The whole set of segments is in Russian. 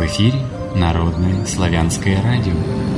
эфире Народное славянское радио.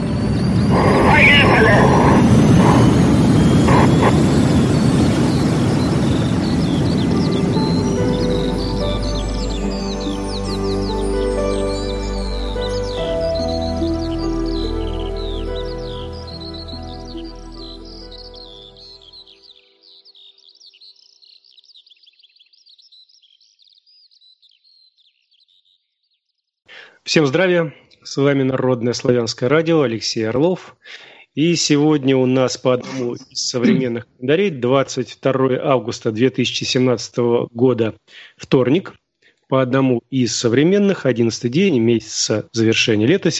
Всем здравия! С вами Народное славянское радио, Алексей Орлов. И сегодня у нас по одному из современных календарей 22 августа 2017 года вторник. По одному из современных 11 день месяца завершения лета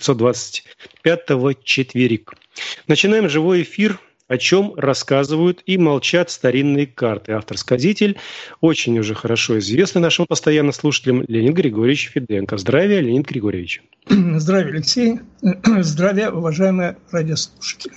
7525 четверик. Начинаем живой эфир, о чем рассказывают и молчат старинные карты. Автор-сказитель, очень уже хорошо известный нашим постоянным слушателям, Леонид Григорьевич Феденко. Здравия, Леонид Григорьевич. Здравия, Алексей. Здравия, уважаемые радиослушатели.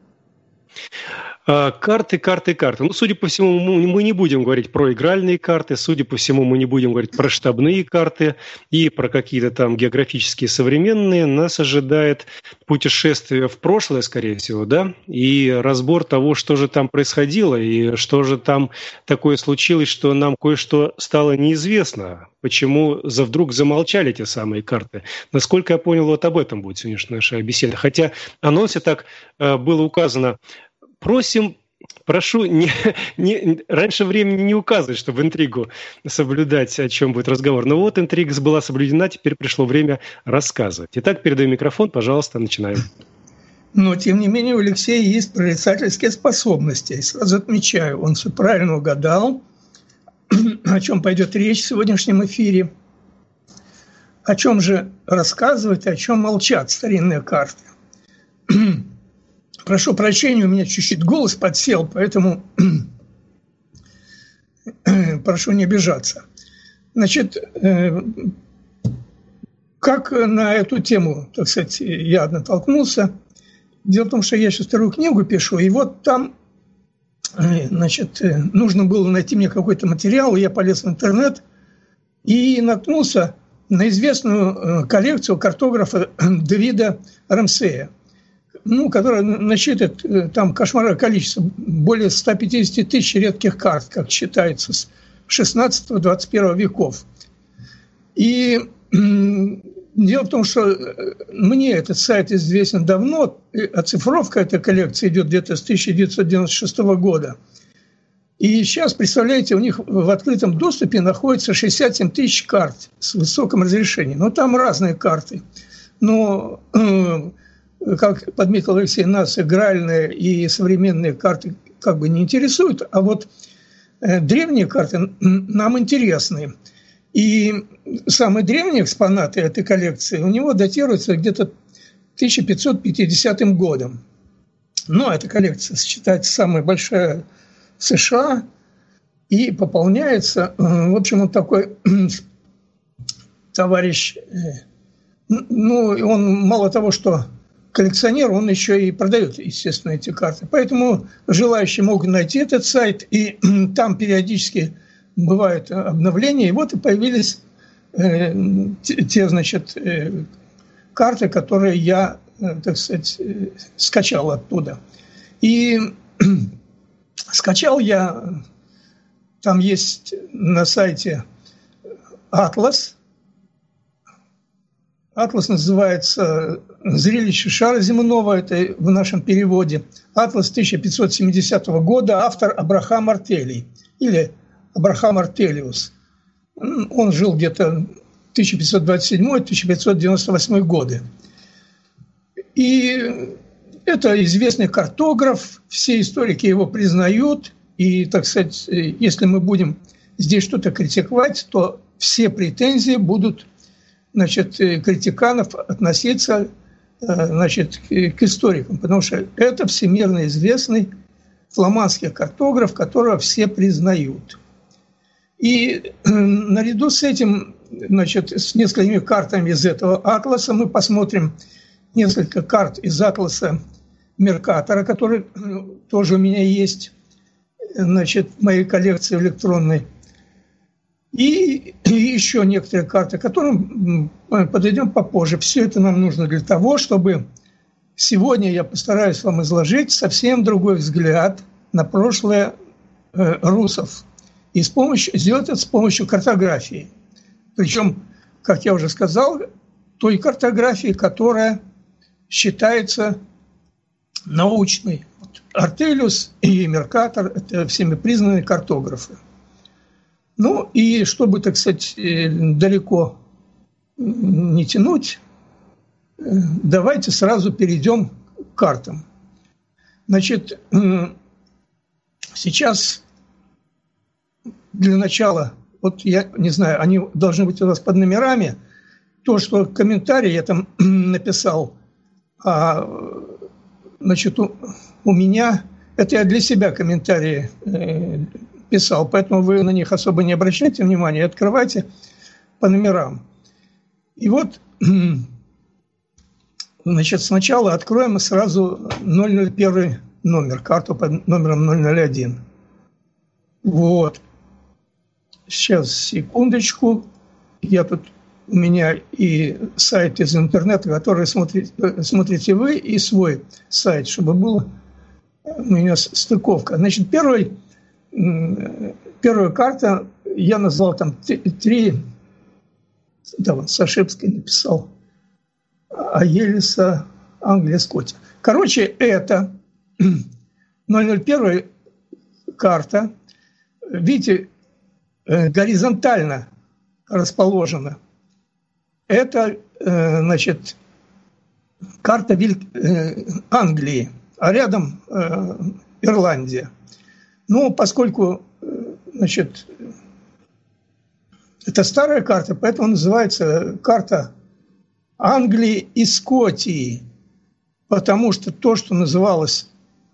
Карты. Ну, судя по всему, мы не будем говорить про игральные карты, судя по всему, мы не будем говорить про штабные карты и про какие-то там географические современные. Нас ожидает путешествие в прошлое, скорее всего, да, и разбор того, что же там происходило и что же там такое случилось, что нам кое-что стало неизвестно. Почему вдруг замолчали те самые карты? Насколько я понял, вот об этом будет сегодняшняя наша беседа. Хотя в анонсе так было указано. Прошу раньше времени не указывать, чтобы интригу соблюдать, о чем будет разговор. Но вот интрига была соблюдена, теперь пришло время рассказывать. Итак, передаю микрофон, пожалуйста, начинаем. Но, тем не менее, у Алексея есть прорицательские способности. Я сразу отмечаю, он все правильно угадал, о чем пойдет речь в сегодняшнем эфире. О чем же рассказывать, о чем молчат старинные карты. Прошу прощения, у меня чуть-чуть голос подсел, поэтому прошу не обижаться. Значит, как на эту тему, так сказать, я натолкнулся. Дело в том, что я сейчас вторую книгу пишу, и вот там, значит, нужно было найти мне какой-то материал, я полез в интернет и наткнулся на известную коллекцию картографа Дэвида Рамсея. Которая насчитывает там кошмарное количество, более 150 тысяч редких карт, как считается, с 16-21 веков. И дело в том, что мне этот сайт известен давно, оцифровка этой коллекции идет где-то с 1996 года. И сейчас, представляете, у них в открытом доступе находится 67 тысяч карт с высоким разрешением. Но там разные карты. Но как подметил Алексей, нас игральные и современные карты как бы не интересуют, а вот древние карты нам интересны. И самые древние экспонаты этой коллекции у него датируются где-то 1550 годом. Но эта коллекция считается самой большая в США и пополняется. В общем, он такой товарищ, он мало того, что коллекционер, он еще и продает, естественно, эти карты. Поэтому желающие могут найти этот сайт, и там периодически бывают обновления. И вот и появились те, значит, карты, которые я, так сказать, скачал оттуда. И скачал я, там есть на сайте атлас. Атлас называется «Зрелище шара земного», это в нашем переводе. Атлас 1570 года, автор Абрахам Артелий или Абрахам Артелиус. Он жил где-то 1527-1598 годы. И это известный картограф, все историки его признают. И, так сказать, если мы будем здесь что-то критиковать, то все претензии будут, значит, критиканов относиться, значит, к историкам, потому что это всемирно известный фламандский картограф, которого все признают. И наряду с этим, значит, с несколькими картами из этого атласа мы посмотрим несколько карт из атласа Меркатора, который тоже у меня есть, значит, в моей коллекции электронной. И и еще некоторые карты, к которым подойдем попозже. Все это нам нужно для того, чтобы сегодня я постараюсь вам изложить совсем другой взгляд на прошлое русов. И сделать это с помощью картографии. Причем, как я уже сказал, той картографии, которая считается научной. Артелиус и Меркатор – это всеми признанные картографы. Ну и чтобы, так сказать, далеко не тянуть, давайте сразу перейдем к картам. Значит, сейчас для начала, вот я не знаю, они должны быть у нас под номерами. То, что комментарий я там написал, значит, у меня, это я для себя комментарии писал, поэтому вы на них особо не обращайте внимания, открывайте по номерам. И вот, значит, сначала откроем сразу 001 номер, карту под номером 001. Вот. Сейчас, секундочку. У меня и сайт из интернета, который смотрите вы, и свой сайт, чтобы была у меня стыковка. Значит, первая карта, я назвал там 3, да, вот Сашевский написал, Аелиса, Англия, Скотия. Короче, это 001 карта, видите, горизонтально расположена. Это, значит, карта Англии, а рядом Ирландия. Ну, поскольку, значит, это старая карта, поэтому называется карта Англии и Скотии, потому что то, что называется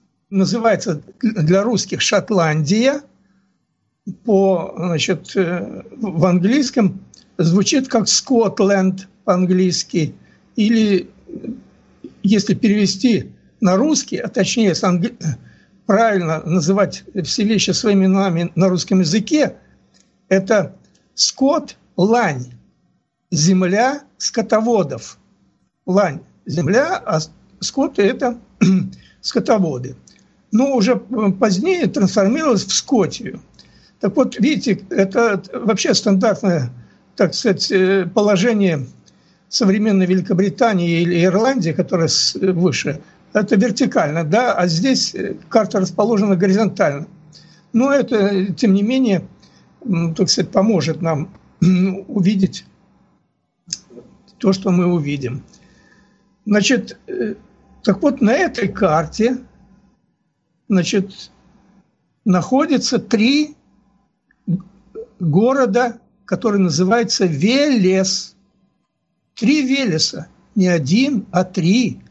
для русских Шотландия, значит, в английском звучит как Скотланд по-английски, или если перевести на русский, а точнее правильно называть все вещи своими именами на русском языке, это Скот-Лань, земля скотоводов. Лань – земля, а скоты – это скотоводы. Но уже позднее трансформировалось в Скотию. Так вот, видите, это вообще стандартное, так сказать, положение современной Великобритании или Ирландии, которая выше, это вертикально, да, а здесь карта расположена горизонтально. Но это, тем не менее, так сказать, поможет нам увидеть то, что мы увидим. Значит, так вот, на этой карте, значит, находятся 3 города, которые называются Велес. 3 Велеса. Не 1, а 3.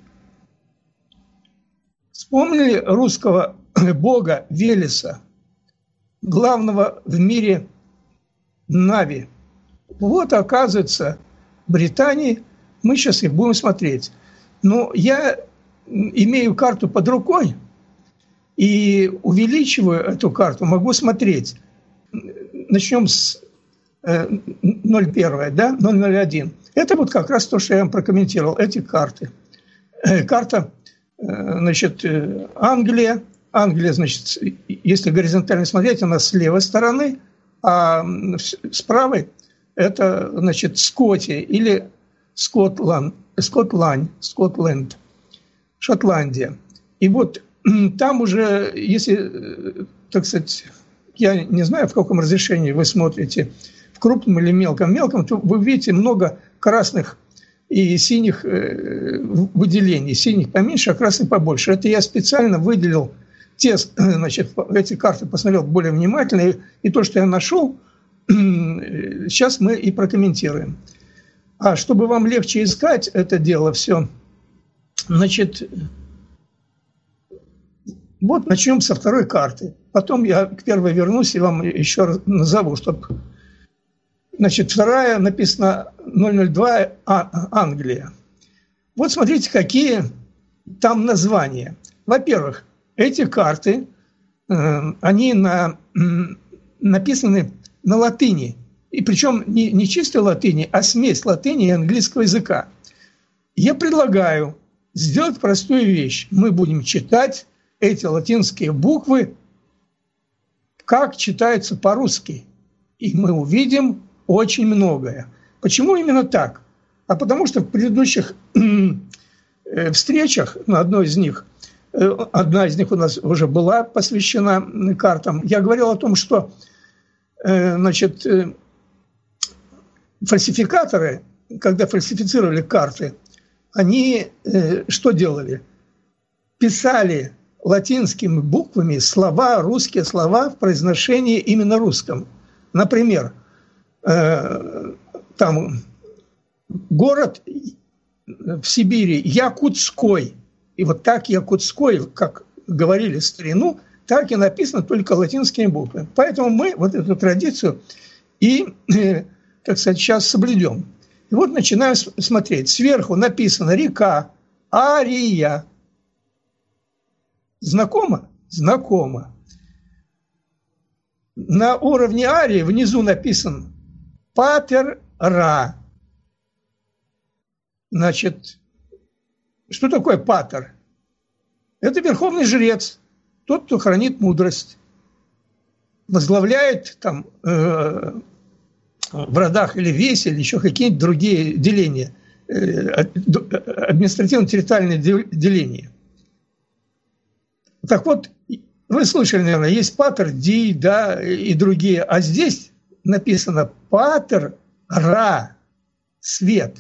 Вспомнили русского бога Велеса, главного в мире Нави? Вот, оказывается, в Британии, мы сейчас их будем смотреть. Но я имею карту под рукой и увеличиваю эту карту, могу смотреть. Начнем с 01, да, 001. Это вот как раз то, что я вам прокомментировал, эти карты. Карта, значит, Англия. Англия, значит, если горизонтально смотреть, она с левой стороны, а с правой это, значит, Скотия или Скотланд, Шотландия. И вот там уже, если, так сказать, я не знаю, в каком разрешении вы смотрите, в крупном или мелком, то вы видите много красных и синих выделений. Синих поменьше, а красных побольше. Это я специально выделил значит, эти карты посмотрел более внимательно. И то, что я нашел, сейчас мы и прокомментируем. А чтобы вам легче искать это дело все, значит, вот начнем со второй карты. Потом я к первой вернусь и вам еще раз назову, чтобы... Значит, вторая написано 002 Англия. Вот смотрите, какие там названия. Во-первых, эти карты, они написаны на латыни. и причем не чистой латыни, а смесь латыни и английского языка. Я предлагаю сделать простую вещь. Мы будем читать эти латинские буквы, как читаются по-русски. И мы увидим очень многое. Почему именно так? А потому что в предыдущих встречах, на одна из них у нас уже была посвящена картам, я говорил о том, что фальсификаторы, когда фальсифицировали карты, они что делали? Писали латинскими буквами слова, русские слова в произношении именно русском. Например, там город в Сибири Якутской. И вот так Якутской, как говорили в старину, так и написано только латинскими буквами. Поэтому мы вот эту традицию и, так сказать, сейчас соблюдем. И вот начинаем смотреть. Сверху написано река Ария. Знакомо? Знакомо. На уровне Арии внизу написан Патер Ра. Значит, что такое Патер? Это верховный жрец, тот, кто хранит мудрость, возглавляет там в родах или весе, или еще какие-нибудь другие деления, административно-территориальные деления. Так вот, вы слышали, наверное, есть Патер Ди, да, и другие, а здесь написано Патер Ра, свет.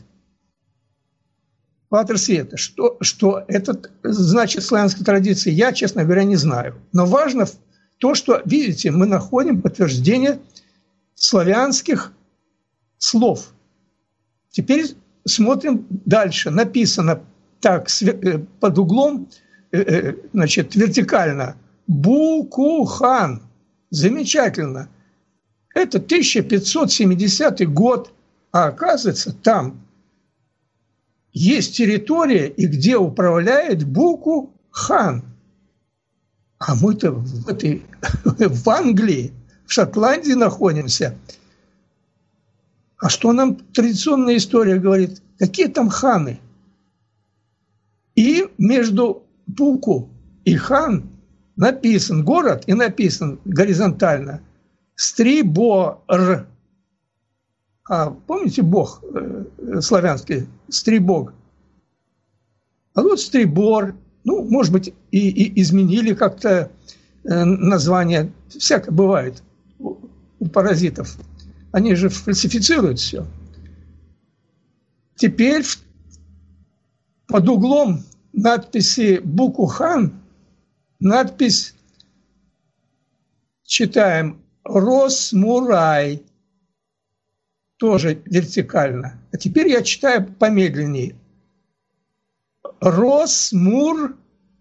Патер света. Что это значит в славянской традиции, я, честно говоря, не знаю. Но важно то, что, видите, мы находим подтверждение славянских слов. Теперь смотрим дальше. Написано так, под углом, значит, вертикально. Букухан. Замечательно. Это 1570 год. А оказывается, там есть территория, и где управляет Буку-хан. А мы-то в Англии, в Шотландии находимся. А что нам традиционная история говорит? Какие там ханы? И между Буку и хан написан город, и написан горизонтально Стрибор. А помните бог славянский? Стрибог. А вот Стрибор. Ну, может быть, и изменили как-то название. Всякое бывает у паразитов. Они же фальсифицируют все. Теперь под углом надписи Буку-хан надпись читаем Росмурай. Тоже вертикально. А теперь я читаю помедленнее. Росмурай.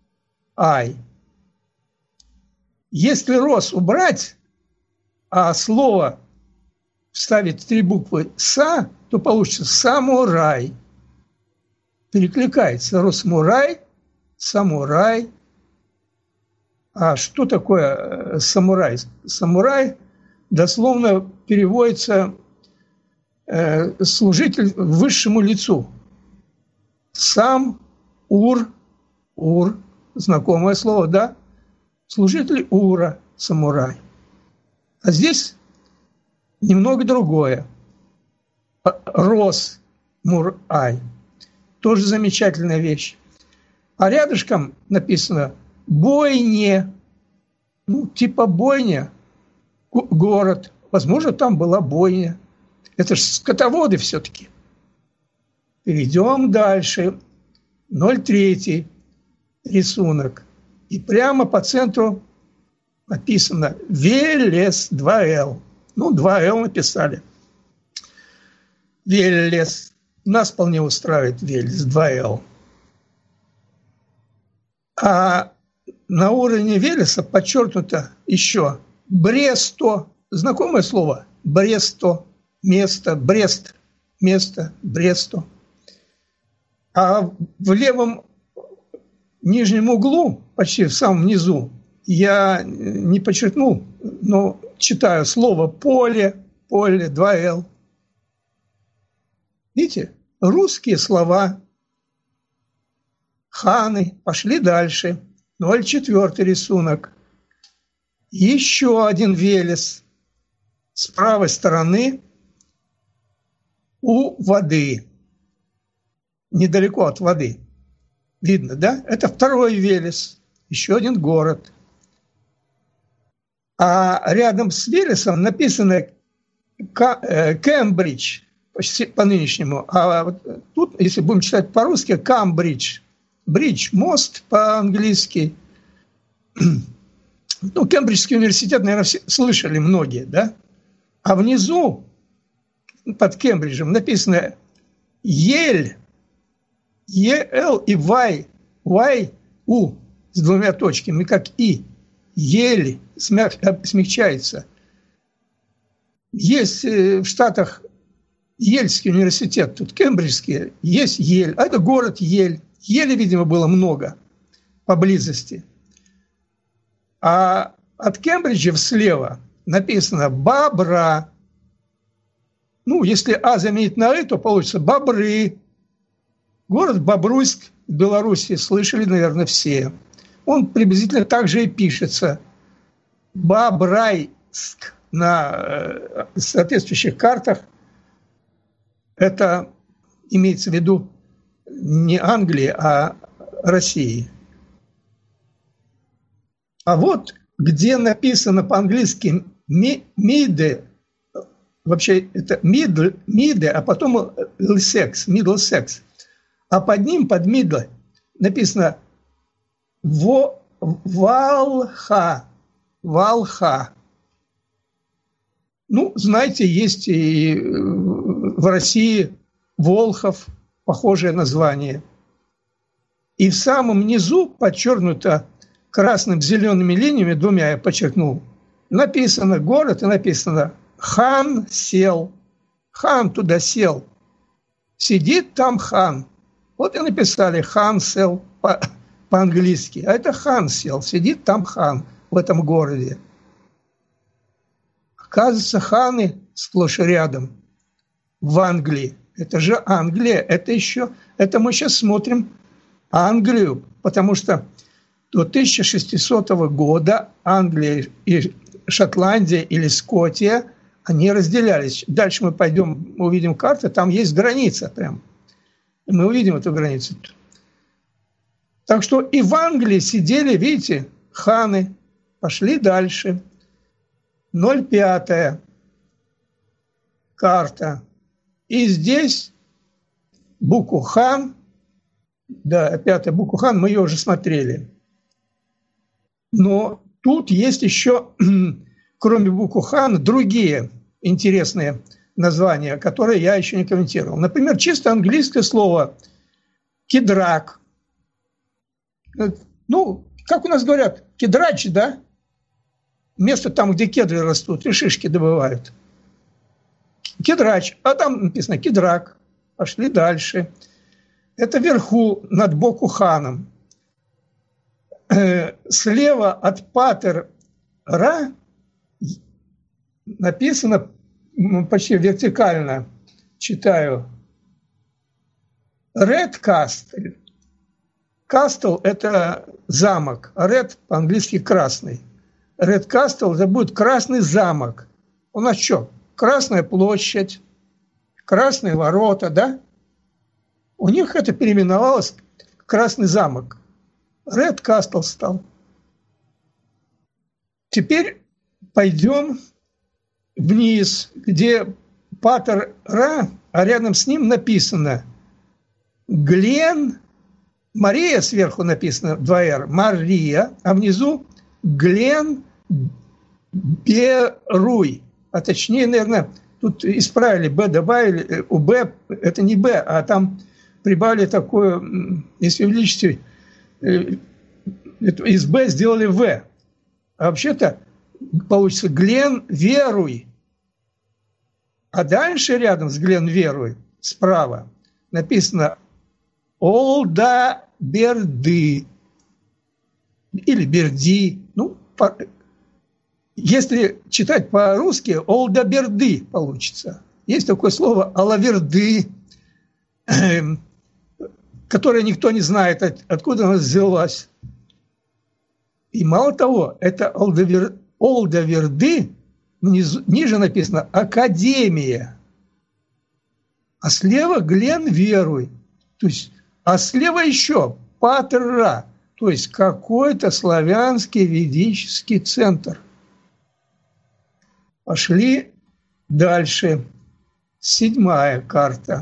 Если рос убрать, а слово вставить 3 буквы «са», то получится «самурай». Перекликается Росмурай, самурай. А что такое самурай? Самурай дословно переводится служитель высшему лицу. Сам Ур, знакомое слово, да? Служитель Ура, самурай. А здесь немного другое. Рос Мурай. Тоже замечательная вещь. А рядышком написано бойне. Ну, типа бойня. Город. Возможно, там была бойня. Это же скотоводы все-таки. Перейдем дальше. 0,3 рисунок. И прямо по центру написано Велес 2Л. Ну, 2Л написали. Велес. Нас вполне устраивает Велес 2Л. А на уровне Велеса подчеркнуто еще Бресто. Знакомое слово? Бресто. Место. Брест. Место. Бресто. А в левом нижнем углу, почти в самом низу, я не подчеркнул, но читаю слово «поле», поле, 2Л. Видите, русские слова. Ханы. Пошли дальше. 0,4 рисунок. Еще один Велес. С правой стороны у воды. Недалеко от воды. Видно, да? Это второй Велес. Еще один город. А рядом с Велесом написано Кембридж по нынешнему. А вот тут, если будем читать по-русски, Камбридж. Бридж – мост по-английски. Ну, Кембриджский университет, наверное, все слышали многие, да? А внизу, под Кембриджем, написано Ель, Е-Л и Вай, Вай-У с двумя точками, как И. Ель смягчается. Есть в Штатах Ельский университет, тут Кембриджский, есть Ель, а это город Ель. Ели, видимо, было много поблизости. А от Кембриджа слева написано «Бобра». Ну, если А заменить на «ы», то получится «Бобры». Город Бобруйск в Беларуси слышали, наверное, все. Он приблизительно так же и пишется. Бобрайск на соответствующих картах. Это имеется в виду не Англии, а России. А вот где написано по-английски «миде», вообще это «миде», а потом «middlesex», а под ним, под «мидл», написано «валха». Ну, знаете, есть и в России Волхов, похожее название. И в самом низу подчеркнуто красным зелеными линиями, двумя я подчеркнул, написано город и написано «Хан сел». Хан туда сел. Сидит там хан. Вот и написали «Хан сел» по-английски. А это хан сел. Сидит там хан в этом городе. Оказывается, ханы сплошь и рядом в Англии. Это же Англия, это мы сейчас смотрим Англию, потому что до 1600 года Англия и Шотландия или Скотия, они разделялись. Дальше мы пойдем, увидим карты, там есть граница прям. И мы увидим эту границу. Так что и в Англии сидели, видите, ханы. Пошли дальше. 0,5 карта. И здесь букву «хан», да, 5-я буква «хан», мы ее уже смотрели. Но тут есть еще, кроме буквы «хан», другие интересные названия, которые я еще не комментировал. Например, чисто английское слово «кедрак». Ну, как у нас говорят, кедрач, да? Место там, где кедры растут и шишки добывают. Кедрач, а там написано кедрак. Пошли дальше. Это вверху, над боку ханом. Слева от Патер-Ра написано почти вертикально, читаю, Red Castle. Castle – это замок, а Red по-английски красный. Red Castle – это будет красный замок. У нас что? Красная площадь, красные ворота, да? У них это переименовалось в Красный замок. Red Castle стал. Теперь пойдем вниз, где Патер-Ра, а рядом с ним написано Глен, Мария сверху написано 2R, Мария, а внизу Глен Беруй. А точнее, наверное, тут исправили Б, добавили, у Б это не Б, а там прибавили такое, если увеличить, из Б сделали В. А вообще-то получится Глен Веруй. А дальше рядом с Глен Веруй, справа, написано Олда Берды или Берди. Ну, Если читать по-русски, олдоберды получится. Есть такое слово алаверды, которое никто не знает, откуда оно взялось. И мало того, это олдоверды, ниже написано «Академия». А слева Глен Веруй. То есть, а слева еще Патра, то есть какой-то славянский ведический центр. Пошли дальше. 7-я карта.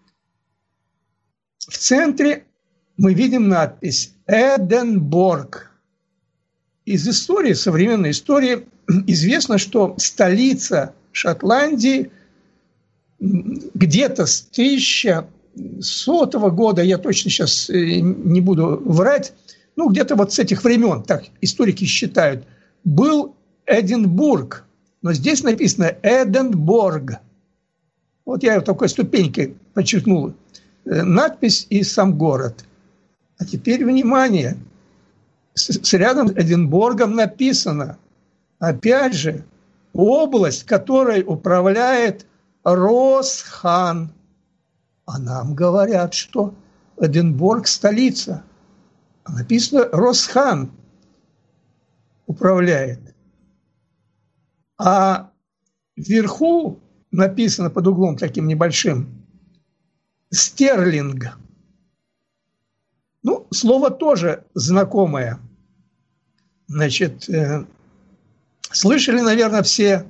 В центре мы видим надпись «Эдинбург». Из истории, современной истории, известно, что столица Шотландии где-то с 1100 года, я точно сейчас не буду врать, ну, где-то вот с этих времен, так историки считают, был Эдинбург, но здесь написано Эдинбург. Вот я такой ступенькой подчеркнул надпись и сам город. А теперь внимание, рядом с Эдинбургом написано, опять же, область, которой управляет Росхан. А нам говорят, что Эдинбург – столица. А написано Росхан управляет. А вверху написано под углом таким небольшим Стерлинг. Ну, слово тоже знакомое. Значит, слышали, наверное, все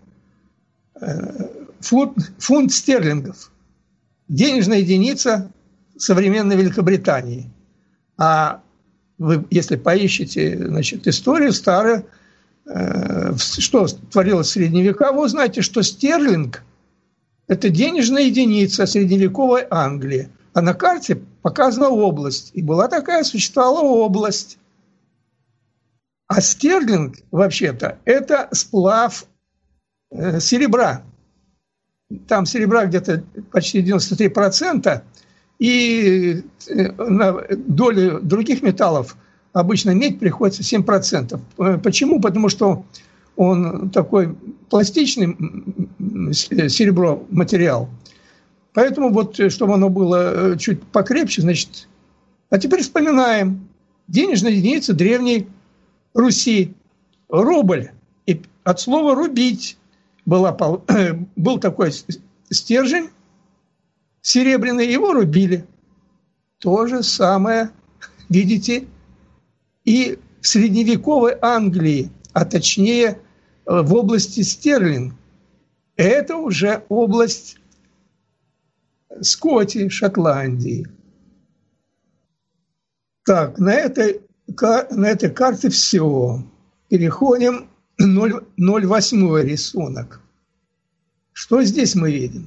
фунт стерлингов. Денежная единица современной Великобритании. А вы, если поищете, значит, историю старую, что творилось в средние века, вы узнаете, что стерлинг – это денежная единица средневековой Англии. А на карте показана область. И была такая, существовала область. А стерлинг, вообще-то, это сплав серебра. Там серебра где-то почти 93%, и на долю других металлов обычно медь приходится 7%. Почему? Потому что он такой пластичный серебро материал. Поэтому вот, чтобы оно было чуть покрепче, значит... А теперь вспоминаем. Денежная единица древней Руси. Рубль. И от слова «рубить» был такой стержень серебряный, его рубили. То же самое, видите, и в средневековой Англии, а точнее в области Стерлинг. Это уже область Скотии, Шотландии. Так, на этой карте все. Переходим 0,8 рисунок. Что здесь мы видим?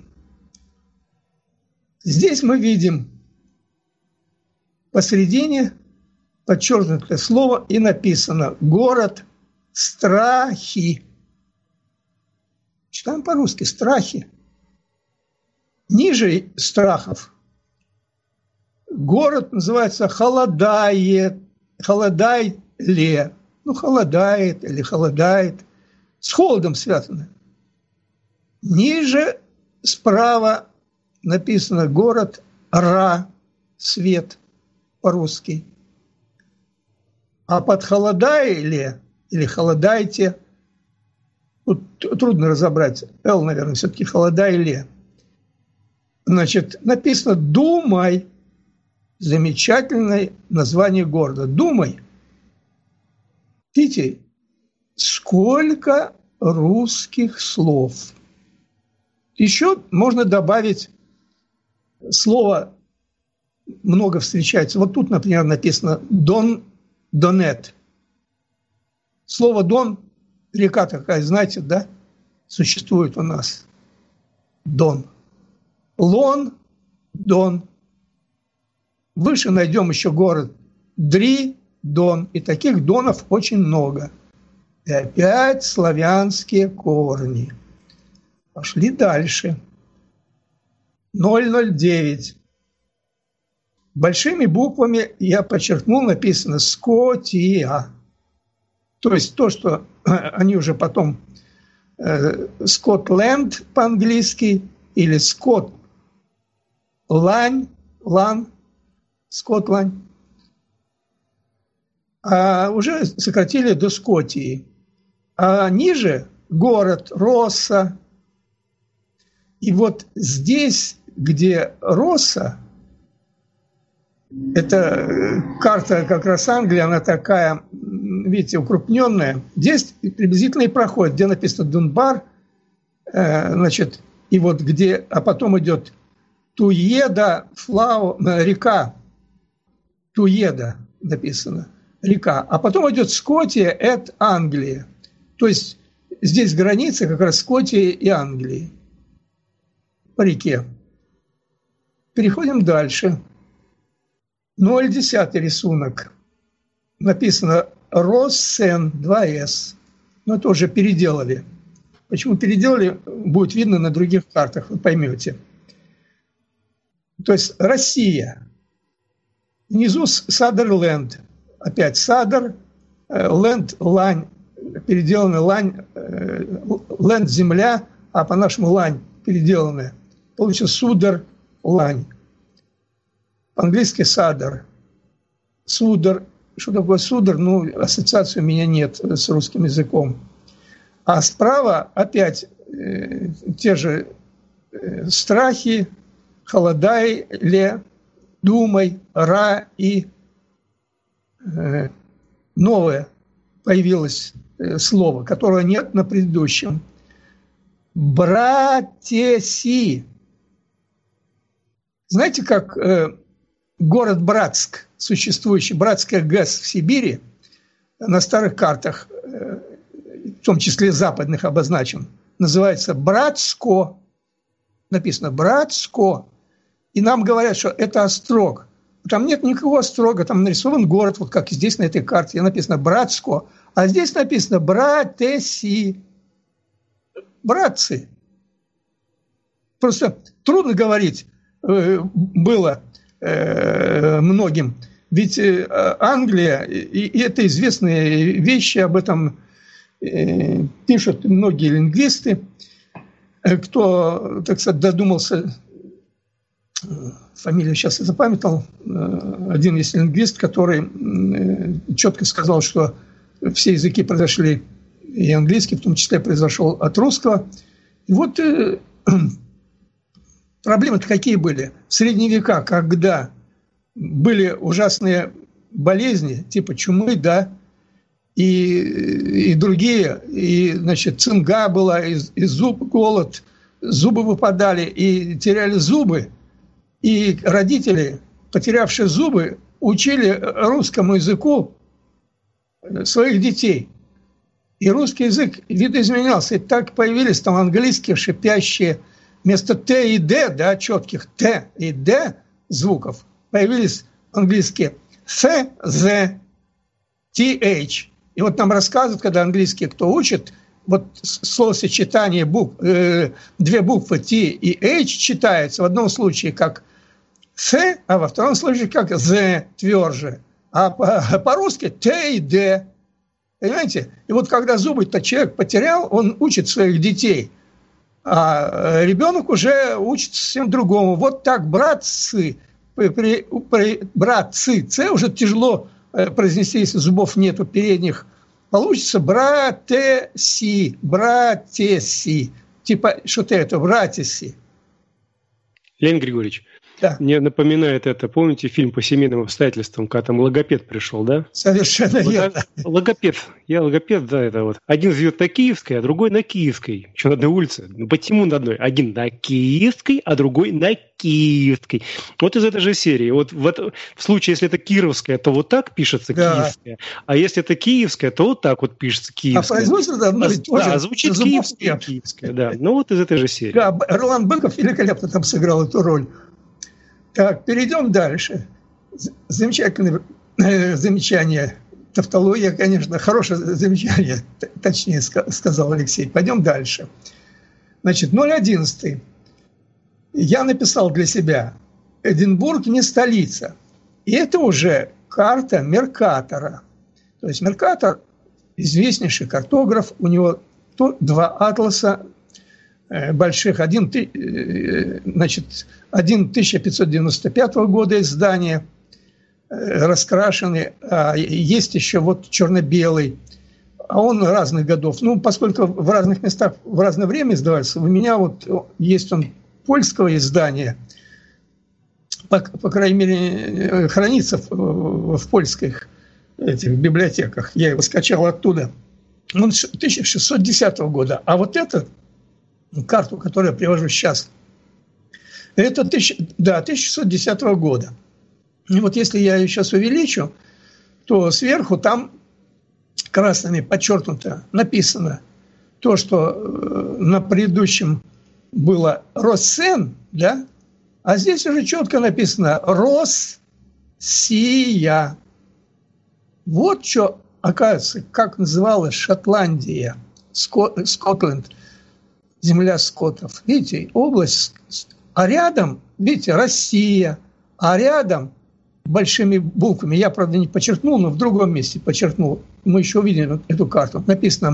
Здесь мы видим посередине подчеркнутое слово и написано «Город Страхи». Читаем по-русски «Страхи». Ниже Страхов город называется Холодае, Холодайле. Ну, холодает или холодает. С холодом связано. Ниже справа написано город Ра, свет по-русски. А под Холодайле или Холодайте, тут трудно разобрать, Л, наверное, все-таки Холодайле. Значит, написано «Думай». Замечательное название города. Думай. Видите, сколько русских слов. Еще можно добавить слово, много встречается. Вот тут, например, написано Донет. Слово Дон, река такая, знаете, да, существует у нас. Дон. Лон, Дон. Выше найдем еще город Дри, Дон. И таких донов очень много. И опять славянские корни. Пошли дальше. 009. Большими буквами я подчеркнул, написано Скотия. То есть то, что они уже потом Скотланд по-английски или Скотланд, а уже сократили до Скотии. А ниже город Росса. И вот здесь, где Росса, это карта как раз Англии, она такая, видите, укрупненная. Здесь приблизительно и проходит, где написано Дунбар, значит, и вот где, а потом идет Туеда, река, Туеда написано, река, а потом идет Скотия, это Англия. То есть здесь граница как раз Скотии и Англии по реке. Переходим дальше. 0,10 рисунок. Написано Россен 2С. Но это уже переделали. Почему переделали, будет видно на других картах, вы поймете. То есть Россия. Внизу Садерленд. Опять Садер, Ленд, лань. Переделанная лань, ленд – земля, а по-нашему лань переделанная. Получится судар, лань. По-английски садер. Судар. Что такое судар? Ну, ассоциации у меня нет с русским языком. А справа опять те же страхи, холодай, ле, думай, ра и новое появилось слово, которого нет на предыдущем. Братеси. Знаете, как город Братск, существующий, Братская ГЭС в Сибири, на старых картах, в том числе западных, обозначен, называется Братско. Написано Братско. И нам говорят, что это острог. Там нет никакого острога, там нарисован город, вот как здесь на этой карте, написано Братско. А здесь написано братеси. Братцы. Просто трудно говорить было многим. Ведь Англия, и это известные вещи, об этом пишут многие лингвисты, кто, так сказать, додумался, фамилию сейчас я запамятовал, один есть лингвист, который четко сказал, что все языки произошли, и английский в том числе произошел от русского. И вот проблемы-то какие были? В средние века, когда были ужасные болезни, типа чумы, да, и другие, и, значит, цинга была, и голод, зубы выпадали, и теряли зубы, и родители, потерявшие зубы, учили русскому языку своих детей. И русский язык видоизменялся. И так появились там английские шипящие, вместо Т и Д, да, четких Т и Д звуков, появились английские Th, The, TH. И вот нам рассказывают, когда английские кто учит, вот словосочетание две буквы T и H читается в одном случае как Th, а во втором случае как The, тверже. А по-русски Т и Д. Понимаете? И вот когда зубы-то человек потерял, он учит своих детей. А ребенок уже учится совсем другому. Вот так братцы, братцы, С уже тяжело произнести, если зубов нету передних. Получится братеси, братеси. Типа что-то это, братеси. Леонид Григорьевич, да. Мне напоминает это, помните фильм «По семейным обстоятельствам», когда там логопед пришел, да? Совершенно верно. Логопед. Я логопед, да, это вот. Один живет на Киевской, а другой на Киевской. Еще на одной улице. Ну, почему на одной? Один на Киевской, а другой на Киевской. Вот из этой же серии. Вот в случае, если это Кировская, то вот так пишется Киевская. А если это Киевская, то вот так вот пишется Киевская. А производство одно и то же. Да, звучит Киевская, да. Ну, вот из этой же серии. Да, Ролан Быков великолепно там сыграл эту роль. Так, перейдем дальше. Замечательное замечание. Тавтология, конечно, хорошее замечание, точнее сказал Алексей. Пойдем дальше. Значит, 0,11. Я написал для себя: Эдинбург не столица. И это уже карта Меркатора. То есть Меркатор известнейший картограф. У него два атласа больших. Один 1595 года издания, раскрашенный, а есть еще вот черно-белый, а он разных годов. Ну, поскольку в разных местах в разное время издавался, у меня вот есть он польского издания, по крайней мере, хранится в польских этих библиотеках. Я его скачал оттуда. Он 1610 года. А вот эту карту, которую я привожу сейчас, это 1610 года. И вот если я ее сейчас увеличу, то сверху там красными подчеркнуто написано то, что на предыдущем было Россен, да? А здесь уже четко написано Россия. Вот что, оказывается, как называлась Шотландия, Скотланд, земля скотов. Видите, область, а рядом, видите, Россия, а рядом большими буквами, я, правда, не подчеркнул, но в другом месте подчеркнул, мы еще увидим эту карту, написано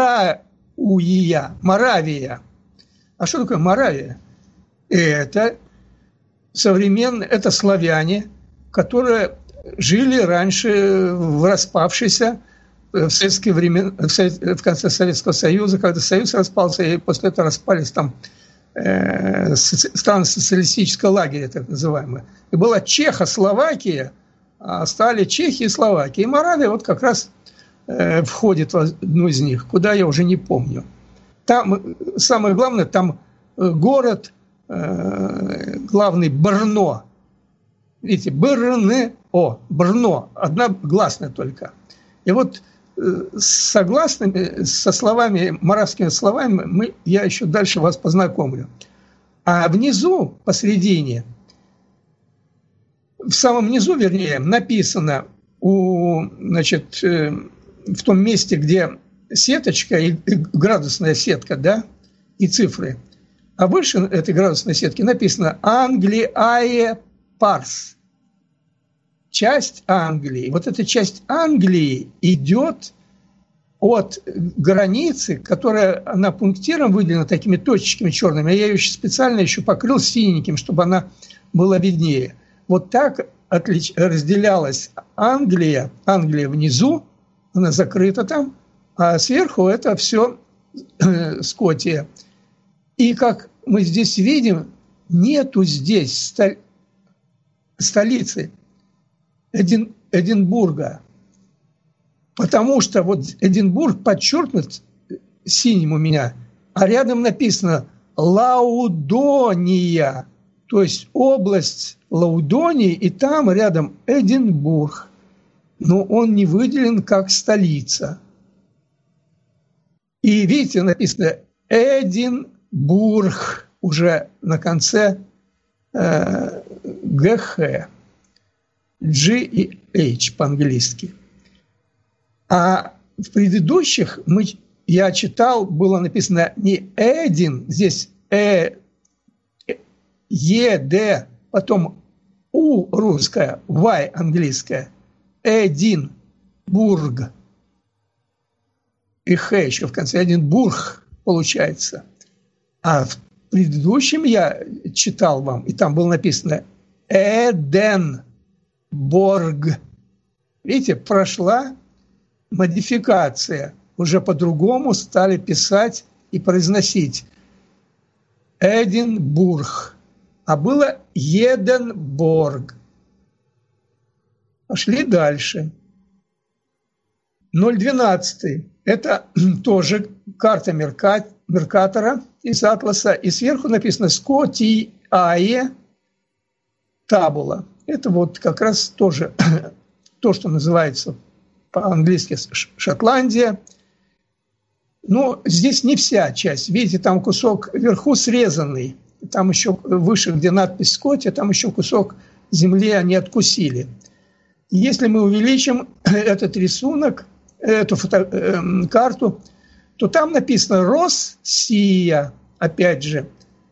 Моравия. А что такое Моравия? Это современные, это славяне, которые жили раньше в распавшейся в советские времена, в конце Советского Союза, когда Союз распался, и после этого распались там страны социалистического лагеря, так называемые. И была Чехословакия, а стали Чехия и Словакия. И Моравия вот как раз входит в одну из них, куда я уже не помню. Там, самое главное, там город главный Брно. Видите, Брно, одногласная только. И вот со словами, моравскими словами, я еще дальше вас познакомлю. А внизу, посередине, в самом низу, вернее, написано в том месте, где сеточка и градусная сетка, да, и цифры. А выше этой градусной сетки написано «Англиае парс». Часть Англии. Вот эта часть Англии идет от границы, которая она пунктиром выделена такими точечками черными. Я ее специально еще покрыл синеньким, чтобы она была виднее. Вот так разделялась Англия. Англия внизу, она закрыта там, а сверху это все Скотия. И как мы здесь видим, нету здесь столицы Эдинбурга, потому что вот Эдинбург подчеркнут синим у меня, а рядом написано Лаудония, то есть область Лаудонии, и там рядом Эдинбург, но он не выделен как столица. И видите, написано Эдинбург уже на конце ГХ. G и H по-английски. А в предыдущих я читал, было написано не Эдин, здесь Д, потом У русская, Y английская, Эдинбург. И Х еще в конце, Эдинбург получается. А в предыдущем я читал вам, и там было написано Эденбург. Видите, прошла модификация. Уже по-другому стали писать и произносить Эдинбург. А было Еденбург. Пошли дальше. 012. Это тоже карта Меркатора из атласа. И сверху написано Скотиае табула. Это вот как раз тоже то, что называется по-английски Шотландия. Но здесь не вся часть. Видите, там кусок вверху срезанный. Там еще выше, где надпись «Скотия», там еще кусок земли они откусили. Если мы увеличим этот рисунок, эту карту, то там написано «Россия», опять же.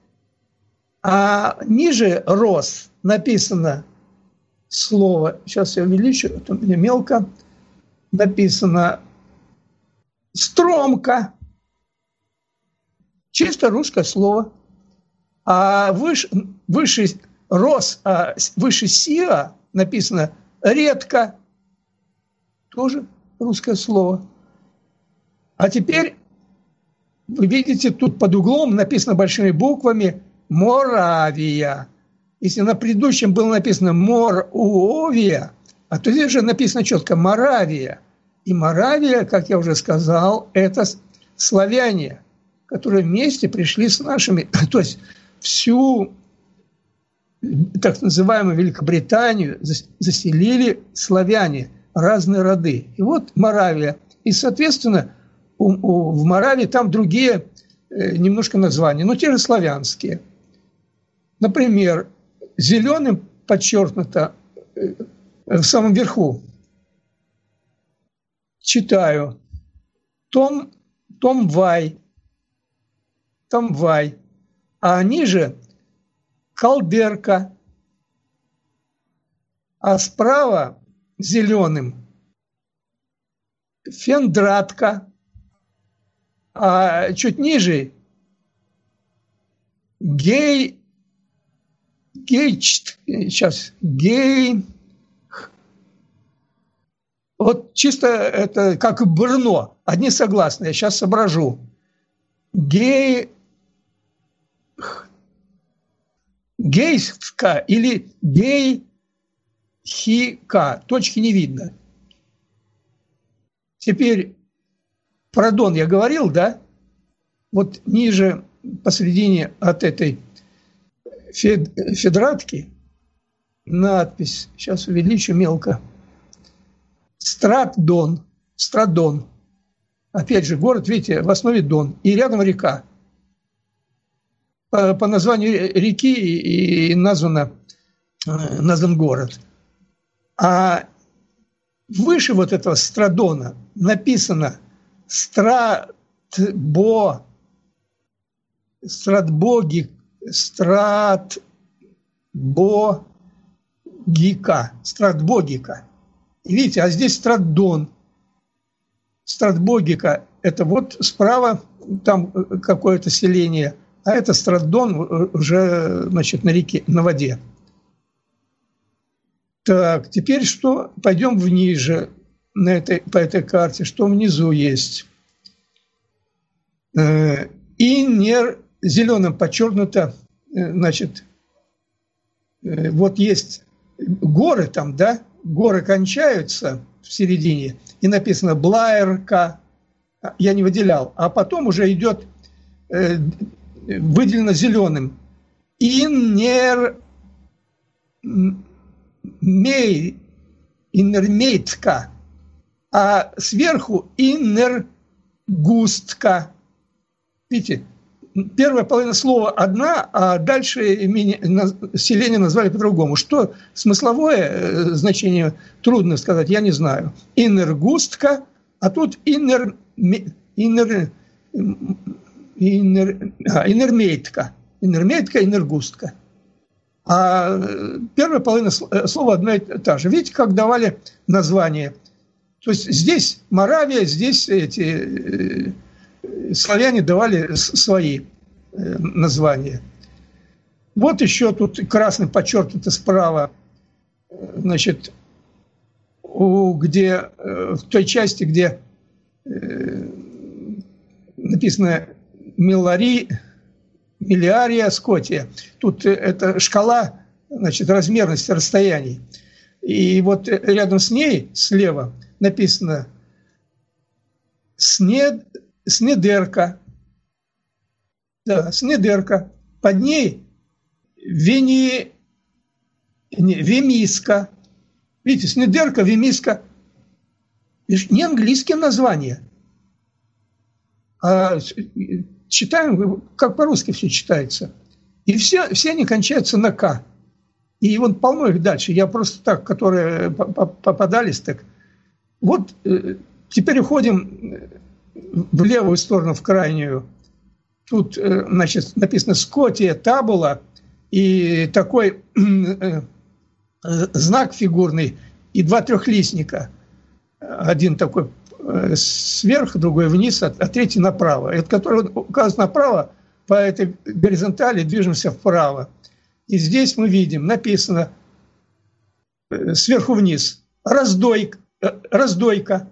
А ниже «Рос» написано слово, сейчас я увеличу, это у меня мелко, написано Стромка. Чисто русское слово. А выше рос, а выше сиа написано редко. Тоже русское слово. А теперь вы видите, тут под углом написано большими буквами Моравия. Если на предыдущем было написано Моровия, а то здесь же написано четко Моравия. И Моравия, как я уже сказал, это славяне, которые вместе пришли с нашими, то есть всю так называемую Великобританию заселили славяне, разные роды. И вот Моравия. И, соответственно, в Моравии там другие немножко названия, но те же славянские. Например, зеленым подчеркнуто в самом верху. Читаю. Томвай. А ниже Калдерка. А справа зеленым Фендратка. А чуть ниже Гей. Вот чисто это как Брно, одни согласные, я сейчас соображу. Гейска или Гейхика, точки не видно. Теперь про Дон я говорил, да? Вот ниже, посредине от этой Федратки надпись, сейчас увеличу мелко. Страдон. Опять же, город, видите, в основе Дон. И рядом река. По названию реки и назван город. А выше вот этого Страдона написано Страдбогика. И видите, а здесь Страдон. Страдбогика – это вот справа там какое-то селение, а это Страдон уже, значит, на реке, на воде. Так, теперь что? Пойдем вниже по этой карте. Что внизу есть? Зеленым подчеркнуто, значит, вот есть горы там, да? Горы кончаются в середине, и написано Блайерка, я не выделял, а потом уже идет выделено зеленым Иннермейтка, а сверху Иннергустка. Видите, первая половина слова одна, а дальше селение назвали по-другому. Что смысловое значение, трудно сказать, я не знаю. Иннергустка, а тут иннермейтка. Иннермейтка, иннергустка. А первая половина слова одна и та же. Видите, как давали название. То есть здесь Моравия, здесь эти славяне давали свои названия. Вот еще тут красным подчеркнуто справа, значит, где в той части, где написано Миллиария Скотия. Тут это шкала, значит, размерности расстояний. И вот рядом с ней, слева, написано Снедерка. Да, Снедерка. Под ней Вемиска. Видите, Снедерка, Вемиска. Не английские названия. А читаем, как по-русски все читается. И все они кончаются на «к». И вот полно их дальше. Я просто так, которые попадались, так. Вот теперь уходим в левую сторону, в крайнюю. Тут, значит, написано «Скотия табула», и такой знак фигурный, и два трехлистника. Один такой сверху, другой вниз, а третий направо. Это который указан направо, по этой горизонтали движемся вправо. И здесь мы видим, написано сверху вниз раздойка.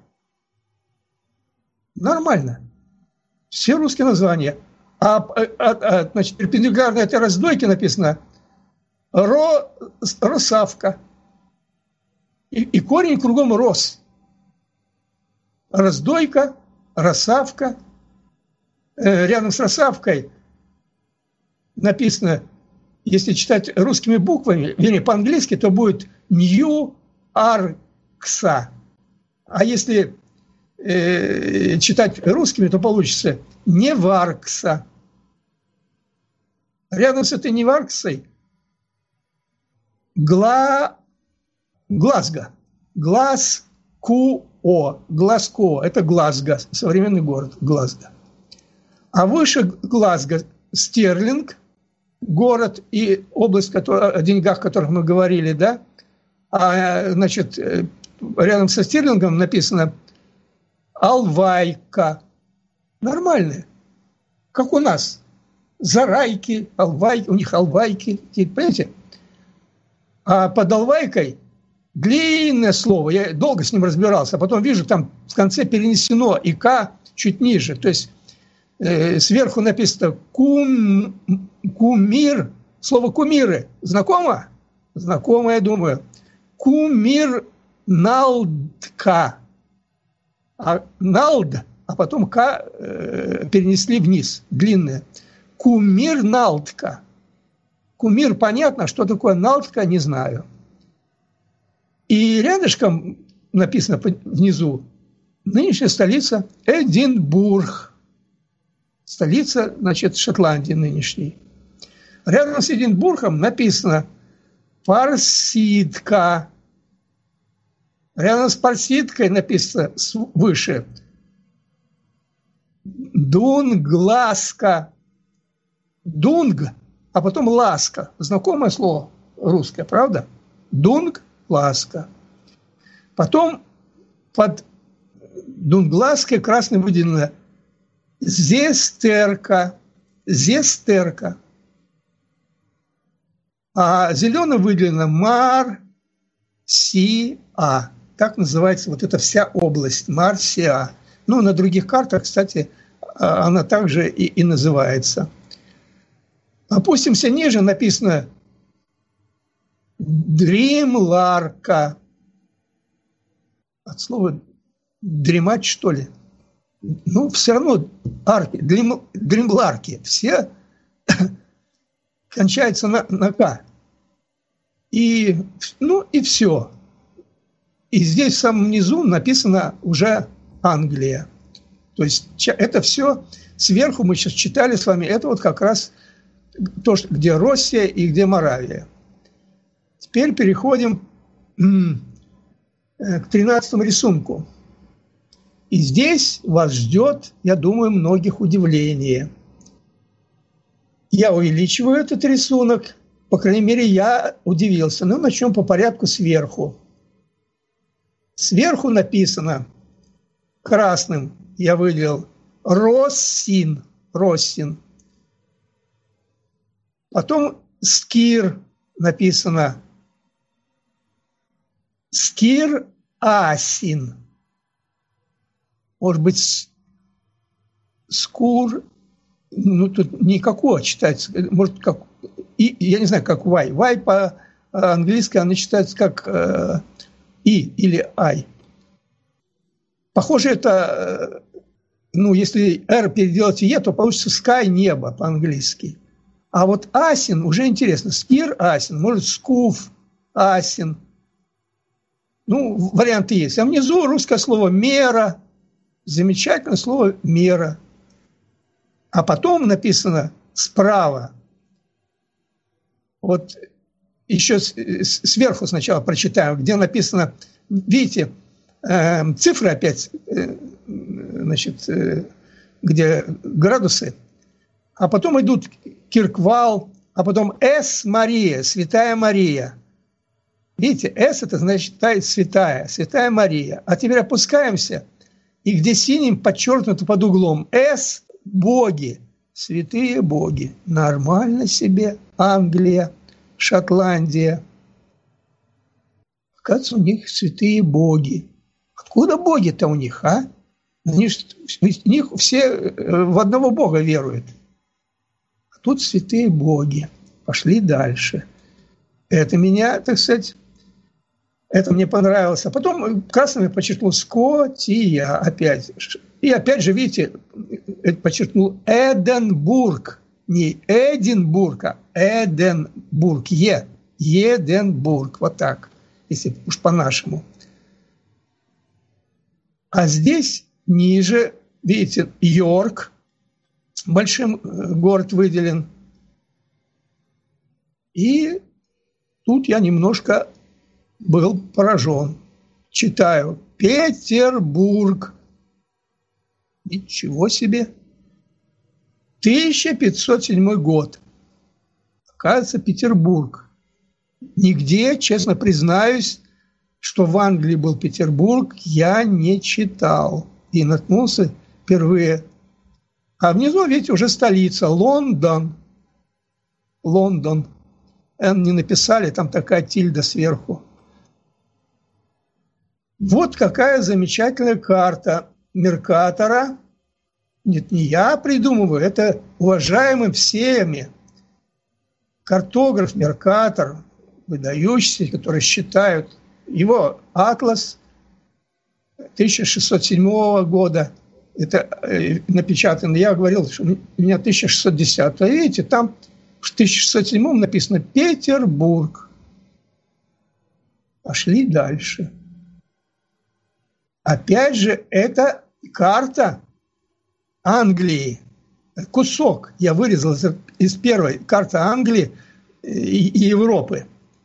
Нормально. Все русские названия. Значит, перпендикулярно этой раздойке написано росавка. И корень кругом рос. Раздойка, росавка. Рядом с росавкой написано, если читать русскими буквами, вернее, по-английски, то будет Нью-Аркса. А если читать русскими, то получится Неваркса. Рядом с этой Неварксой Глазго. Глазко. Это Глазго, современный город Глазго. А выше Глазго Стерлинг, город и область, о деньгах, о которых мы говорили, да? А, значит, рядом со Стерлингом написано Алвайка. Нормально. Как у нас. Зарайки, Алвайки, у них Алвайки. Понимаете? А под Алвайкой длинное слово. Я долго с ним разбирался. А потом вижу, там в конце перенесено и «к» чуть ниже. То есть сверху написано кумир. Слово «кумиры» знакомо? Знакомо, я думаю. Кумир налдка. А налд, а потом «к» перенесли вниз, длинное. Кумир налдка. Кумир понятно, что такое налдка, не знаю. И рядышком написано внизу нынешняя столица Эдинбург. Столица, значит, Шотландии нынешней. Рядом с Эдинбургом написано Парсидка. Рядом с Парсидкой написано выше Дунгласка. Дунг, а потом ласка. Знакомое слово русское, правда? Дунг, ласка. Потом под Дунглаской красным выделено Зестерка. Зестерка. А зеленым выделено Марсиа. Так называется вот эта вся область. Марсиа. Ну, на других картах, кстати, она также и называется. Опустимся ниже, написано Дримларка. От слова дремать, что ли? Ну, все равно арки, дримларки. Все кончаются на «к». И, ну, и все. И здесь в самом низу написано уже Англия. То есть это все сверху мы сейчас читали с вами. Это вот как раз то, где Россия и где Моравия. Теперь переходим к 13-му рисунку. И здесь вас ждет, я думаю, многих удивление. Я увеличиваю этот рисунок. По крайней мере, я удивился. Но начнем по порядку сверху. Сверху написано красным, я выделил, Россин. Россин. Потом Скир написано Скир Асин. Может быть, Скур, ну тут никакого читается, может, как, и, я не знаю, как Вай. Вай по-английски она читается как И или Ай. Похоже, это, ну, если R переделать в Е, то получится Sky, небо по-английски. А вот Асин уже интересно. Скир Асин, может, Скуф Асин. Ну, варианты есть. А внизу русское слово «мера». Замечательное слово «мера». А потом написано справа. Вот еще сверху сначала прочитаем, где написано, видите, цифры опять, значит, где градусы. А потом идут Кирквал, а потом С Мария, Святая Мария. Видите, С это значит святая, Святая Мария. А теперь опускаемся и где синим подчеркнуто под углом «С» – боги, святые боги. Нормально себе. Англия, Шотландия. Оказывается, у них святые боги. Откуда боги-то у них, а? У них все в одного бога веруют. А тут святые боги. Пошли дальше. Это меня, так сказать, это мне понравилось. А потом красным я подчеркнул Скотия опять. И опять же, видите, подчеркнул Эдинбург. Не Эдинбург, а Эдинбург. Еденбург. Вот так, если уж по-нашему. А здесь ниже, видите, Йорк. Большим город выделен. И тут я немножко был поражен. Читаю. Петербург. Ничего себе. 1507 год. Оказывается, Петербург. Нигде, честно признаюсь, что в Англии был Петербург, я не читал. И наткнулся впервые. А внизу, видите, уже столица. Лондон. Лондон. Н не написали, там такая тильда сверху. Вот какая замечательная карта Меркатора. Нет, не я придумываю, это уважаемый всеми картограф Меркатор, выдающийся, который считают его атлас 1607 года. Это напечатано. Я говорил, что у меня 1610. А видите, там в 1607 написано Петербург. Пошли дальше. Опять же, это карта Англии. Кусок я вырезал из первой карты Англии и Европы.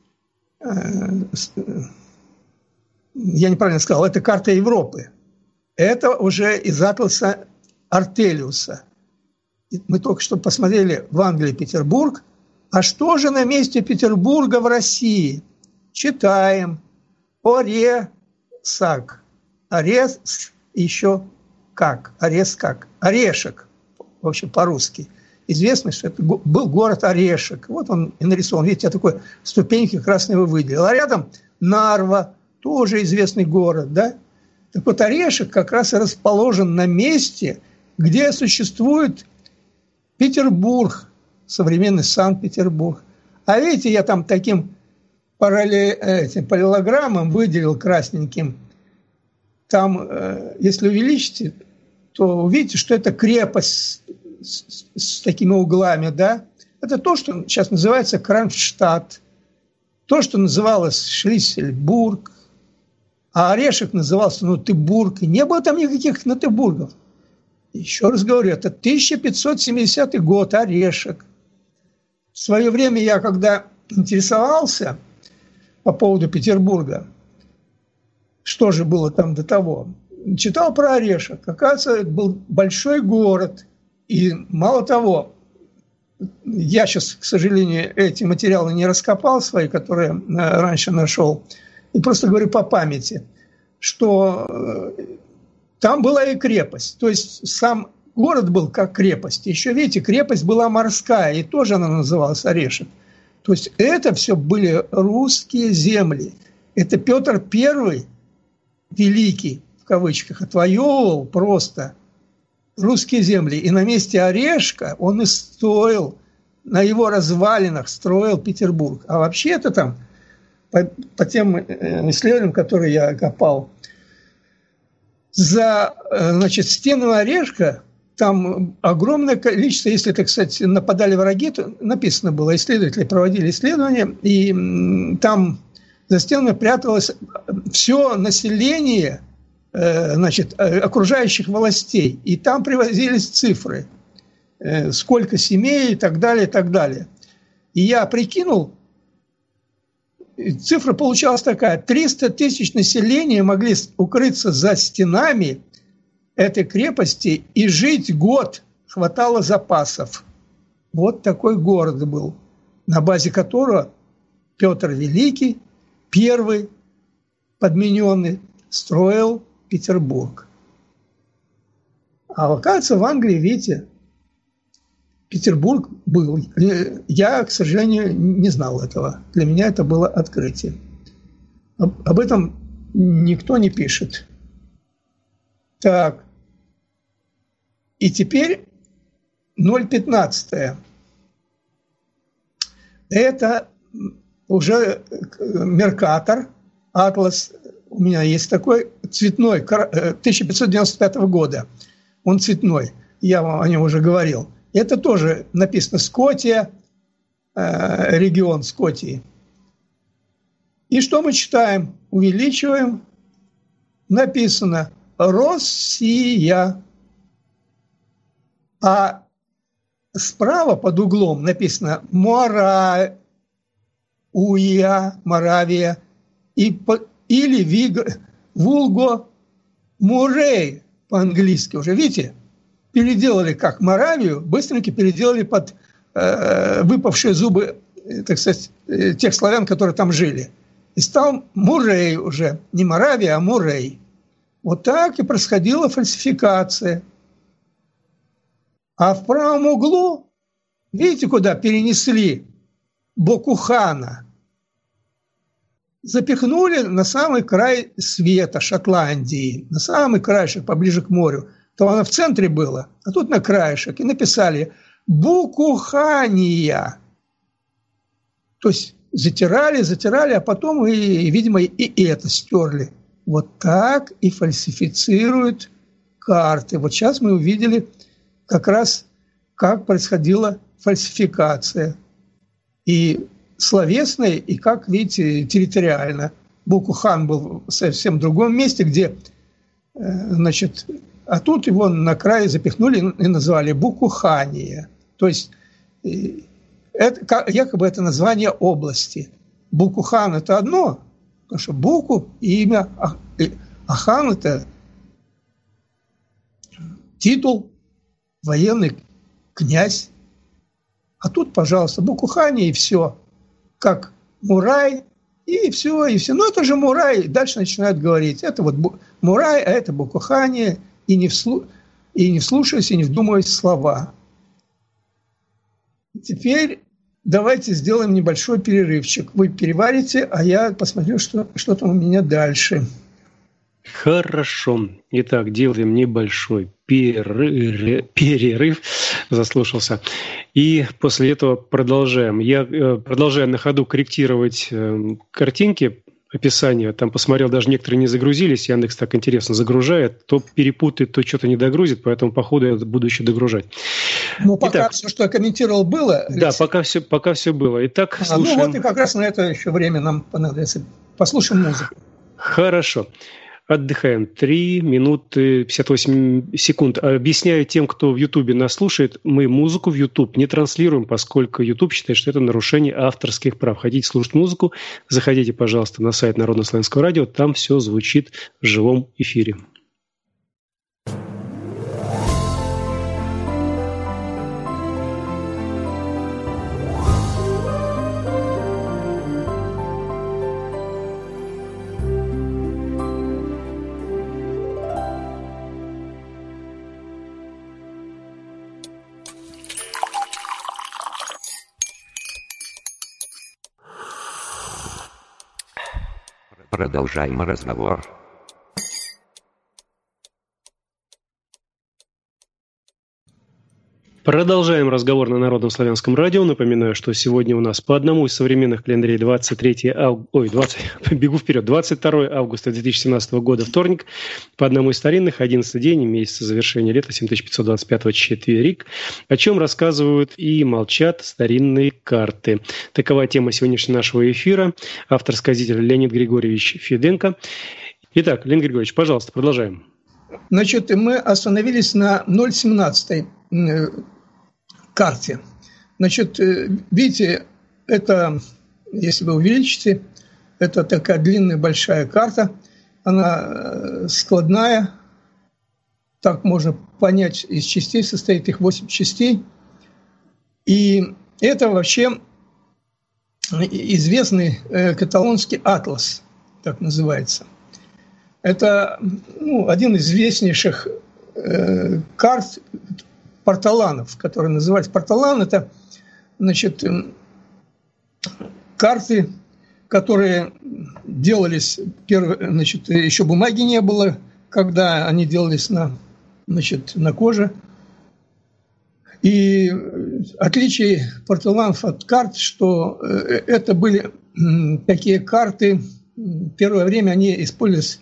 Я неправильно сказал, это карта Европы. Это уже из атласа Артелиуса. Мы только что посмотрели в Англии Петербург. А что же на месте Петербурга в России? Читаем. Оресак. Орес еще как? Орес как? Орешек. В общем, по-русски. Известно, что это был город Орешек. Вот он и нарисован. Видите, я такой ступеньки красные выделил. А рядом Нарва, тоже известный город, да? Так вот, Орешек как раз и расположен на месте, где существует Петербург, современный Санкт-Петербург. А видите, я там таким параллелограммом выделил красненьким. Там, если увеличите, то увидите, что это крепость с такими углами, да? Это то, что сейчас называется Кронштадт, то, что называлось Шлиссельбург, а Орешек назывался Нотебург, и не было там никаких Нотебургов. Еще раз говорю, это 1570 год, Орешек. В свое время я, когда интересовался по поводу Петербурга, что же было там до того, читал про Орешек. Оказывается, это был большой город. И мало того, я сейчас, к сожалению, эти материалы не раскопал свои, которые раньше нашел, и просто говорю по памяти, что там была и крепость. То есть сам город был как крепость. Еще, видите, крепость была морская, и тоже она называлась Орешек. То есть это все были русские земли. Это Петр I, великий, в кавычках, отвоевывал просто русские земли. И на месте Орешка он и строил, на его развалинах строил Петербург. А вообще это там, по тем исследованиям, которые я копал, за, значит, стены Орешка там огромное количество, если, так сказать, нападали враги, то написано было, исследователи проводили исследования, и там за стенами пряталось все население, значит, окружающих властей. И там привозились цифры, сколько семей и так далее, и так далее. И я прикинул, цифра получалась такая: 300 тысяч населения могли укрыться за стенами этой крепости и жить год, хватало запасов. Вот такой город был, на базе которого Петр Великий, первый подмененный, строил Петербург. А оказывается, в Англии, видите, Петербург был. Я, к сожалению, не знал этого. Для меня это было открытие. Об этом никто не пишет. Так. И теперь 0,15. Это уже Меркатор, атлас, у меня есть такой, цветной, 1595 года. Он цветной, я вам о нем уже говорил. Это тоже написано Скотия, регион Скотии. И что мы читаем? Увеличиваем. Написано «Россия». А справа под углом написано «Моравия», или «Вулго Мурей» по-английски уже. Видите? Переделали как Моравию, быстренько переделали под выпавшие зубы, так сказать, тех славян, которые там жили. И стал Мурей уже. Не Моравия, а Мурей. Вот так и происходила фальсификация. А в правом углу, видите, куда перенесли Бокухана? Запихнули на самый край света Шотландии, на самый краешек, поближе к морю. То оно в центре было, а тут на краешек. И написали «Букухания». То есть затирали, а потом, видимо, и это стерли. Вот так и фальсифицируют карты. Вот сейчас мы увидели как раз, как происходила фальсификация. И словесная, и, как видите, территориально. Букухан был в совсем другом месте, где, значит, а тут его на край запихнули и назвали Букухания. То есть это, якобы это название области. Букухан – это одно, потому что Буку – имя, а хан – это титул, военный князь. А тут, пожалуйста, Букухания и все. Как Мурай, и все, и все. Ну, это же Мурай. Дальше начинают говорить. Это вот Мурай, а это Букухания. И не вслушиваясь, и не вдумываясь в слова. Теперь давайте сделаем небольшой перерывчик. Вы переварите, а я посмотрю, что там у меня дальше. Хорошо. Итак, делаем небольшой перерыв. Заслушался. И после этого продолжаем. Я продолжаю на ходу корректировать картинки, описание. Там посмотрел, даже некоторые не загрузились. Яндекс так интересно загружает. То перепутает, то что-то не догрузит. Поэтому по ходу я буду еще догружать. Ну, пока итак, все, что я комментировал, было. Алексей? Да, пока все было. Итак, слушаем. Ну вот и как раз на это еще время нам понадобится. Послушаем музыку. Хорошо. Отдыхаем. 3 минуты 58 секунд. Объясняю тем, кто в Ютубе нас слушает, мы музыку в Ютуб не транслируем, поскольку Ютуб считает, что это нарушение авторских прав. Хотите слушать музыку, заходите, пожалуйста, на сайт Народно-славянского радио, там все звучит в живом эфире. Продолжаем разговор. Продолжаем разговор на Народном славянском радио. Напоминаю, что сегодня у нас по одному из современных календарей 22 августа 2017 года, вторник, по одному из старинных 11 день месяца завершения лета 7525 четверик, о чем рассказывают и молчат старинные карты. Такова тема сегодняшнего нашего эфира. Автор-сказитель Леонид Григорьевич Феденко. Итак, Леонид Григорьевич, пожалуйста, продолжаем. Значит, мы остановились на 0,17 карте. Значит, видите, это, если вы увеличите, это такая длинная большая карта, она складная, так можно понять, из частей состоит, их 8 частей. И это вообще известный каталонский атлас, так называется. Это один из известнейших карт порталанов, которые назывались порталан. Это, значит, карты, которые делались, значит, еще бумаги не было, когда они делались на коже. И отличие порталанов от карт, что это были такие карты, первое время они использовались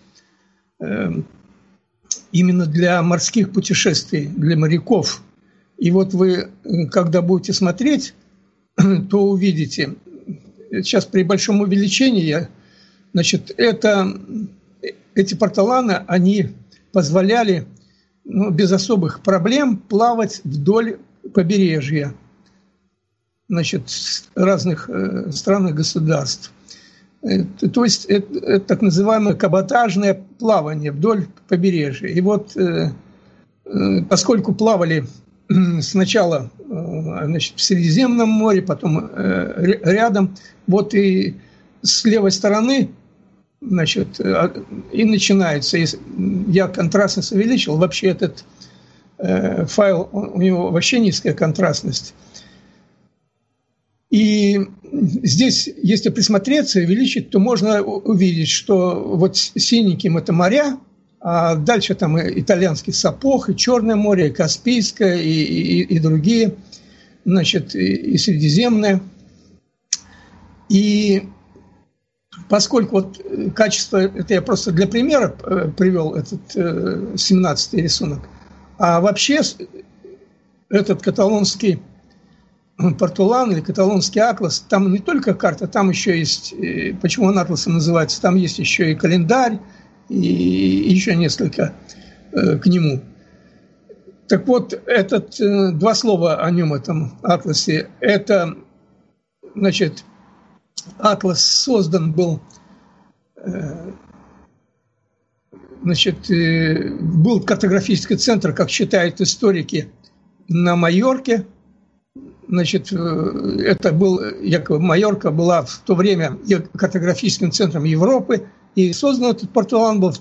именно для морских путешествий, для моряков. И вот вы, когда будете смотреть, то увидите, сейчас при большом увеличении, значит, эти порталаны, они позволяли без особых проблем плавать вдоль побережья, значит, разных стран и государств. То есть это так называемое каботажное плавание вдоль побережья. И вот поскольку плавали сначала, значит, в Средиземном море, потом рядом, вот и с левой стороны, значит, и начинается. Я контрастность увеличил. Вообще этот файл, у него вообще низкая контрастность. И здесь, если присмотреться и увеличить, то можно увидеть, что вот синеньким это моря, а дальше там и итальянский сапог, и Черное море, и Каспийское, и другие, значит, и Средиземное. И поскольку вот качество, это я просто для примера привел этот 17-й рисунок, а вообще этот каталонский портулан или каталонский атлас, там не только карта, там еще есть, почему он атласом называется, там есть еще и календарь, и еще несколько к нему. Так вот, два слова о нем, этом атласе. Это, значит, атлас создан был, значит, был картографический центр, как считают историки, на Майорке. Значит, это был, якобы Майорка была в то время картографическим центром Европы, и создан этот портулан был в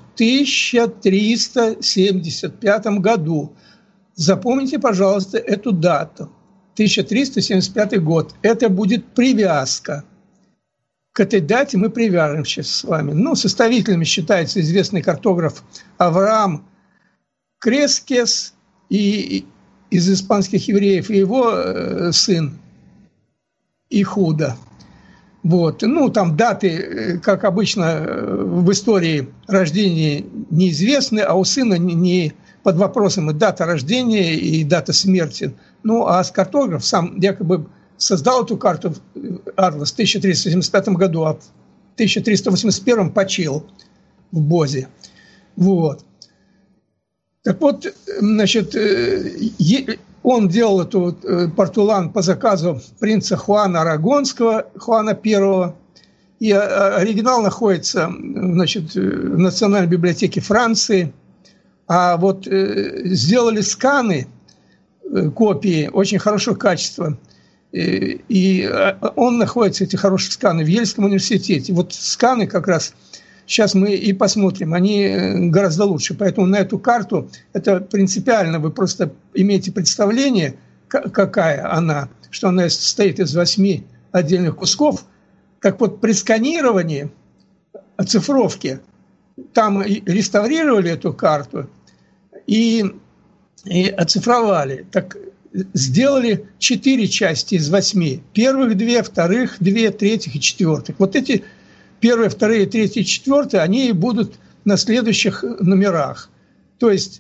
1375 году. Запомните, пожалуйста, эту дату. 1375 год. Это будет привязка. К этой дате мы привяжем сейчас с вами. Составителями считается известный картограф Авраам Крескес и из испанских евреев, и его сын Ихуда. Вот. Там даты, как обычно в истории рождения, неизвестны, а у сына не под вопросом и дата рождения, и дата смерти. А картограф сам якобы создал эту карту атлас в 1375 году, а в 1381 почил в Бозе. Вот. Так вот, значит, он делал эту портулан по заказу принца Хуана Арагонского, Хуана I, и оригинал находится, значит, в Национальной библиотеке Франции. А вот сделали сканы, копии очень хорошего качества, и он находится, эти хорошие сканы, в Ельском университете. Вот сканы как раз сейчас мы и посмотрим, они гораздо лучше. Поэтому на эту карту это принципиально, вы просто имеете представление, какая она, что она состоит из 8 отдельных кусков. Так вот, при сканировании, оцифровке, там реставрировали эту карту и оцифровали. Так сделали 4 части из 8. Первых 2, вторых 2, третьих и четвертых. Вот эти первые, вторые, третьи, четвертые, они будут на следующих номерах. То есть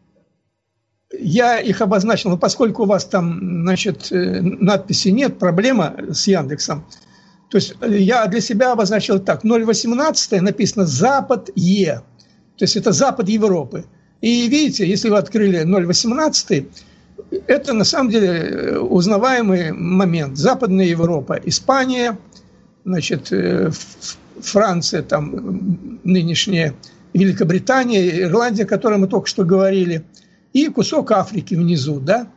я их обозначил, но поскольку у вас там, значит, надписи нет, проблема с Яндексом. То есть я для себя обозначил так: 018 написано Запад Е, то есть это Запад Европы. И видите, если вы открыли 018, это на самом деле узнаваемый момент. Западная Европа, Испания, значит, Франция, там нынешняя Великобритания, Ирландия, о которой мы только что говорили, и кусок Африки внизу, да.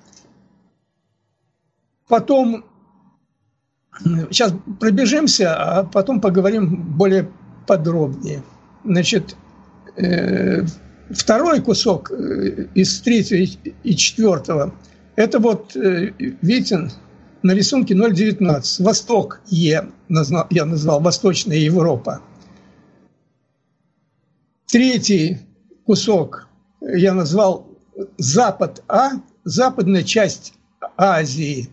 Потом, сейчас пробежимся, а потом поговорим более подробнее. Значит, второй кусок из 3 и 4, это вот, видите, на рисунке 0,19. Восток я назвал Восточная Европа. 3 кусок я назвал Запад А, западная часть Азии.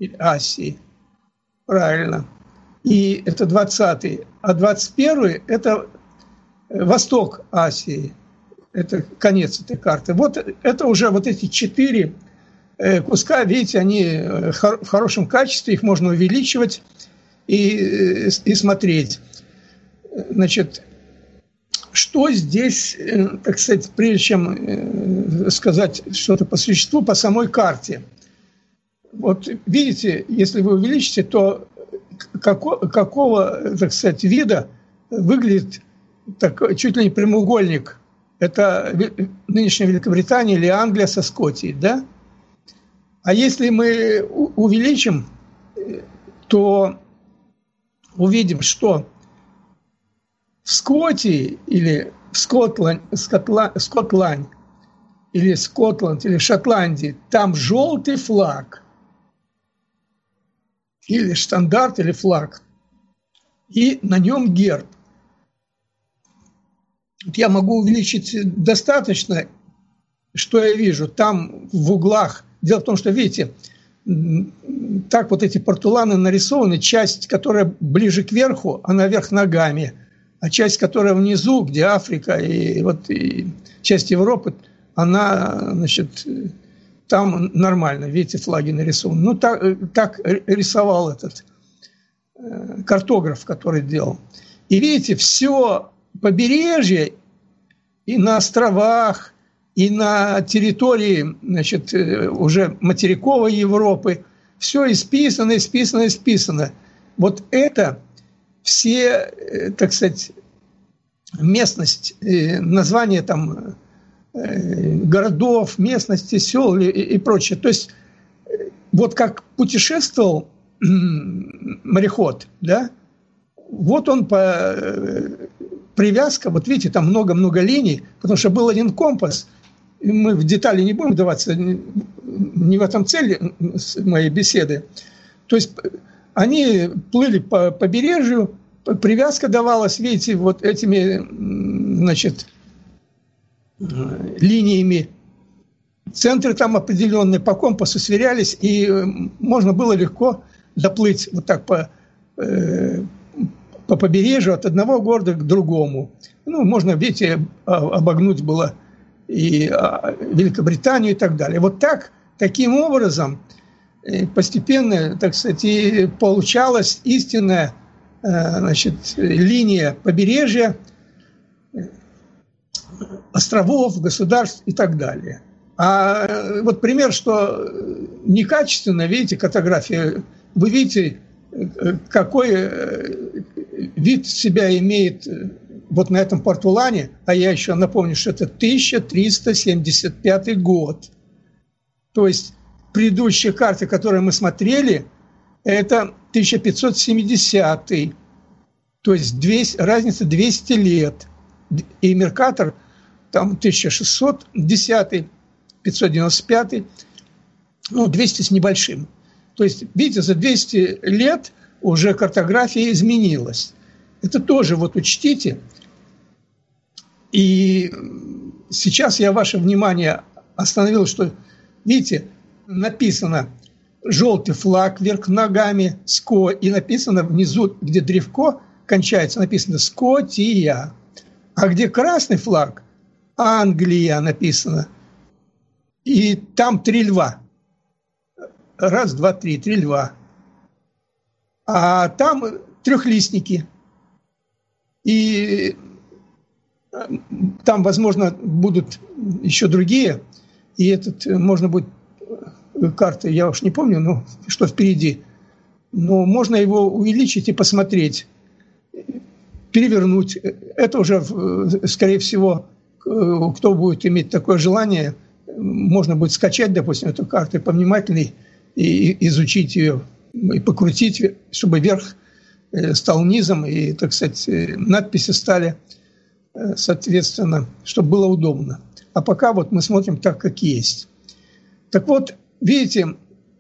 Правильно. И это 20-й. А 21-й – это Восток Азии. Это конец этой карты. Вот это уже вот эти 4 куска, видите, они в хорошем качестве, их можно увеличивать и смотреть. Значит, что здесь, так сказать, прежде чем сказать что-то по существу, по самой карте. Вот видите, если вы увеличите, то какого, так сказать, вида выглядит чуть ли не прямоугольник. Это нынешняя Великобритания или Англия со Скотией, да? А если мы увеличим, то увидим, что в Скотии или в Скотланд или Скотланд или Шотландии там желтый флаг или штандарт или флаг, и на нем герб. Я могу увеличить достаточно, что я вижу. Там в углах. Дело в том, что, видите, так вот эти портуланы нарисованы. Часть, которая ближе к верху, она вверх ногами. А часть, которая внизу, где Африка и часть Европы, она, значит, там нормально. Видите, флаги нарисованы. Ну, так рисовал этот картограф, который делал. И видите, все побережье и на островах, и на территории, значит, уже материковой Европы, все исписано. Вот это все, так сказать, местность, названия там городов, местности, сел и прочее. То есть вот как путешествовал мореход, да, вот он привязка, вот видите, там много-много линий, потому что был один компас. Мы в детали не будем вдаваться, не в этом цель моей беседы. То есть они плыли по побережью, привязка давалась, видите, вот этими, значит, линиями. Центры там определенные по компасу сверялись, и можно было легко доплыть вот так по побережью от одного города к другому. Ну, можно, видите, обогнуть было и Великобританию и так далее. Вот таким образом постепенно, так сказать, и получалась истинная, значит, линия побережья, островов, государств и так далее. А вот пример, что некачественно, видите, картография, вы видите, какой вид себя имеет вот на этом портулане, а я еще напомню, что это 1375 год. То есть предыдущие карты, которые мы смотрели, это 1570. То есть разница 200 лет. И Меркатор там 1610, 595, ну, 200 с небольшим. То есть, видите, за 200 лет уже картография изменилась. Это тоже вот учтите. И сейчас я ваше внимание остановил, что, видите, написано желтый флаг вверх ногами, и написано внизу, где древко кончается, написано Скотия. А где красный флаг, Англия написано. И там 3 льва. 1, 2, 3, 3 льва. А там трехлистники. И там, возможно, будут еще другие. И можно будет карты, я уж не помню, но что впереди. Но можно его увеличить и посмотреть. Перевернуть. Это уже, скорее всего, кто будет иметь такое желание, можно будет скачать, допустим, эту карту повнимательней и изучить ее, и покрутить, чтобы верх стал низом, и, так сказать, надписи стали соответственно, чтобы было удобно. А пока вот мы смотрим так, как есть. Так вот, видите,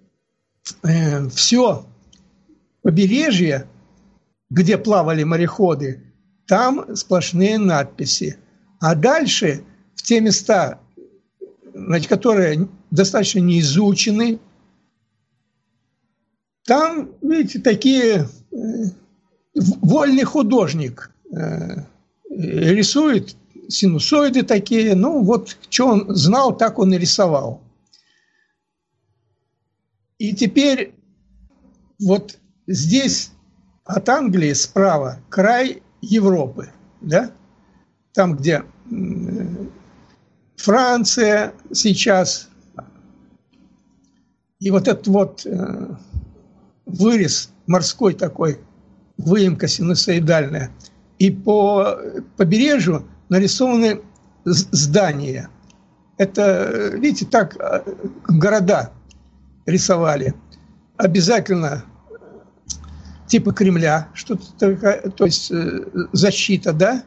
все побережье, где плавали мореходы, там сплошные надписи. А дальше в те места, значит, которые достаточно не изучены, там, видите, такие вольный художник рисует синусоиды такие, ну вот, что он знал, так он и рисовал. И теперь вот здесь от Англии справа край Европы, да? Там, где Франция сейчас, и вот этот вот вырез морской такой, выемка синусоидальная, и по побережью нарисованы здания. Это, видите, так города рисовали. Обязательно типа Кремля, что-то такое, то есть защита, да?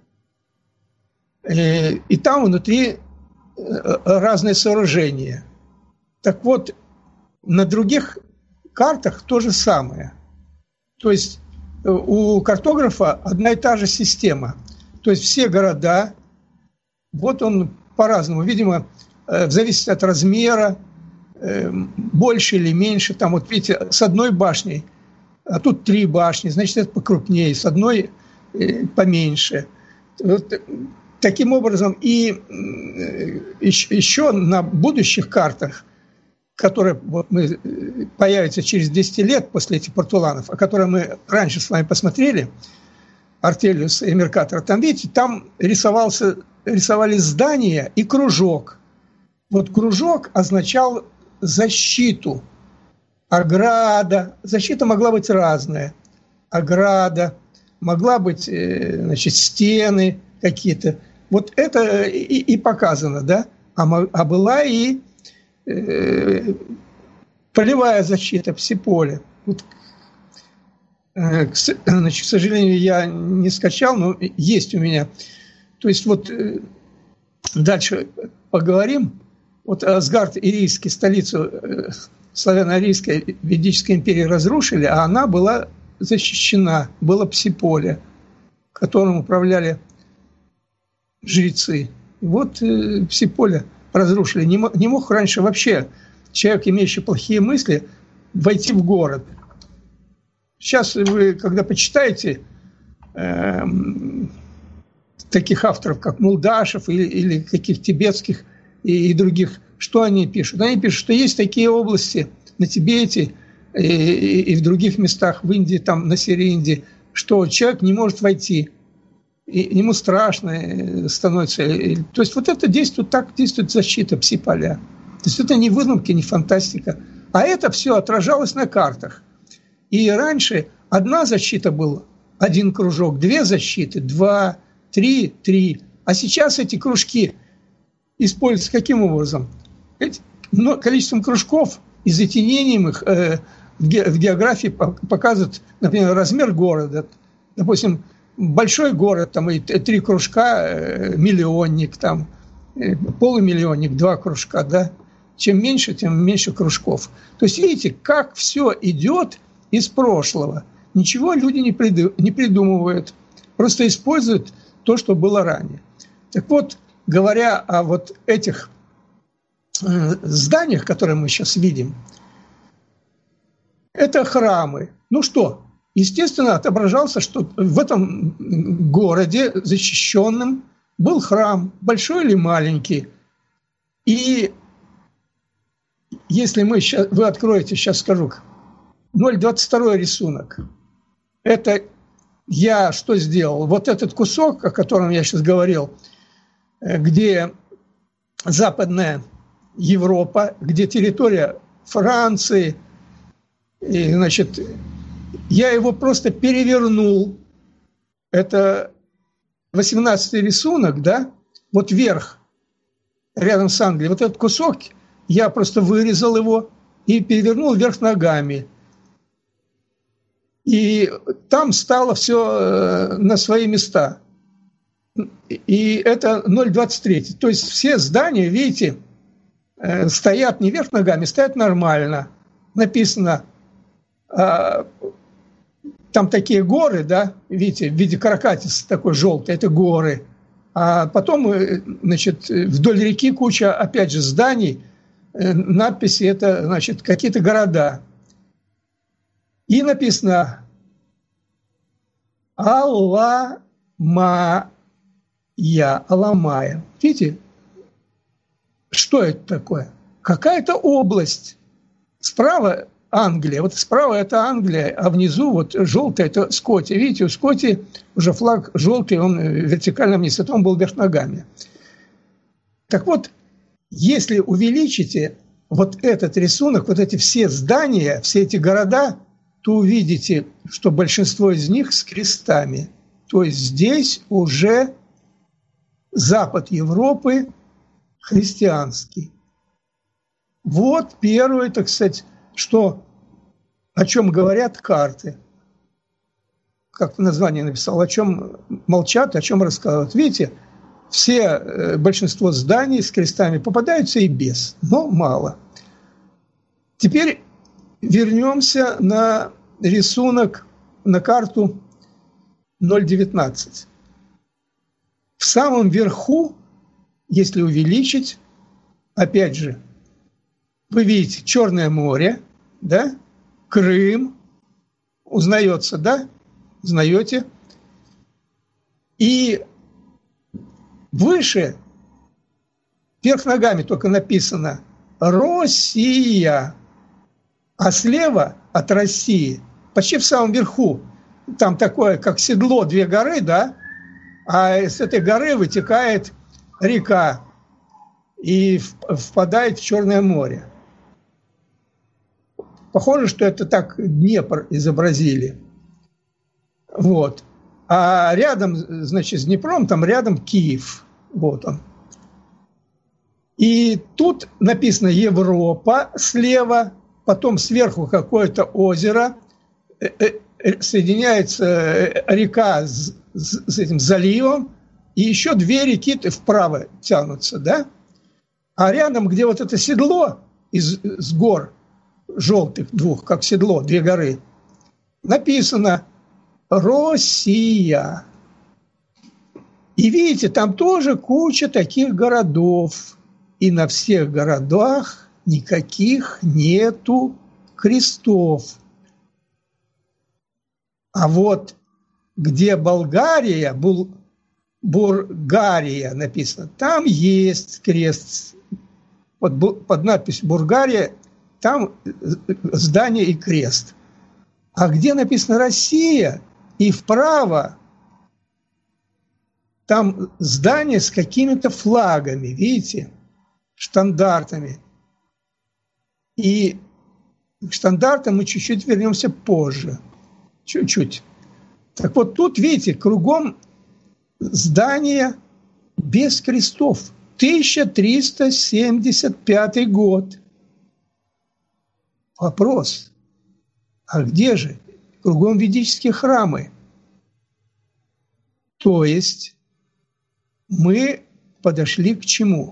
И там внутри разные сооружения. Так вот, на других картах то же самое. То есть у картографа одна и та же система. То есть все города, вот он по-разному, видимо, в зависимости от размера, больше или меньше, там вот видите, с одной башней, а тут 3 башни, значит, это покрупнее, с одной поменьше. Вот таким образом, и еще на будущих картах, которые вот мы, появятся через 10 лет после этих портуланов, о которых мы раньше с вами посмотрели, Артелиус и Меркатор, там, видите, там рисовали здания и кружок. Вот кружок означал защиту, ограда. Защита могла быть разная. Ограда, могла быть, значит, стены какие-то. Вот это и показано, да? А была и полевая защита, псиполе. Вот, значит, к сожалению, я не скачал, но есть у меня. То есть вот дальше поговорим. Вот Асгард Ирийский, столицу славяно-арийской ведической империи разрушили, а она была защищена, было псиполе, которым управляли жрецы. И вот псиполе разрушили. Не мог раньше вообще человек, имеющий плохие мысли, войти в город. Сейчас вы, когда почитаете таких авторов, как Мулдашев или каких тибетских и других, что они пишут? Они пишут, что есть такие области на Тибете и в других местах, в Индии, там на севере Индии, что человек не может войти, и ему страшно становится. То есть вот это действует, так действует защита пси-поля. То есть это не выдумки, не фантастика. А это все отражалось на картах. И раньше одна защита была, 1 кружок, 2 защиты, 2, 3. А сейчас эти кружки используются каким образом? Количеством кружков и затенением их в географии показывают, например, размер города. Допустим, большой город, там и 3 кружка, миллионник, там, полумиллионник, 2 кружка, да? Чем меньше, тем меньше кружков. То есть, видите, как все идет из прошлого. Ничего люди не придумывают, просто используют то, что было ранее. Так вот, говоря о вот этих зданиях, которые мы сейчас видим, это храмы. Ну что, естественно, отображался, что в этом городе защищенном был храм, большой или маленький. И если вы откроете, сейчас скажу, 0,22 рисунок, это я что сделал? Вот этот кусок, о котором я сейчас говорил, где Западная Европа, где территория Франции, и, значит, я его просто перевернул. Это 18-й рисунок, да? Вот верх, рядом с Англией. Вот этот кусок, я просто вырезал его и перевернул вверх ногами. И там стало все на свои места. И это 0,23. То есть все здания, видите, стоят не вверх ногами, стоят нормально. Написано, там такие горы, да, видите, в виде каракатицы такой желтый, это горы. А потом, значит, вдоль реки куча, опять же, зданий, надписи, это, значит, какие-то города. И написано Аламая. Аламая. Видите, что это такое? Какая-то область. Справа Англия. Вот справа это Англия, а внизу вот желтый это Скотия. Видите, у Скотии уже флаг желтый, он вертикально вниз, это он был вверх ногами. Так вот, если увеличите вот этот рисунок, вот эти все здания, все эти города, то увидите, что большинство из них с крестами. То есть здесь уже запад Европы христианский. Вот первое, так сказать, о чем говорят карты. Как в названии написал, о чем молчат, о чем рассказывают. Видите, большинство зданий с крестами попадаются и без, но мало. Теперь вернемся на рисунок, на карту 0,19. В самом верху, если увеличить, опять же, вы видите Черное море, да? Крым, узнается, да? Узнаете? И выше, вверх ногами только написано «Россия», а слева от России, почти в самом верху, там такое, как седло, две горы, да? А с этой горы вытекает река и впадает в Черное море. Похоже, что это так Днепр изобразили. Вот. А рядом, значит, с Днепром, там рядом Киев. Вот он. И тут написано Европа слева, потом сверху какое-то озеро, соединяется река с этим заливом, и еще две реки вправо тянутся, да? А рядом, где вот это седло с гор, желтых двух, как седло, две горы, написано «Россия». И видите, там тоже куча таких городов. И на всех городах никаких нету крестов. А вот где Болгария, Бургария написано, там есть крест. Вот под надписью «Бургария» там здание и крест. А где написано «Россия» и вправо, там здание с какими-то флагами, видите, штандартами. И к штандартам мы чуть-чуть вернемся позже. Чуть-чуть. Так вот тут, видите, кругом здания без крестов. 1375 год. Вопрос. А где же кругом ведические храмы? То есть мы подошли к чему?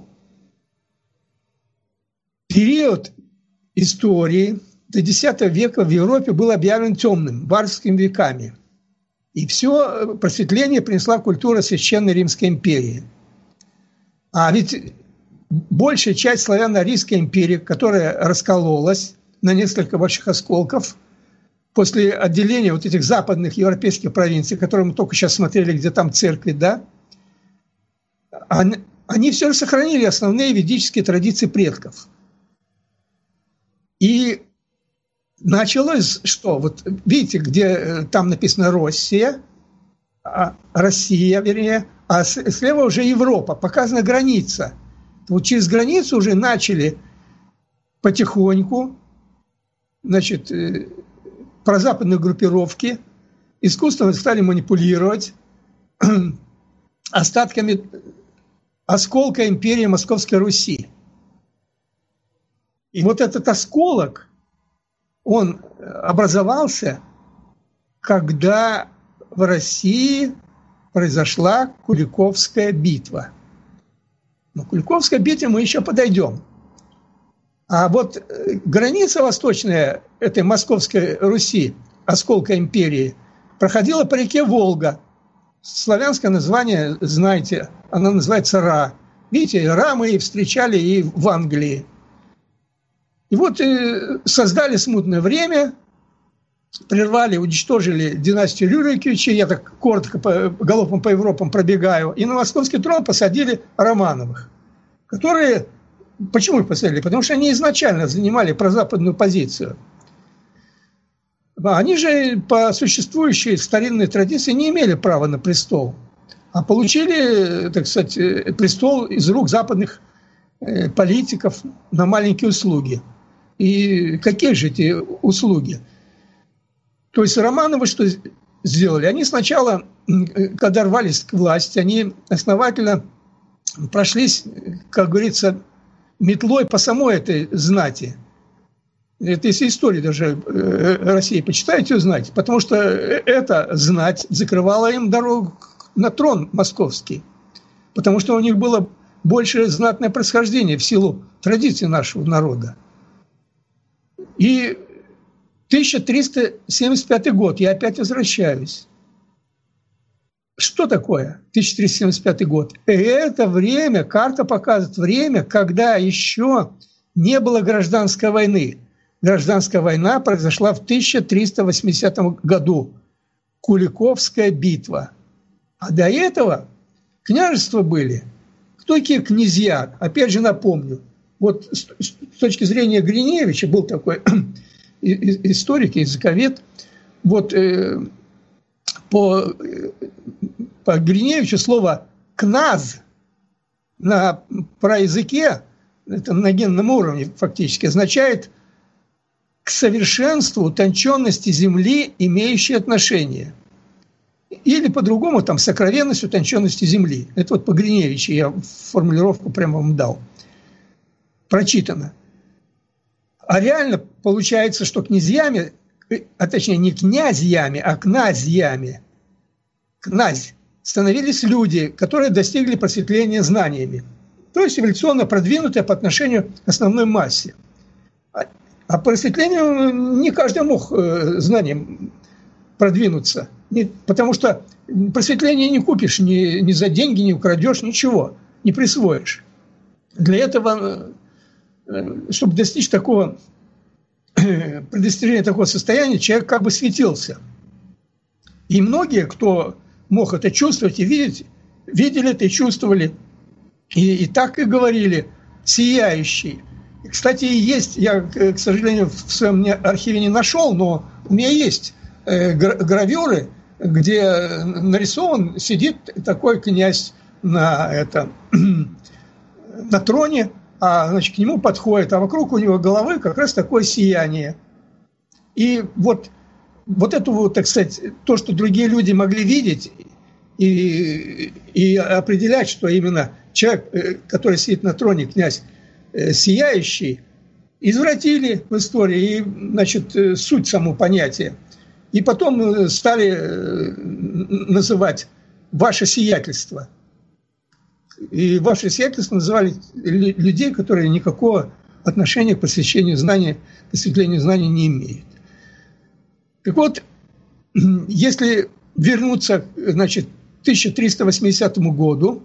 Период истории до X века в Европе был объявлен темным, барскими веками. И все просветление принесла культура Священной Римской империи. А ведь большая часть славяно-арийской империи, которая раскололась на несколько больших осколков, после отделения вот этих западных европейских провинций, которые мы только сейчас смотрели, где там церкви, да, они все же сохранили основные ведические традиции предков. И началось что? Вот видите, где там написано Россия, вернее, а слева уже Европа, показана граница. Вот через границу уже начали потихоньку, значит, прозападные группировки искусственно стали манипулировать остатками осколка империи Московской Руси. И вот этот осколок, он образовался, когда в России произошла Куликовская битва. Но к Куликовской битве мы еще подойдем. А вот граница восточная этой Московской Руси, осколка империи, проходила по реке Волга. Славянское название, знаете, оно называется Ра. Видите, Ра мы встречали и в Англии. И вот создали смутное время, прервали, уничтожили династию Рюриковичей, я так коротко галопом по Европам пробегаю, и на московский трон посадили Романовых, которые... Почему их посадили? Потому что они изначально занимали прозападную позицию. Они же по существующей старинной традиции не имели права на престол, а получили, так сказать, престол из рук западных политиков на маленькие услуги. И какие же эти услуги? То есть Романовы что сделали? Они сначала, когда рвались к власти, они основательно прошлись, как говорится, метлой по самой этой знати. Это если историю даже России почитаете, узнаете. Потому что эта знать закрывала им дорогу на трон московский. Потому что у них было больше знатное происхождение в силу традиций нашего народа. И 1375 год, я опять возвращаюсь. Что такое 1375 год? Это время, карта показывает время, когда еще не было гражданской войны. Гражданская война произошла в 1380 году. Куликовская битва. А до этого княжества были. Кто такие князья? Опять же напомню. Вот с точки зрения Гриневича был такой историк, языковед. Вот по Гриневичу слово «кназ» на праязыке, это на генном уровне фактически, означает к совершенству, утонченности земли, имеющей отношение. Или по-другому, там, сокровенность утонченности земли. Это вот по Гриневичу я формулировку прямо вам дал. Прочитано. А реально получается, что князьями, а точнее не князьями, а князьями, князь, становились люди, которые достигли просветления знаниями. То есть эволюционно продвинутые по отношению к основной массе. А просветлению не каждый мог знанием продвинуться. Потому что просветление не купишь ни за деньги, не украдешь, ничего, не присвоишь. Для этого, чтобы достичь такого предостережения, такого состояния, человек как бы светился. И многие, кто мог это чувствовать и видеть, видели это и чувствовали. И так и говорили: сияющий. И, кстати, есть, я, к сожалению, в своем архиве не нашел, но у меня есть гравюры, где нарисован, сидит такой князь на троне, а значит, к нему подходит, а вокруг у него головы как раз такое сияние. И вот это вот, так сказать, то, что другие люди могли видеть и определять, что именно человек, который сидит на троне, князь сияющий, извратили в истории, и, значит, суть само понятия. И потом стали называть «ваше сиятельство». И «ваше сиятельство» называли людей, которые никакого отношения к просветлению знаний не имеют. Так вот, если вернуться, значит, к 1380 году,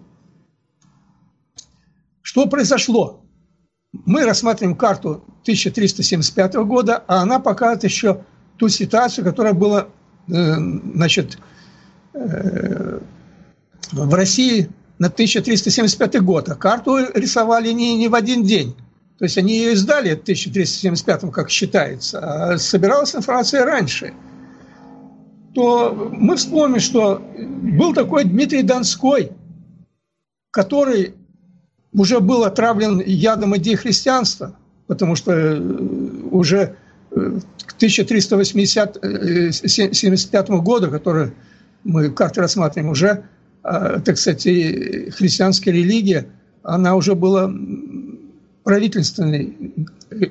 что произошло? Мы рассматриваем карту 1375 года, а она показывает еще ту ситуацию, которая была, значит, в России на 1375 год. А карту рисовали не в один день. То есть они ее издали в 1375, как считается, а собиралась информация раньше. То мы вспомним, что был такой Дмитрий Донской, который уже был отравлен ядом идей христианства, потому что уже к 1375 году, который мы карты рассматриваем, уже, так сказать, христианская религия, она уже была правительственной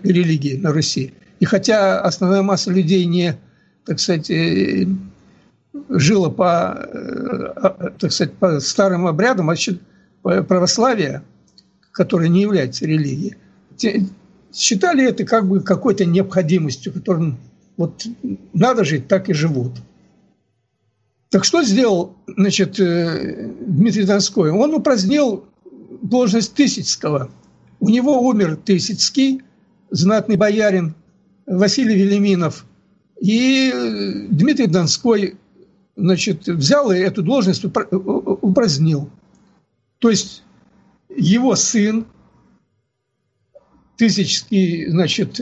религией на Руси. И хотя основная масса людей не, так сказать, жило по, так сказать, по старым обрядам православия, которое не является религией, считали это как бы какой-то необходимостью, которым вот надо жить, так и живут. Так что сделал, значит, Дмитрий Донской? Он упразднил должность Тысяцкого. У него умер Тысяцкий, знатный боярин Василий Велиминов, и Дмитрий Донской, значит, взял и эту должность упразднил. То есть его сын, Тысяцкий, значит,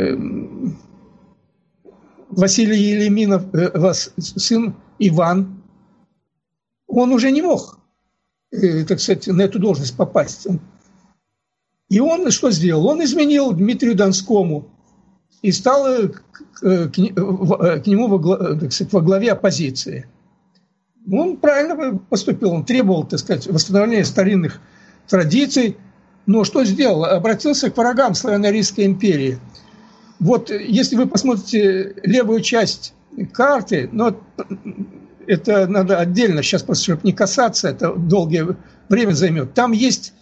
Василий Велиминов, сын Иван, он уже не мог, так сказать, на эту должность попасть. И он что сделал? Он изменил Дмитрию Донскому и стал к нему, так сказать, во главе оппозиции. Он правильно поступил, он требовал, так сказать, восстановления старинных традиций, но что сделал? Обратился к врагам Славяно-Арийской империи. Вот если вы посмотрите левую часть карты, но это надо отдельно, сейчас просто, чтобы не касаться, это долгое время займет. Там есть,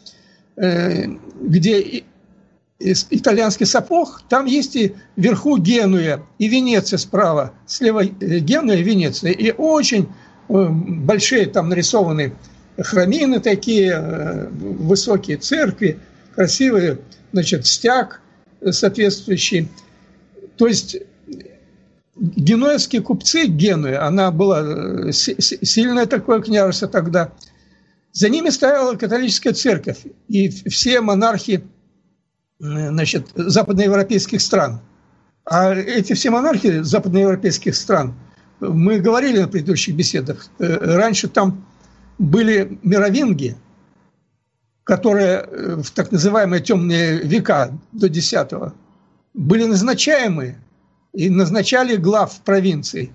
где итальянский сапог, там есть и вверху Генуя, и Венеция справа, слева Генуя и Венеция. И очень большие там нарисованы храмины такие, высокие церкви, красивые, значит, стяг соответствующий. То есть генуэзские купцы, Генуя, она была сильное такое княжество тогда, за ними стояла католическая церковь, и все монархи, значит, западноевропейских стран. А эти все монархи западноевропейских стран, мы говорили на предыдущих беседах, раньше там были мировинги, которые в так называемые темные века до X были назначаемые и назначали глав провинций.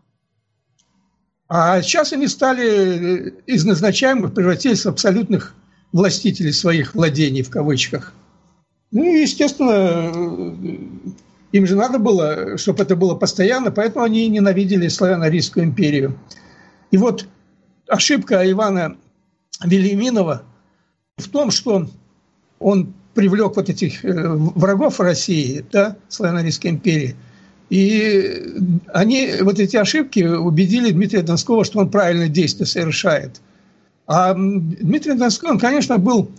А сейчас они стали из назначаемых превратились в абсолютных властителей своих владений, в кавычках. Ну и, естественно, им же надо было, чтобы это было постоянно, поэтому они ненавидели Славяно-Арийскую империю. И вот ошибка Ивана Велиминова в том, что он привлек вот этих врагов России, да, Славяно-Арийской империи, и они, вот эти ошибки убедили Дмитрия Донского, что он правильное действие совершает. А Дмитрий Донской, он, конечно, был,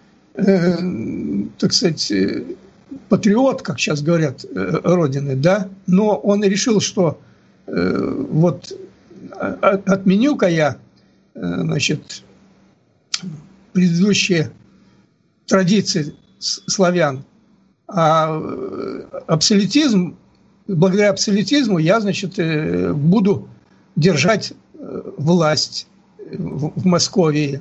так сказать, патриот, как сейчас говорят, Родины, да, но он решил, что вот отменю-ка я, значит, предыдущие традиции славян, а абсолютизм, благодаря абсолютизму я, значит, буду держать власть в Московии.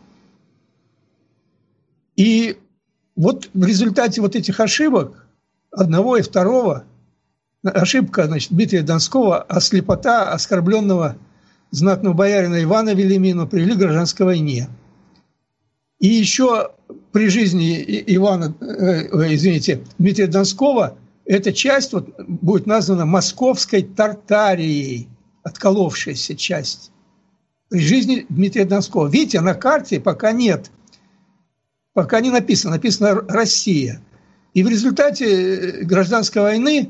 И вот в результате вот этих ошибок, одного и второго, ошибка, значит, Дмитрия Донского, а слепота оскорбленного знатного боярина Ивана Велиминова привели к гражданской войне. И еще при жизни Дмитрия Донского эта часть вот будет названа Московской Тартарией, отколовшаяся часть. При жизни Дмитрия Донского. Видите, на карте пока нет. Пока не написано. Написано «Россия». И в результате гражданской войны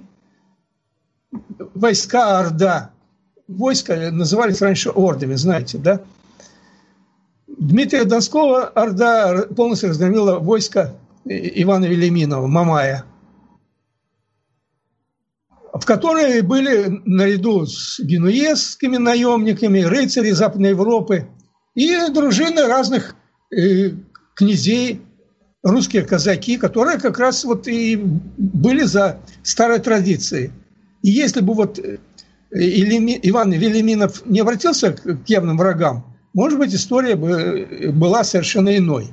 войска Орда, войска назывались раньше ордами, знаете, да? Дмитрия Донского Орда полностью разгромила войско Ивана Велиминова, Мамая, в которой были наряду с генуэзскими наемниками, рыцари Западной Европы и дружины разных князей, русские казаки, которые как раз вот и были за старой традицией. И если бы вот Иван Велиминов не обратился к явным врагам, может быть, история бы была совершенно иной.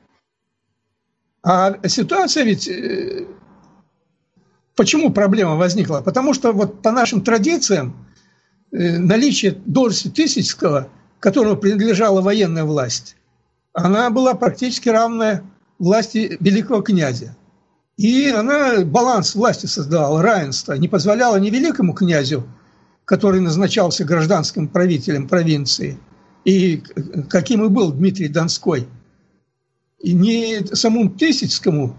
А ситуация ведь... Почему проблема возникла? Потому что вот по нашим традициям наличие должности Тысяцкого, которому принадлежала военная власть, она была практически равная власти великого князя. И она баланс власти создавала, равенство, не позволяла ни великому князю который назначался гражданским правителем провинции, и каким и был Дмитрий Донской, и не самому Тысяцкому,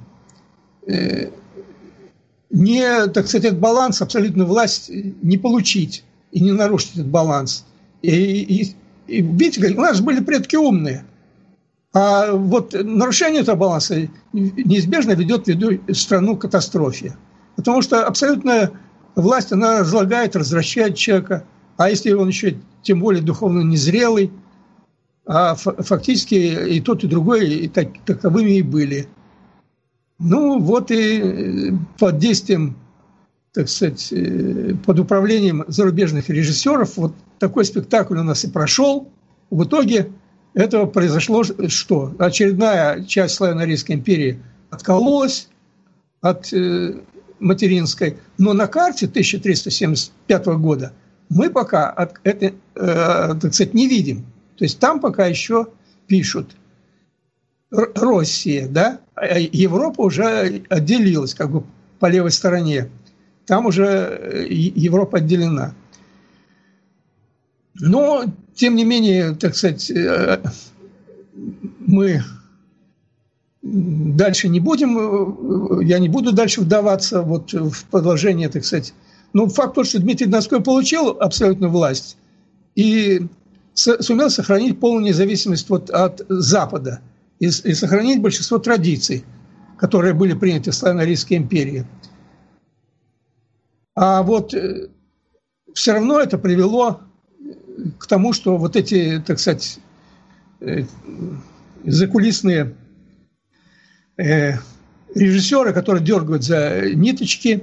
не, так сказать, этот баланс, абсолютную власть не получить и не нарушить этот баланс. И видите, у нас были предки умные. А вот нарушение этого баланса неизбежно ведет страну к катастрофе. Потому что абсолютная власть, она разлагает, развращает человека. А если он еще тем более духовно незрелый, а фактически и тот, и другой и таковыми и были. Ну вот и под действием, так сказать, под управлением зарубежных режиссеров вот такой спектакль у нас и прошел. В итоге этого произошло что? Очередная часть Славяно-Арийской империи откололась от материнской, но на карте 1375 года мы пока это, так сказать, не видим. То есть там пока еще пишут Россия, да, а Европа уже отделилась как бы по левой стороне. Там уже Европа отделена. Но, тем не менее, так сказать, мы дальше не будем, я не буду дальше вдаваться вот в продолжение, так сказать. Но факт тот, что Дмитрий Донской получил абсолютную власть и сумел сохранить полную независимость вот от Запада и сохранить большинство традиций, которые были приняты в Славяно-Арийской империи. А вот все равно это привело к тому, что вот эти, так сказать, закулисные режиссеры, которые дергают за ниточки,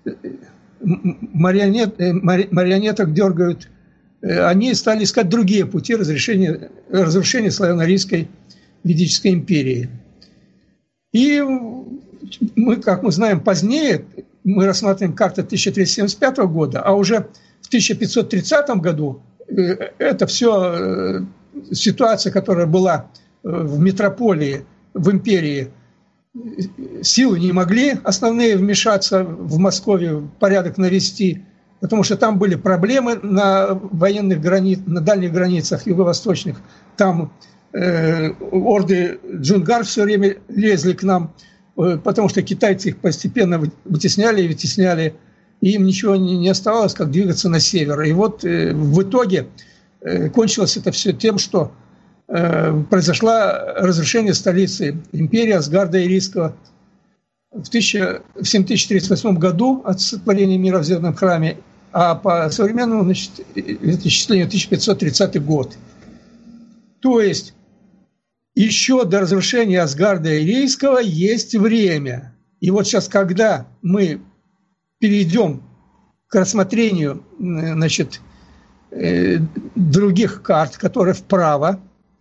марионеток дергают, они стали искать другие пути разрушения Славяно-Арийской ведической империи. И мы, как мы знаем, позднее мы рассматриваем карты 1375 года, а уже в 1530 году это все ситуация, которая была в метрополии, в империи. Силы не могли основные вмешаться в Москве, порядок навести, потому что там были проблемы на военных границах, на дальних границах юго-восточных. Там орды джунгар все время лезли к нам, потому что китайцы их постепенно вытесняли и вытесняли, и им ничего не оставалось, как двигаться на север. И вот в итоге кончилось это все тем, что произошло разрушение столицы империи Асгарда Ирийского в 7038 году от сотворения мира в Зеленом храме, а по современному, значит, летоисчислению 1530 год. То есть еще до разрушения Асгарда Ирийского есть время. И вот сейчас, когда мы перейдем к рассмотрению, значит, других карт, которые вправо,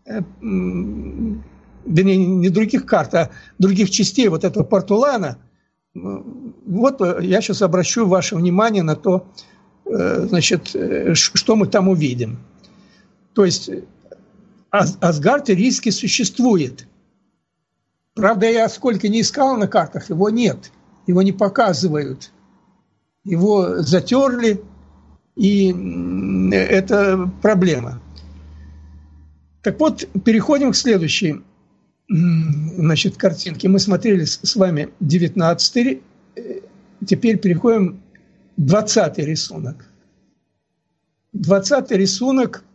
вернее, не других карт, а других частей вот этого портулана, вот я сейчас обращу ваше внимание на то, значит, что мы там увидим. То есть Асгард Ирийский существует. Правда, я сколько не искал на картах, его нет. Его не показывают. Его затерли, и это проблема. Так вот, переходим к следующей, значит, картинке. Мы смотрели с вами 19-й, теперь переходим к 20-й рисунок. 20-й рисунок,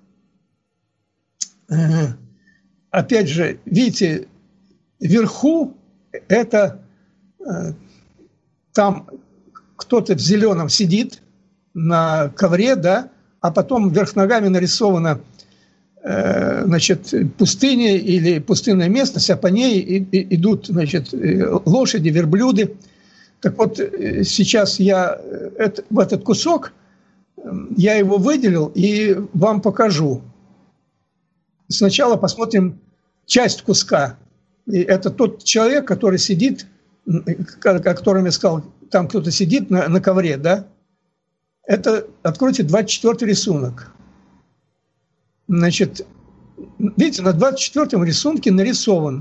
опять же, видите, вверху это там кто-то в зеленом сидит на ковре, да, а потом вверх ногами нарисована, значит, пустыня или пустынная местность, а по ней идут, значит, лошади, верблюды. Так вот, сейчас я в этот кусок, я его выделил и вам покажу. Сначала посмотрим часть куска. И это тот человек, который сидит, о котором я сказал, там кто-то сидит на ковре, да? Это, откройте 24-й рисунок. Значит, видите, на 24-м рисунке нарисован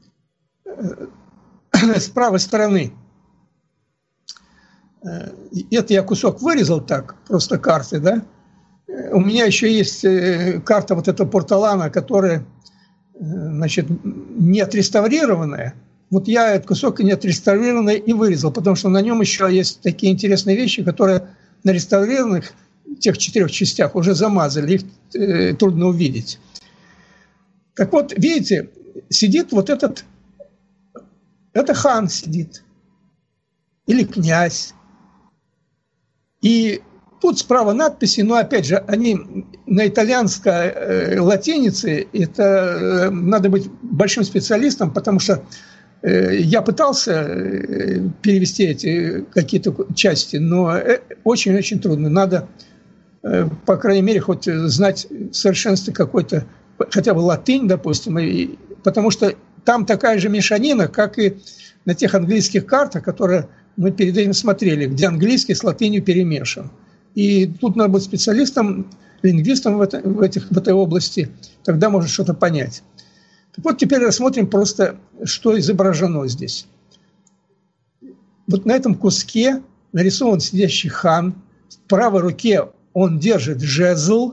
с правой стороны. Это я кусок вырезал так, просто карты, да? у меня еще есть карта вот этого Портолана, которая, значит, не отреставрированная. Вот я этот кусок не отреставрированный и вырезал, потому что на нем еще есть такие интересные вещи, которые на реставрированных тех 4 частях уже замазали, их трудно увидеть. Так вот, видите, сидит вот это хан сидит, или князь. И тут справа надписи, но опять же, они на итальянской латинице, это надо быть большим специалистом, потому что я пытался перевести эти какие-то части, но очень-очень трудно. Надо, по крайней мере, хоть знать в совершенстве какой-то, хотя бы латынь, допустим, потому что там такая же мешанина, как и на тех английских картах, которые мы перед этим смотрели, где английский с латынью перемешан. И тут надо быть специалистом, лингвистом в этой области, тогда можно что-то понять. Так вот, теперь рассмотрим просто, что изображено здесь. Вот на этом куске нарисован сидящий хан. В правой руке он держит жезл,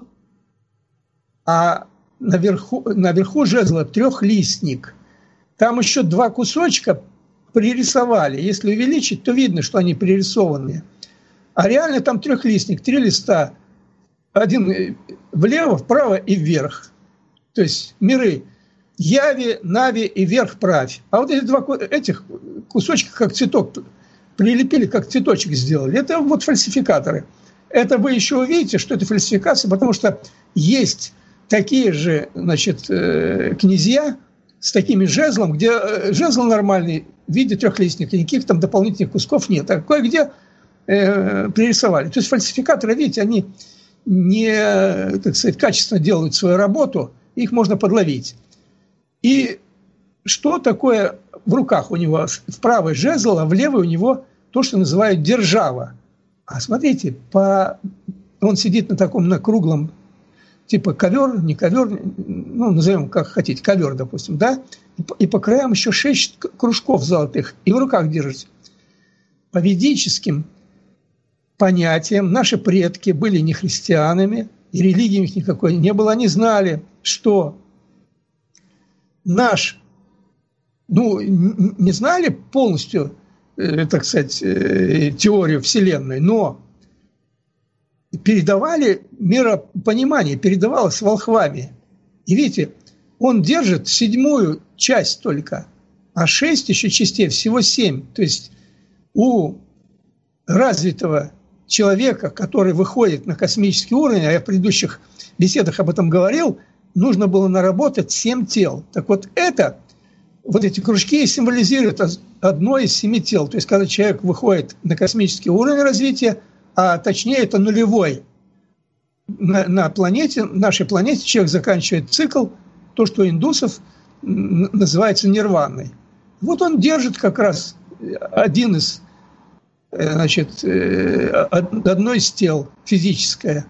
а наверху жезла трехлистник. Там еще 2 кусочка пририсовали. Если увеличить, то видно, что они пририсованные. А реально там трехлистник, 3 листа. Один влево, вправо и вверх. То есть миры Яви, Нави и вверх-правь. А вот эти 2 этих кусочка, как цветок, прилепили, как цветочек сделали. Это вот фальсификаторы. Это вы еще увидите, что это фальсификация, потому что есть такие же, значит, князья с такими жезлом, где жезл нормальный в виде трехлистника, никаких там дополнительных кусков нет. А кое-где пририсовали. То есть фальсификаторы, видите, они не, так сказать, качественно делают свою работу, их можно подловить. И что такое в руках у него? В правой жезл, а в левой у него то, что называют держава. А смотрите, он сидит на таком, на круглом, типа ковер, не ковер, ну, назовем как хотите, ковер, допустим, да? И по краям еще 6 кружков золотых, и в руках держит. По ведическим понятиям наши предки были не христианами, и религии у них никакой не было. Они знали, что не знали полностью, так сказать, теорию Вселенной, но передавали миропонимание, передавалось волхвами. И видите, он держит 7-ю часть только, а 6 еще частей, всего 7. То есть у развитого человека, который выходит на космический уровень, а я в предыдущих беседах об этом говорил, нужно было наработать 7 тел. Так вот вот эти кружки символизируют одно из 7 тел. То есть когда человек выходит на космический уровень развития, а точнее это нулевой. На планете, нашей планете человек заканчивает цикл, то, что у индусов называется нирваной. Вот он держит как раз одно из тел физическое,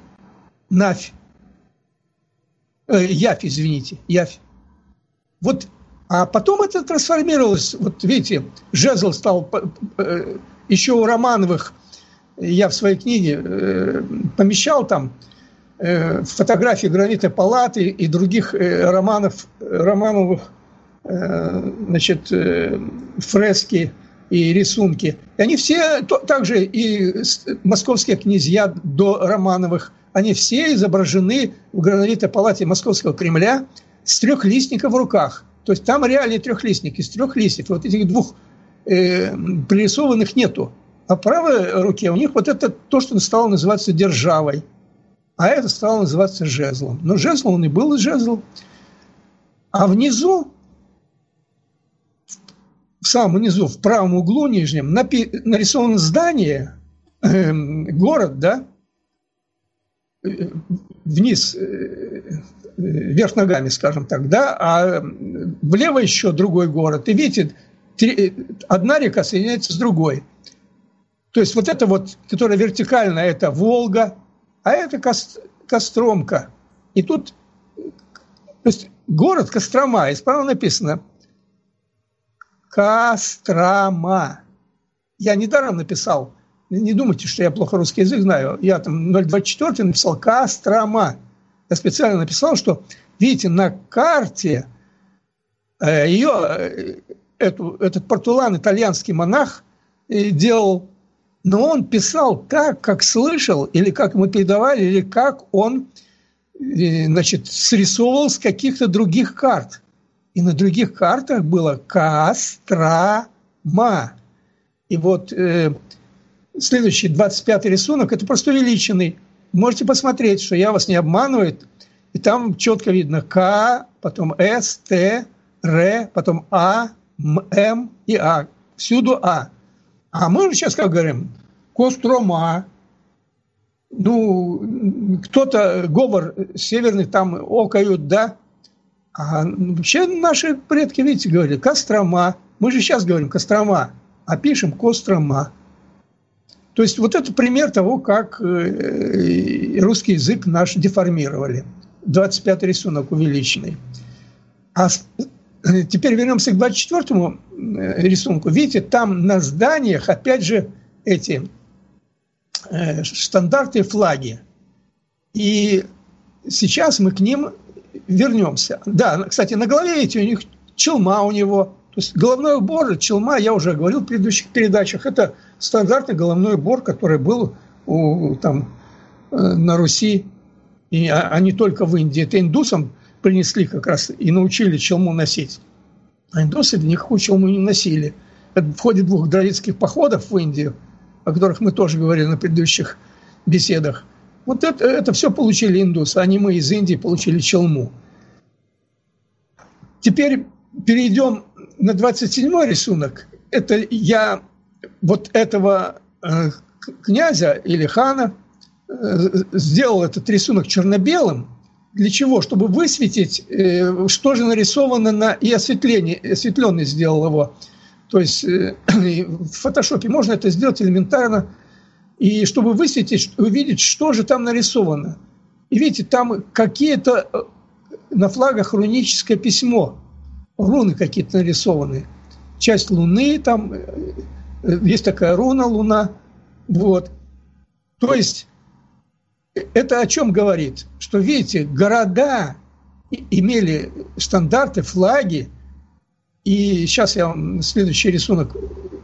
явь, извините, явь. Вот, а потом это трансформировалось, вот видите, жезл стал, еще у Романовых, я в своей книге помещал там фотографии Гранитной палаты и других Романовых, значит, фрески и рисунки. И они все, также и московские князья до Романовых, они все изображены в Гранитной палате Московского Кремля с трехлистником в руках. То есть там реальный трехлистник из 3 листьев. Вот этих 2 пририсованных нету. А в правой руке у них вот это то, что стало называться державой. А это стало называться жезлом. Но жезл он и был жезл. А внизу, в самом низу, в правом углу нижнем, нарисовано здание, город, да, вниз, вверх ногами, скажем так, да, а влево еще другой город. И видите, одна река соединяется с другой. То есть вот это вот, которая вертикально, это Волга, а это Костромка. И тут, то есть город Кострома, и справа написано Кострома. Я недаром написал не думайте, что я плохо русский язык знаю. Я там 024 написал Кострома. Я специально написал, что, видите, на карте этот Портулан, итальянский монах, делал, но он писал так, как слышал, или как ему передавали, или как он, значит, срисовывал с каких-то других карт. И на других картах было Кострома. И вот следующий, 25-й рисунок, это просто увеличенный. Можете посмотреть, что я вас не обманываю. И там четко видно К, потом С, Т, Р, потом А, М и А. Всюду А. А мы же сейчас как говорим? Кострома. Ну, кто-то, говор северный, там окают, да? А вообще наши предки, видите, говорили Кострома. Мы же сейчас говорим Кострома, а пишем Кострома. То есть вот это пример того, как русский язык наш деформировали. 25-й рисунок увеличенный. А теперь вернемся к 24-му рисунку. Видите, там на зданиях, опять же, эти штандарты и флаги. И сейчас мы к ним вернемся. Да, кстати, на голове, видите, у них челма у него. То есть головной убор, челма, я уже говорил в предыдущих передачах, это стандартный головной убор, который был на Руси, а не только в Индии. Это индусам принесли как раз и научили челму носить. А индусы никакую челму не носили. Это в ходе 2 дравидских походов в Индию, о которых мы тоже говорили на предыдущих беседах. Вот это все получили индусы, а не мы из Индии получили челму. Теперь перейдем на 27-й рисунок. Это я вот этого князя или хана сделал этот рисунок черно-белым. Для чего? Чтобы высветить, что же нарисовано и осветленный сделал его. То есть в фотошопе можно это сделать элементарно. И чтобы высветить, увидеть, что же там нарисовано. И видите, там какие-то на флагах руническое письмо. Руны какие-то нарисованы. Часть Луны, там есть такая руна, Луна. Вот. То есть это о чем говорит? Что, видите, города имели стандарты, флаги. И сейчас я вам следующий рисунок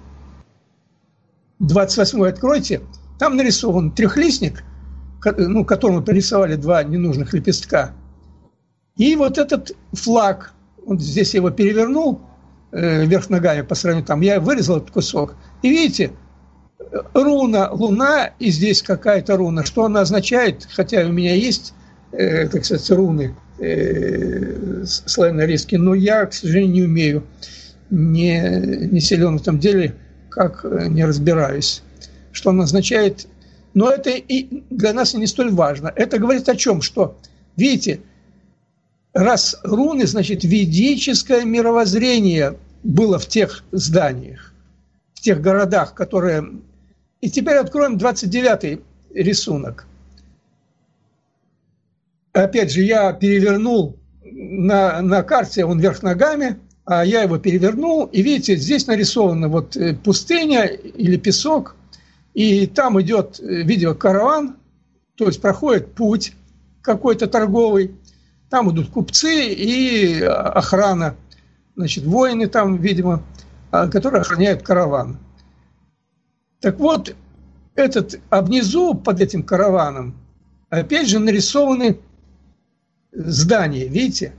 28-й откройте. Там нарисован трехлистник, которому пририсовали 2 ненужных лепестка. И вот этот флаг, вот здесь я его перевернул вверх ногами по сравнению там, я вырезал этот кусок. И видите, руна, луна, и здесь какая-то руна. Что она означает? Хотя у меня есть, так сказать, руны славяно-арийские, но я, к сожалению, не умею, не силен в этом деле, как не разбираюсь. Что она означает? Но это и для нас и не столь важно. Это говорит о чем? Что, видите, раз руны, значит, ведическое мировоззрение было в тех зданиях, в тех городах, которые... И теперь откроем 29-й рисунок. Опять же, я перевернул на карте, он вверх ногами, а я его перевернул, и видите, здесь нарисована вот пустыня или песок, и там идет, видимо, караван, то есть проходит путь какой-то торговый, там идут купцы и охрана, значит, воины там, видимо, которые охраняют караван. Так вот, а внизу под этим караваном опять же нарисованы здания, видите?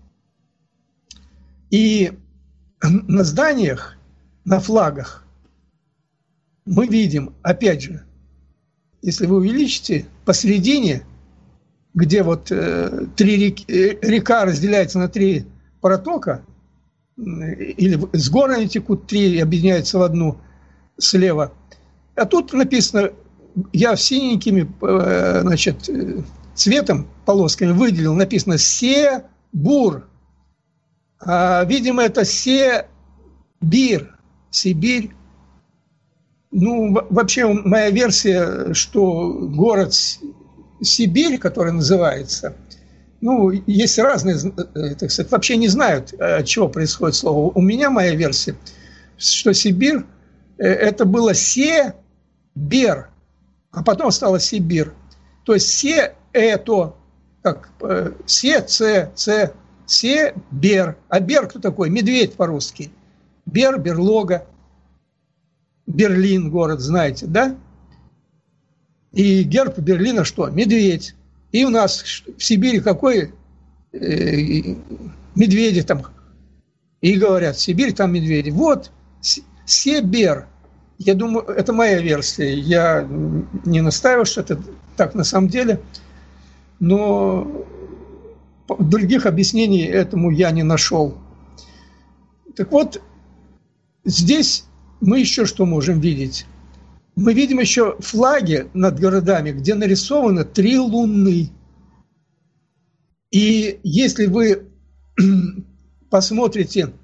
И на зданиях, на флагах мы видим, опять же, если вы увеличите, посередине, где вот река разделяется на 3 протока, или с гор они текут 3 и объединяются в одну слева. А тут написано, я синенькими, значит, цветом, полосками выделил, написано Се-Бур. Видимо, это Се-Бир, Сибирь. Ну, вообще, моя версия, что город Сибирь, который называется, ну, есть разные, так сказать, вообще не знают, от чего происходит слово. У меня моя версия, что Сибирь, это было Се, Бер, а потом стало Сибирь. То есть се это, как се, це, се, бер. А бер кто такой? Медведь по-русски. Бер, берлога. Берлин город, знаете, да? И герб Берлина что? Медведь. И у нас в Сибири какой медведи там? И говорят, Сибирь там медведи. Вот, Себер. Я думаю, это моя версия. Я не настаиваю, что это так на самом деле. Но других объяснений этому я не нашел. Так вот, здесь мы еще что можем видеть? Мы видим еще флаги над городами, где нарисовано 3 луны. И если вы посмотрите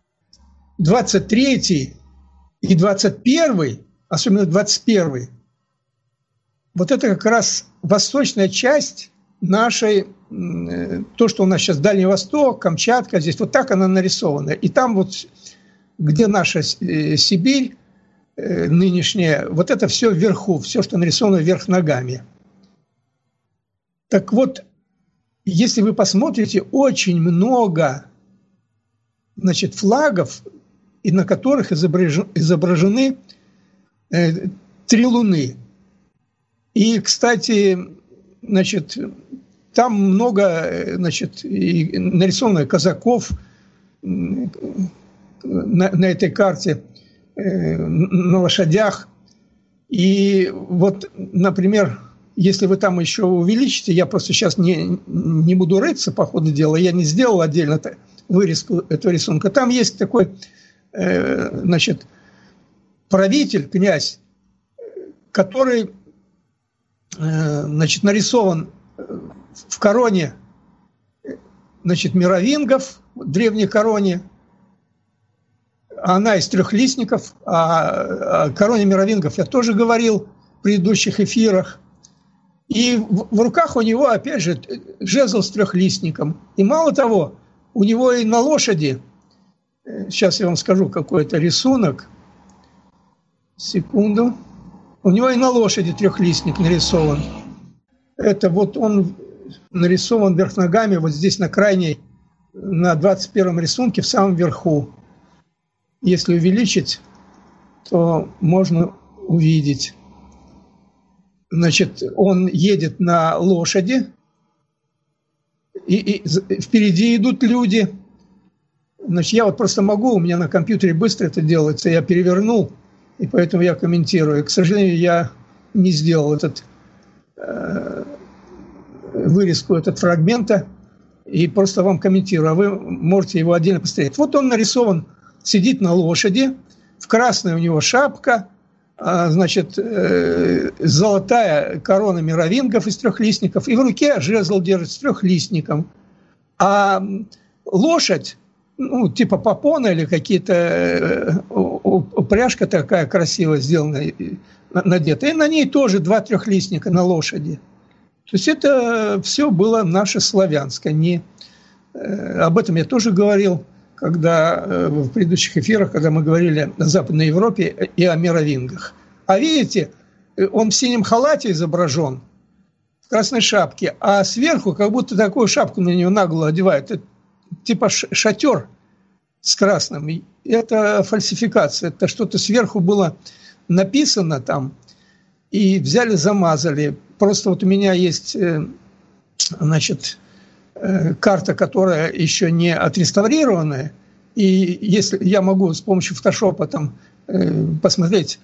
23 и 21, особенно 21, вот это как раз восточная часть нашей, то, что у нас сейчас Дальний Восток, Камчатка, здесь вот так она нарисована. И там вот, где наша Сибирь нынешняя, вот это все вверху, все, что нарисовано вверх ногами. Так вот, если вы посмотрите, очень много, значит, флагов, и на которых изображены 3 луны. И, кстати, значит, там много, значит, и нарисовано казаков на этой карте, на лошадях. И вот, например, если вы там еще увеличите, я просто сейчас не буду рыться по ходу дела, я не сделал отдельно вырезку этого рисунка. Там есть такой, значит, правитель, князь, который, значит, нарисован в короне, значит, мировингов, древней короне. Она из трехлистников, о короне мировингов я тоже говорил в предыдущих эфирах. И в руках у него, опять же, жезл с трехлистником. И мало того, у него и на лошади, сейчас я вам скажу какой-то рисунок, секунду, у него и на лошади трехлистник нарисован. Это вот он нарисован вверх ногами, вот здесь на крайней, на 21-м рисунке, в самом верху. Если увеличить, то можно увидеть. Значит, он едет на лошади, и впереди идут люди. Значит, я вот просто могу, у меня на компьютере быстро это делается, я перевернул, и поэтому я комментирую. К сожалению, я не сделал вырезку этого фрагмента, и просто вам комментирую, а вы можете его отдельно посмотреть. Вот он нарисован, сидит на лошади, в красной у него шапка, значит, золотая корона мировингов из трехлистников, и в руке жезл держит с трехлистником. А лошадь, ну, типа попона или какие-то упряжка такая красивая сделанная, надета, и на ней тоже 2 трехлистника на лошади. То есть это все было наше славянское. Об этом я тоже говорил, когда в предыдущих эфирах, когда мы говорили о Западной Европе и о мировингах. А видите, он в синем халате изображен, в красной шапке, а сверху как будто такую шапку на нее нагло одевают. Это типа шатер с красным. Это фальсификация. Это что-то сверху было написано там, и взяли, замазали. Просто вот у меня есть, значит, карта, которая еще не отреставрированная, и если я могу с помощью фотошопа там посмотреть,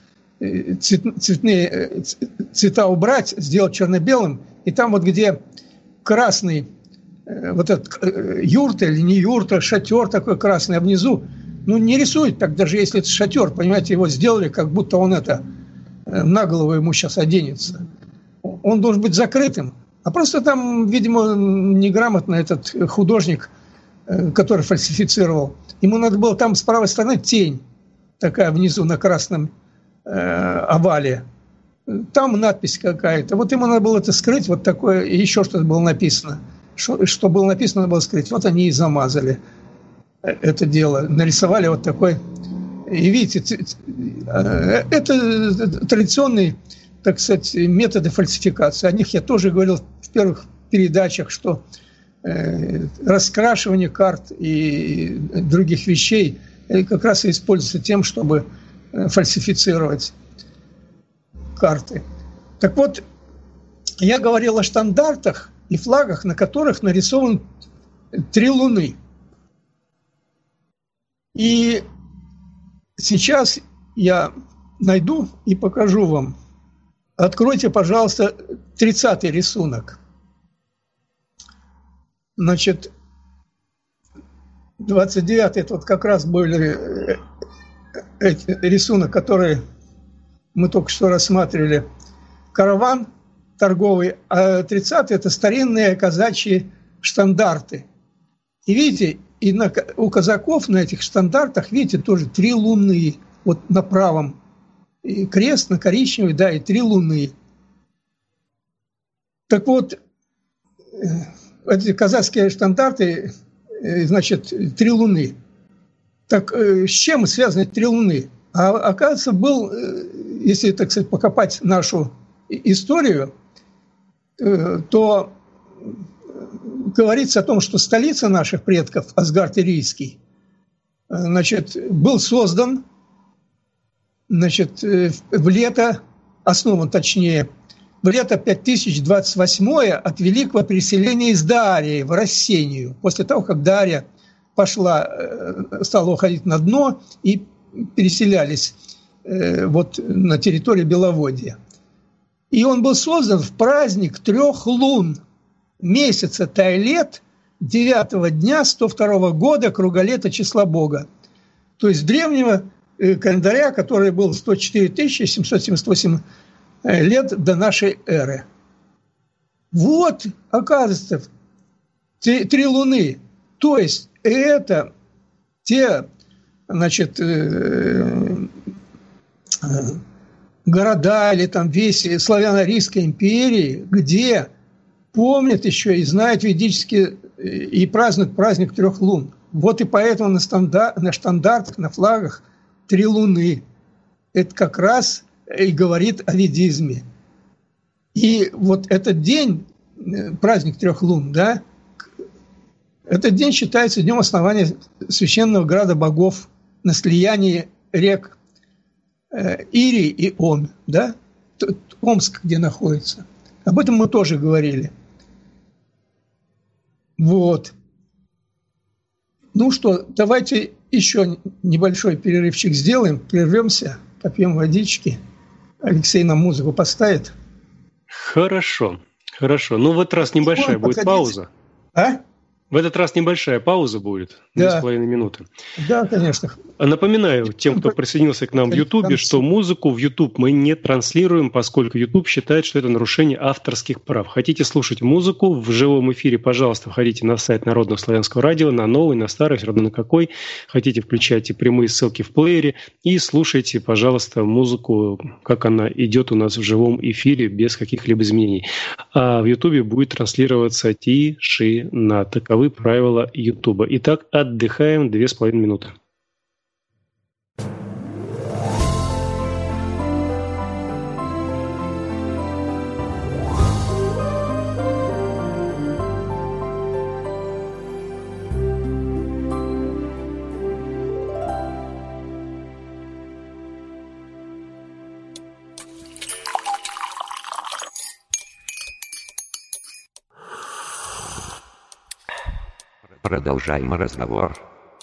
цвета убрать, сделать черно-белым, и там вот где красный, вот этот юрта или не юрта, шатер такой красный, а внизу, ну не рисует так, даже если это шатер, понимаете, его сделали, как будто он на голову ему сейчас оденется. Он должен быть закрытым. А просто там, видимо, неграмотно этот художник, который фальсифицировал, ему надо было там с правой стороны тень такая внизу на красном овале. Там надпись какая-то. Вот ему надо было это скрыть, вот такое, и еще что-то было написано. Что было написано, надо было скрыть. Вот они и замазали это дело. Нарисовали вот такой И видите, это традиционные, так сказать, методы фальсификации. О них я тоже говорил в первых передачах, что раскрашивание карт и других вещей как раз и используется тем, чтобы фальсифицировать карты. Так вот, я говорил о штандартах и флагах, на которых нарисованы 3 луны. И сейчас я найду и покажу вам. Откройте, пожалуйста, 30-й рисунок. Значит, 29-й, это вот как раз был рисунок, который мы только что рассматривали. Караван торговый, а 30-й – это старинные казачьи штандарты. И видите, у казаков на этих штандартах, видите, тоже 3 луны. Вот на правом и крест, на коричневый, да, и 3 луны. Так вот, эти казахские штандарты, значит, 3 луны. Так с чем связаны 3 луны? А оказывается, был, если, так сказать, покопать нашу историю, то говорится о том, что столица наших предков, Асгард-Ирийский, значит, был создан, значит, в лето, основан точнее, в лето 5028 от великого переселения из Дарии в Рассению, после того, как Дарья стала уходить на дно и переселялись вот на территории Беловодья. И он был создан в праздник 3 лун, месяца Тайлет, 9-го дня 102 года круголета числа Бога. То есть древнего календаря, который был 104 778 лет до нашей эры. Вот, оказывается, 3 луны. То есть это те, значит, города или там весь славяно-арийской империи, где помнят еще и знают ведические и празднуют праздник 3 лун. Вот и поэтому на штандартах, на флагах 3 луны. Это как раз и говорит о ведизме. И вот этот день, праздник 3 лун, да, этот день считается днем основания священного града богов на слиянии рек Ирий и Омь, да, Омск, где находится. Об этом мы тоже говорили. Вот. Ну что, давайте еще небольшой перерывчик сделаем, прервемся, попьем водички. Алексей нам музыку поставит. Хорошо, хорошо. Ну, в этот раз небольшая будет пауза. А? В этот раз небольшая пауза будет, 2,5 минуты. Да, конечно. Напоминаю тем, кто присоединился к нам в Ютубе, что музыку в Ютуб мы не транслируем, поскольку Ютуб считает, что это нарушение авторских прав. Хотите слушать музыку в живом эфире, пожалуйста, входите на сайт Народного славянского радио, на новый, на старый, все равно на какой. Хотите, включайте прямые ссылки в плеере и слушайте, пожалуйста, музыку, как она идет у нас в живом эфире, без каких-либо изменений. А в Ютубе будет транслироваться тишина. Таковы правила Ютуба. Итак, отдыхаем 2,5 минуты. Продолжаем разговор.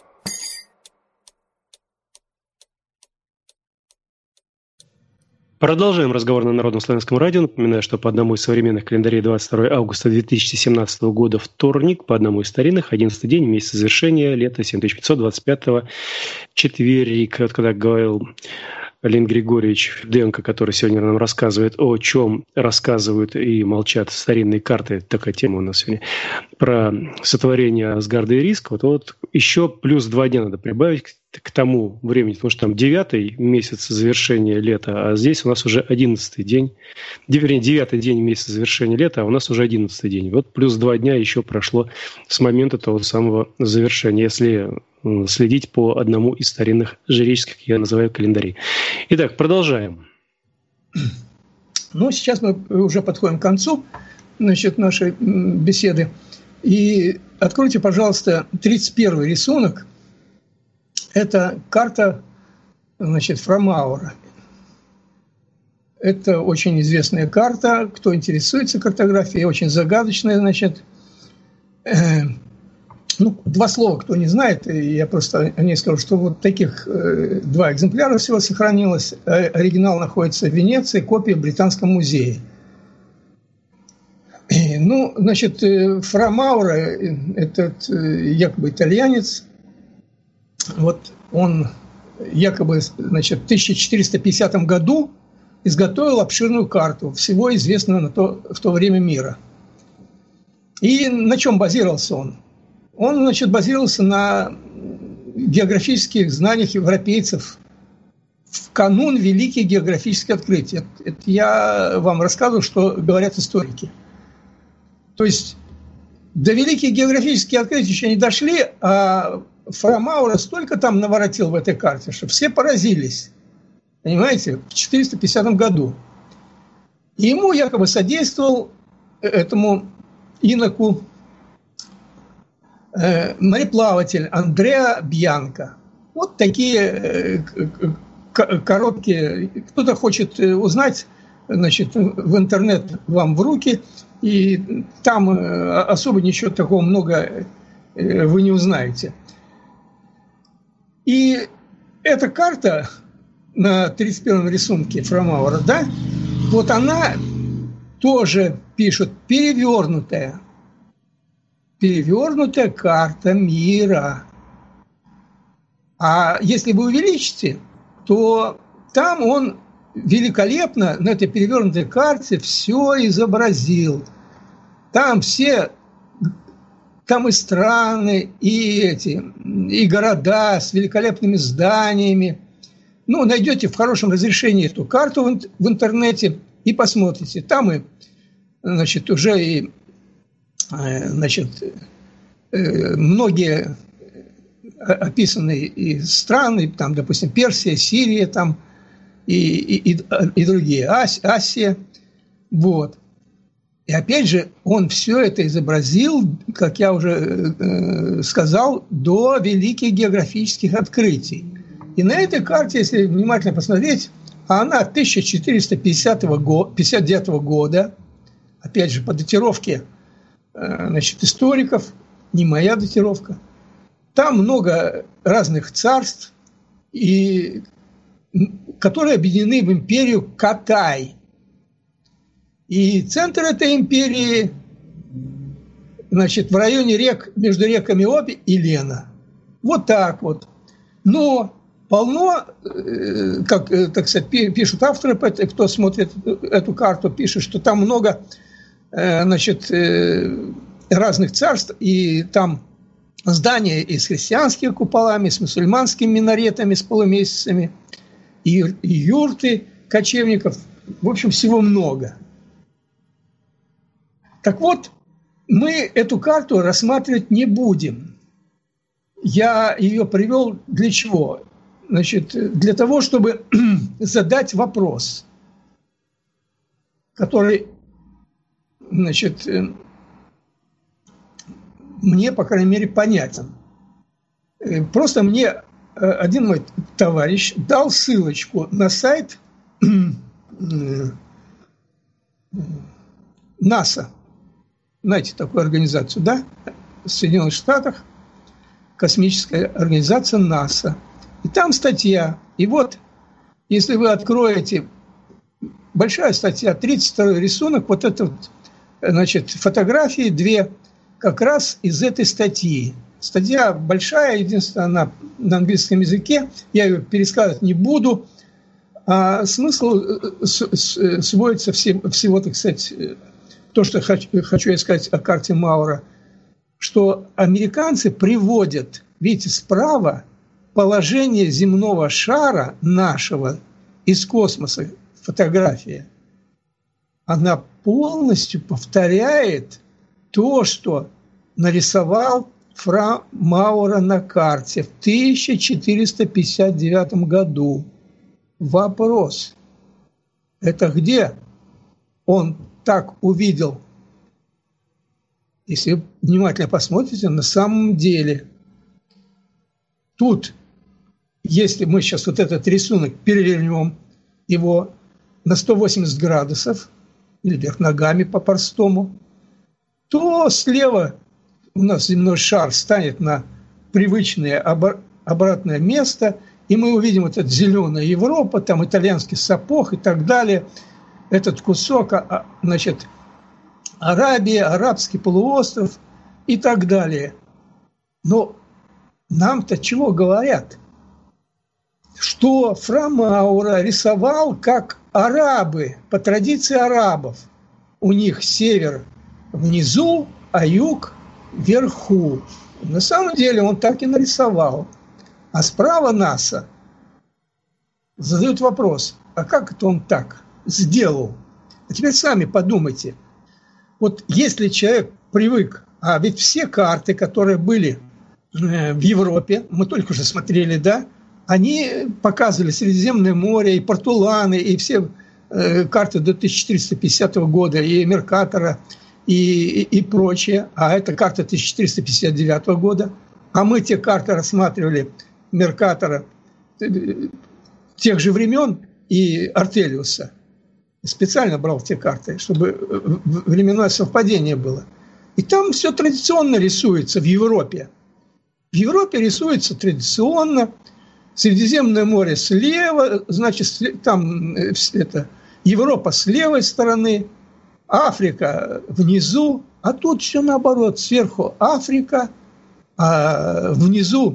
Продолжаем разговор на Народном славянском радио. Напоминаю, что по одному из современных календарей 22 августа 2017 года вторник, по одному из старинных 11 день месяца завершения лета 7525 четверг. Вот когда говорил Леонид Григорьевич Феденко, который сегодня нам рассказывает, о чем рассказывают и молчат старинные карты, такая тема у нас сегодня, про сотворение Асгарда Ирийского, то вот еще плюс 2 дня надо прибавить к тому времени, потому что там 9-й месяц завершения лета, а здесь у нас уже 11-й день, вернее, 9-й день месяца завершения лета, а у нас уже 11-й день. Вот плюс 2 дня еще прошло с момента того самого завершения. Если следить по одному из старинных жреческих, как я называю, календарей. Итак, продолжаем. Ну, сейчас мы уже подходим к концу, значит, нашей беседы. И откройте, пожалуйста, 31-й рисунок. Это карта, значит, Фра-Маура. Это очень известная карта. Кто интересуется картографией, очень загадочная, значит. Ну, два слова, кто не знает, я просто о ней скажу, что вот таких 2 экземпляра всего сохранилось. Оригинал находится в Венеции, копия в Британском музее. Ну, значит, Фра-Маура, этот якобы итальянец, вот он якобы, значит, в 1450 году изготовил обширную карту всего известного в то время мира. И на чем базировался он? Он, значит, базировался на географических знаниях европейцев в канун великих географических открытий. Это я вам рассказываю, что говорят историки. То есть до великих географических открытий еще не дошли, а Фра-Маура столько там наворотил в этой карте, что все поразились. Понимаете? В 450 году. И ему якобы содействовал этому иноку мореплаватель Андреа Бьянко. Вот такие короткие. Кто-то хочет узнать, значит, в интернет вам в руки, и там особо ничего такого много вы не узнаете. И эта карта на 31-м рисунке Фра-Маура, да, вот она тоже пишут перевернутая карта мира. А если вы увеличите, то там он великолепно на этой перевернутой карте все изобразил. Там и страны, и города с великолепными зданиями. Ну, найдете в хорошем разрешении эту карту в интернете и посмотрите. Там и, значит, уже и, значит, многие описаны и страны, там, допустим, Персия, Сирия, там, и другие, Асия, вот. И опять же, он все это изобразил, как я уже сказал, до великих географических открытий. И на этой карте, если внимательно посмотреть, она 1459 года, опять же, по датировке, значит, историков, не моя датировка. Там много разных царств, которые объединены в империю Катай. И центр этой империи, значит, в районе рек, между реками Оби и Лена. Вот так вот. Но полно, как, так сказать, пишут авторы, кто смотрит эту карту, пишут, что там много, значит, разных царств, и там здания и с христианскими куполами, с мусульманскими минаретами, с полумесяцами, и юрты кочевников. В общем, всего много. Так вот, мы эту карту рассматривать не будем. Я ее привел для чего? Значит, для того, чтобы задать вопрос, который, значит, мне, по крайней мере, понятен. Просто мне один мой товарищ дал ссылочку на сайт НАСА. Знаете такую организацию, да? В Соединенных Штатах космическая организация НАСА. И там статья. И вот, если вы откроете, большая статья, 32-й рисунок, вот это вот, значит, фотографии 2 как раз из этой статьи. Статья большая, единственное, она на английском языке, я ее пересказывать не буду, а смысл сводится всего, так сказать, то, что хочу я сказать о карте Маура, что американцы приводят, видите, справа положение земного шара нашего из космоса, фотография, она полностью повторяет то, что нарисовал Фра Маура на карте в 1459 году. Вопрос. Это где он так увидел? Если вы внимательно посмотрите, на самом деле тут, если мы сейчас вот этот рисунок перевернем его на 180 градусов, или вверх ногами по-простому, то слева у нас земной шар станет на привычное обратное место, и мы увидим вот эта зеленая Европа, там итальянский сапог и так далее, этот кусок, значит, Арабия, Арабский полуостров и так далее. Но нам-то чего говорят? Что Фра Маура рисовал как арабы, по традиции арабов. У них север внизу, а юг вверху. На самом деле он так и нарисовал. А справа НАСА задают вопрос, а как это он так сделал? А теперь сами подумайте. Вот если человек привык, а ведь все карты, которые были в Европе, мы только что смотрели, да, они показывали Средиземное море, и Портуланы, и все карты до 1450 года, и Меркатора, и прочее. А это карта 1459 года. А мы те карты рассматривали, Меркатора, тех же времен и Артелиуса. Специально брал те карты, чтобы временное совпадение было. И там все традиционно рисуется в Европе. В Европе рисуется традиционно. Средиземное море слева, значит, там это, Европа с левой стороны, Африка внизу, а тут все наоборот. Сверху Африка, а внизу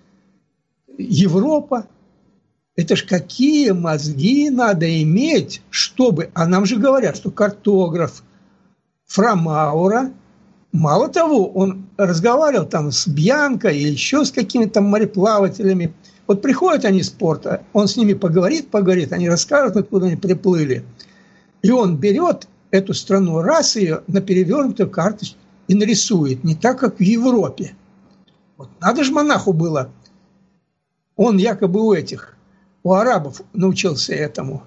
Европа. Это ж какие мозги надо иметь, чтобы... А нам же говорят, что картограф Фра Маура, мало того, он разговаривал там с Бьянко и еще с какими-то там мореплавателями. Вот приходят они с порта, он с ними поговорит, они расскажут, откуда они приплыли. И он берет эту страну, раз ее на перевернутую карту и нарисует, не так, как в Европе. Вот надо же монаху было. Он якобы у арабов научился этому.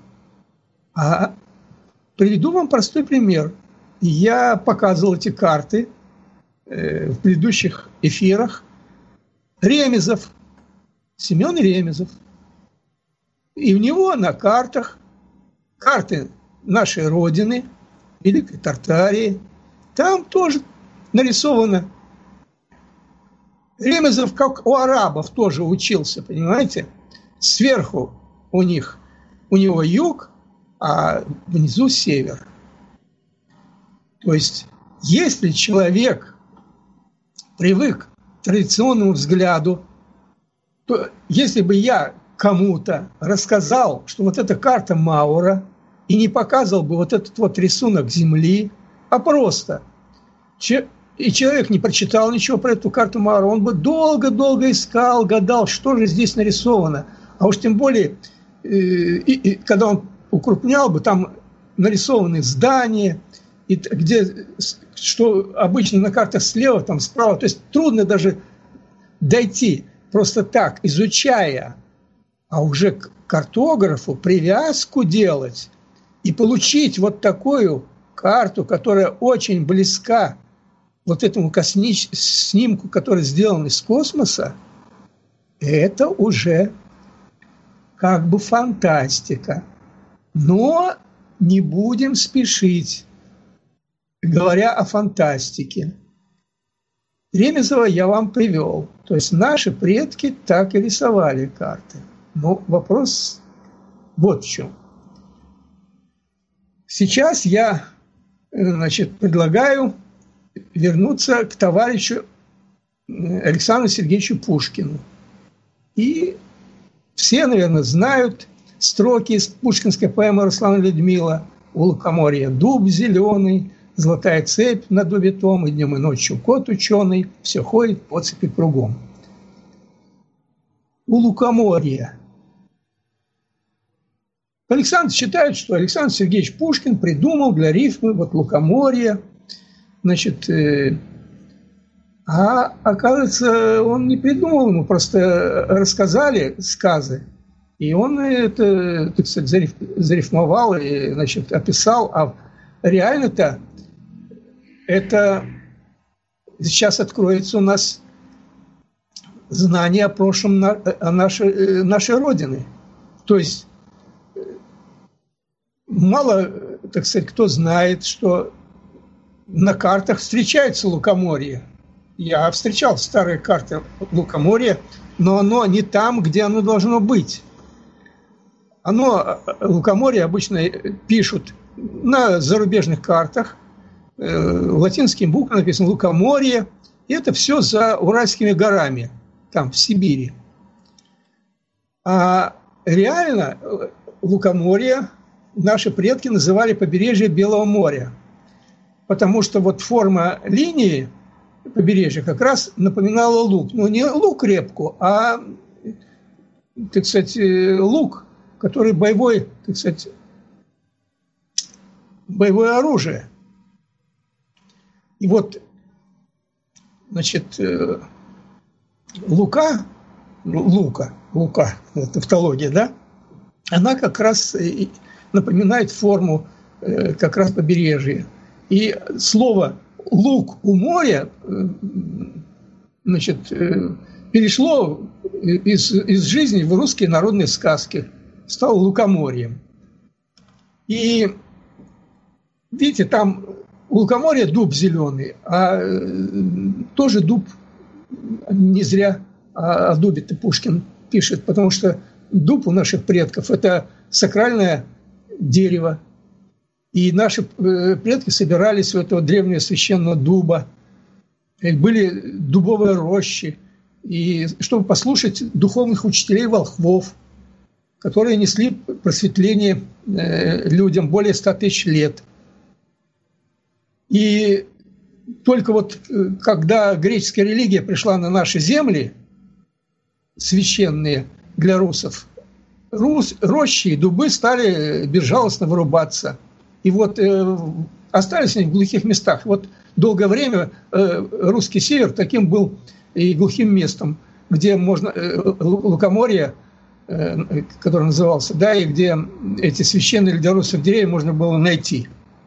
А приведу вам простой пример. Я показывал эти карты в предыдущих эфирах. Ремезов, Семен Ремезов. И у него на картах карты нашей Родины, Великой Тартарии, там тоже нарисовано. Ремезов, как у арабов, тоже учился, понимаете? Сверху у него юг, а внизу север. То есть, если человек привык к традиционному взгляду, то если бы я кому-то рассказал, что вот эта карта Маура, и не показывал бы вот этот вот рисунок Земли, а просто, и человек не прочитал ничего про эту карту Маура, он бы долго-долго искал, гадал, что же здесь нарисовано. А уж тем более, когда он укрупнял бы, там нарисованы здания, и где, что обычно на картах слева, там справа. То есть трудно даже дойти просто так, изучая, а уже к картографу привязку делать и получить вот такую карту, которая очень близка вот этому снимку, который сделан из космоса, это уже как бы фантастика. Но не будем спешить, говоря о фантастике. Ремезова я вам привел. То есть наши предки так и рисовали карты. Но вопрос вот в чем. Сейчас я, предлагаю вернуться к товарищу Александру Сергеевичу Пушкину. И все, наверное, знают строки из пушкинской поэмы «Руслан и Людмила». У лукоморья дуб зеленый, золотая цепь на дубе том, и днем и ночью кот ученый, все ходит по цепи кругом. У лукоморья. Александр считает, что Александр Сергеевич Пушкин придумал для рифмы вот лукоморье. А оказывается, он не придумал, ему просто рассказали сказы. И он это, так сказать, зарифмовал и, значит, описал. А реально-то это сейчас откроется у нас знание о прошлом нашей Родины. То есть мало, так сказать, кто знает, что на картах встречается лукоморье. Я встречал старые карты лукоморья, но оно не там, где оно должно быть. Лукоморье обычно пишут на зарубежных картах, латинскими буквами написано «лукоморье», и это все за Уральскими горами, там, в Сибири. А реально лукоморье наши предки называли побережье Белого моря, потому что вот форма линии побережья как раз напоминала лук. Ну, не лук-репку, а, так сказать, лук, который боевой, так сказать, боевое оружие. И вот, значит, лука, это тавтология, да, она как раз напоминает форму как раз побережья. И слово «лук у моря», значит, перешло из жизни в русские народные сказки, стало лукоморьем. И видите, там у лукоморья дуб зеленый, а тоже дуб не зря о дубе-то Пушкин пишет, потому что дуб у наших предков – это сакральное дерево. И наши предки собирались у этого древнего священного дуба. И были дубовые рощи. И чтобы послушать духовных учителей волхвов, которые несли просветление людям более 100 тысяч лет. И только вот когда греческая религия пришла на наши земли, священные для русов, рощи и дубы стали безжалостно вырубаться. И вот остались они в глухих местах. Вот долгое время русский север таким был и глухим местом, где можно лукоморье, который назывался, да, и где эти священные для русов деревья можно было найти.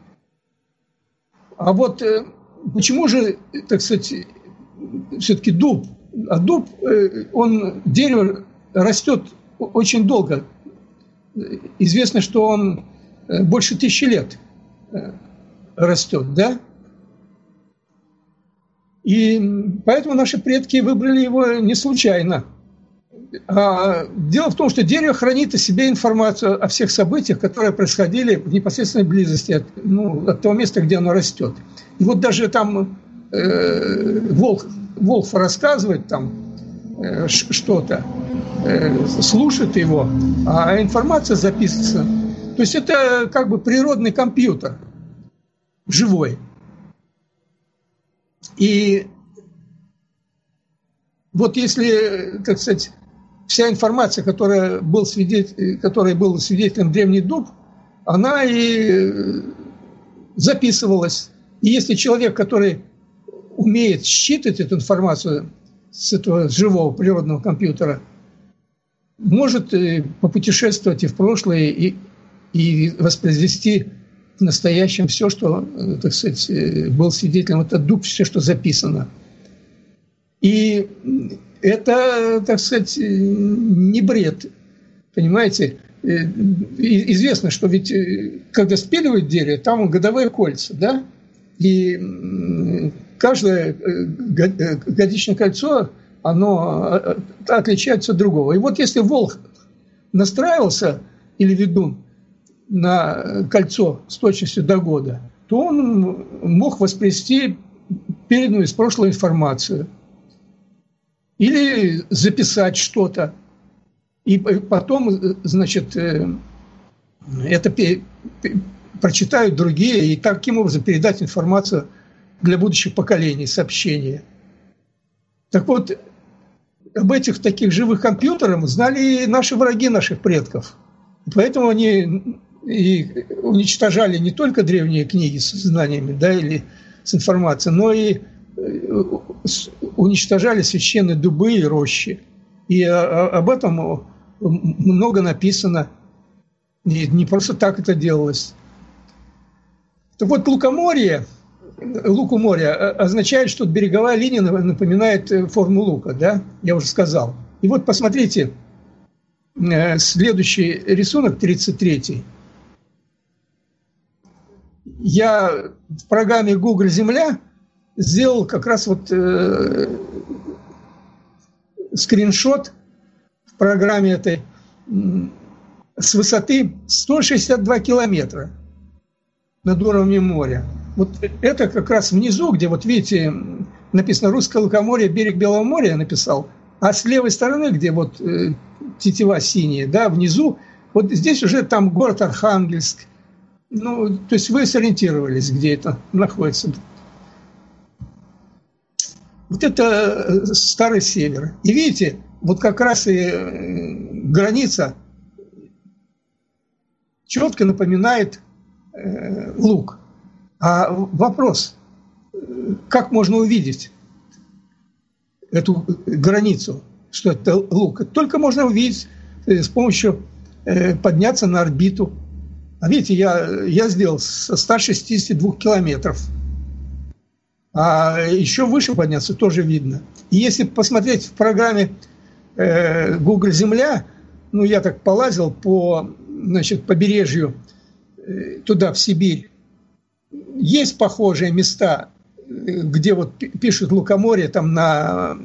А вот почему же, так сказать, все-таки дуб? А дуб, дерево растет очень долго. Известно, что он больше 1000 лет растет, да? И поэтому наши предки выбрали его не случайно. А дело в том, что дерево хранит о себе информацию о всех событиях, которые происходили в непосредственной близости от того места, где оно растет. И вот даже там Волхв рассказывает там что-то, слушает его, а информация записывается. То есть это как бы природный компьютер, живой. И вот если, так сказать, вся информация, которой был свидетелем древний дуб, она и записывалась. И если человек, который умеет считать эту информацию с этого живого природного компьютера, может попутешествовать и в прошлое, и воспроизвести в настоящем все, что, так сказать, был свидетелем. Это дуб, все, что записано. И это, так сказать, не бред. Понимаете? Известно, что ведь когда спиливают дерево, там годовые кольца, да? И каждое годичное кольцо, оно отличается от другого. И вот если волк настраивался, или ведун, на кольцо с точностью до года, то он мог воспроизвести переданную из прошлого информацию. Или записать что-то. И потом, значит, это прочитают другие, и таким образом передать информацию для будущих поколений, сообщения. Так вот, об этих таких живых компьютерах знали и наши враги наших предков. Поэтому они и уничтожали не только древние книги с знаниями, да, или с информацией, но и уничтожали священные дубы и рощи. И об этом много написано. И не просто так это делалось. Так вот, лукоморье, лук у моря означает, что береговая линия напоминает форму лука, да? Я уже сказал. И вот посмотрите, следующий рисунок, 33-й. Я в программе Google Земля сделал как раз вот скриншот в программе этой с высоты 162 километра над уровнем моря. Вот это как раз внизу, где, вот видите, написано «Русское лукоморье, берег Белого моря», я написал, а с левой стороны, где вот тетива синяя, да, внизу, вот здесь уже там город Архангельск. Ну, то есть вы сориентировались, где это находится. Вот это Старый Север. И видите, вот как раз и граница четко напоминает луг. А вопрос, как можно увидеть эту границу, что это луг? Только можно увидеть с помощью подняться на орбиту. А видите, я сделал со 162 километров. А еще выше подняться тоже видно. И если посмотреть в программе Google Земля, ну, я так полазил по, значит, побережью туда, в Сибирь, есть похожие места, где вот пишут лукоморье там на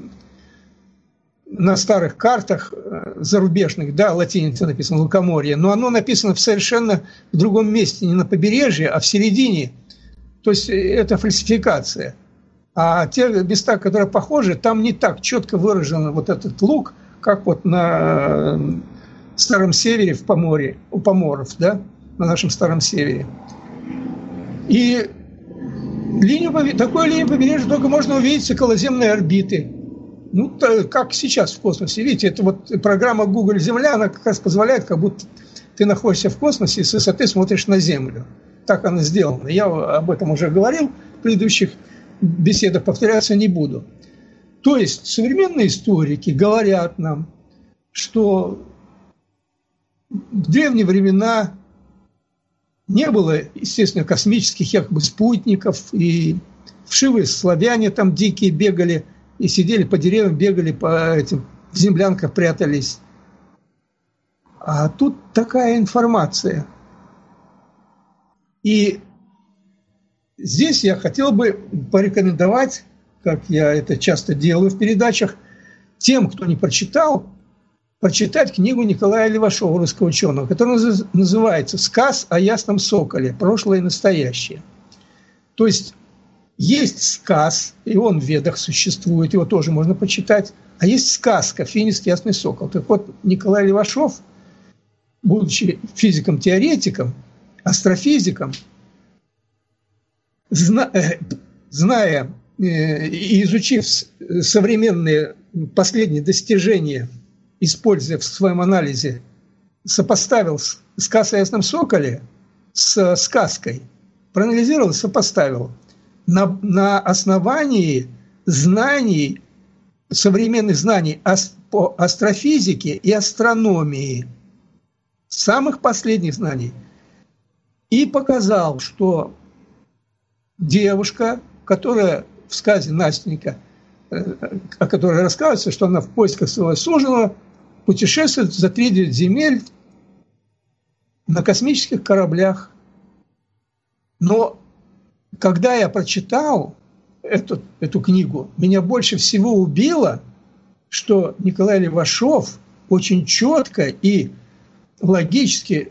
старых картах зарубежных, да, латиницей написано лукоморье, но оно написано в совершенно другом месте, не на побережье, а в середине. То есть это фальсификация. А те места, которые похожи, там не так четко выражен вот этот луг, как вот на Старом Севере в Поморье, у поморов, да, на нашем Старом Севере. И такую линию побережья только можно увидеть с околоземной орбиты. Ну, как сейчас в космосе. Видите, это вот программа Google Земля, она как раз позволяет, как будто ты находишься в космосе и с высоты смотришь на Землю. Так она сделана. Я об этом уже говорил в предыдущих беседах, повторяться не буду. То есть современные историки говорят нам, что в древние времена не было, естественно, космических якобы спутников, и вшивые славяне там дикие бегали, и сидели по деревьям, бегали по этим, в землянках прятались. А тут такая информация. И здесь я хотел бы порекомендовать, как я это часто делаю в передачах, тем, кто не прочитал, прочитать книгу Николая Левашова, русского ученого, которая называется «Сказ о ясном соколе. Прошлое и настоящее». То есть есть сказ, и он в Ведах существует, его тоже можно почитать, а есть сказка «Финист, ясный сокол». Так вот, Николай Левашов, будучи физиком-теоретиком, астрофизиком, зная и изучив современные последние достижения, используя в своем анализе, сопоставил сказ о ясном соколе с сказкой, проанализировал и сопоставил. На основании знаний, современных знаний по астрофизике и астрономии, самых последних знаний, и показал, что девушка, которая в сказе Настенька, о которой рассказывается, что она в поисках своего суженого путешествует за 3-9 земель на космических кораблях. Но когда я прочитал эту книгу, меня больше всего убило, что Николай Левашов очень четко и логически,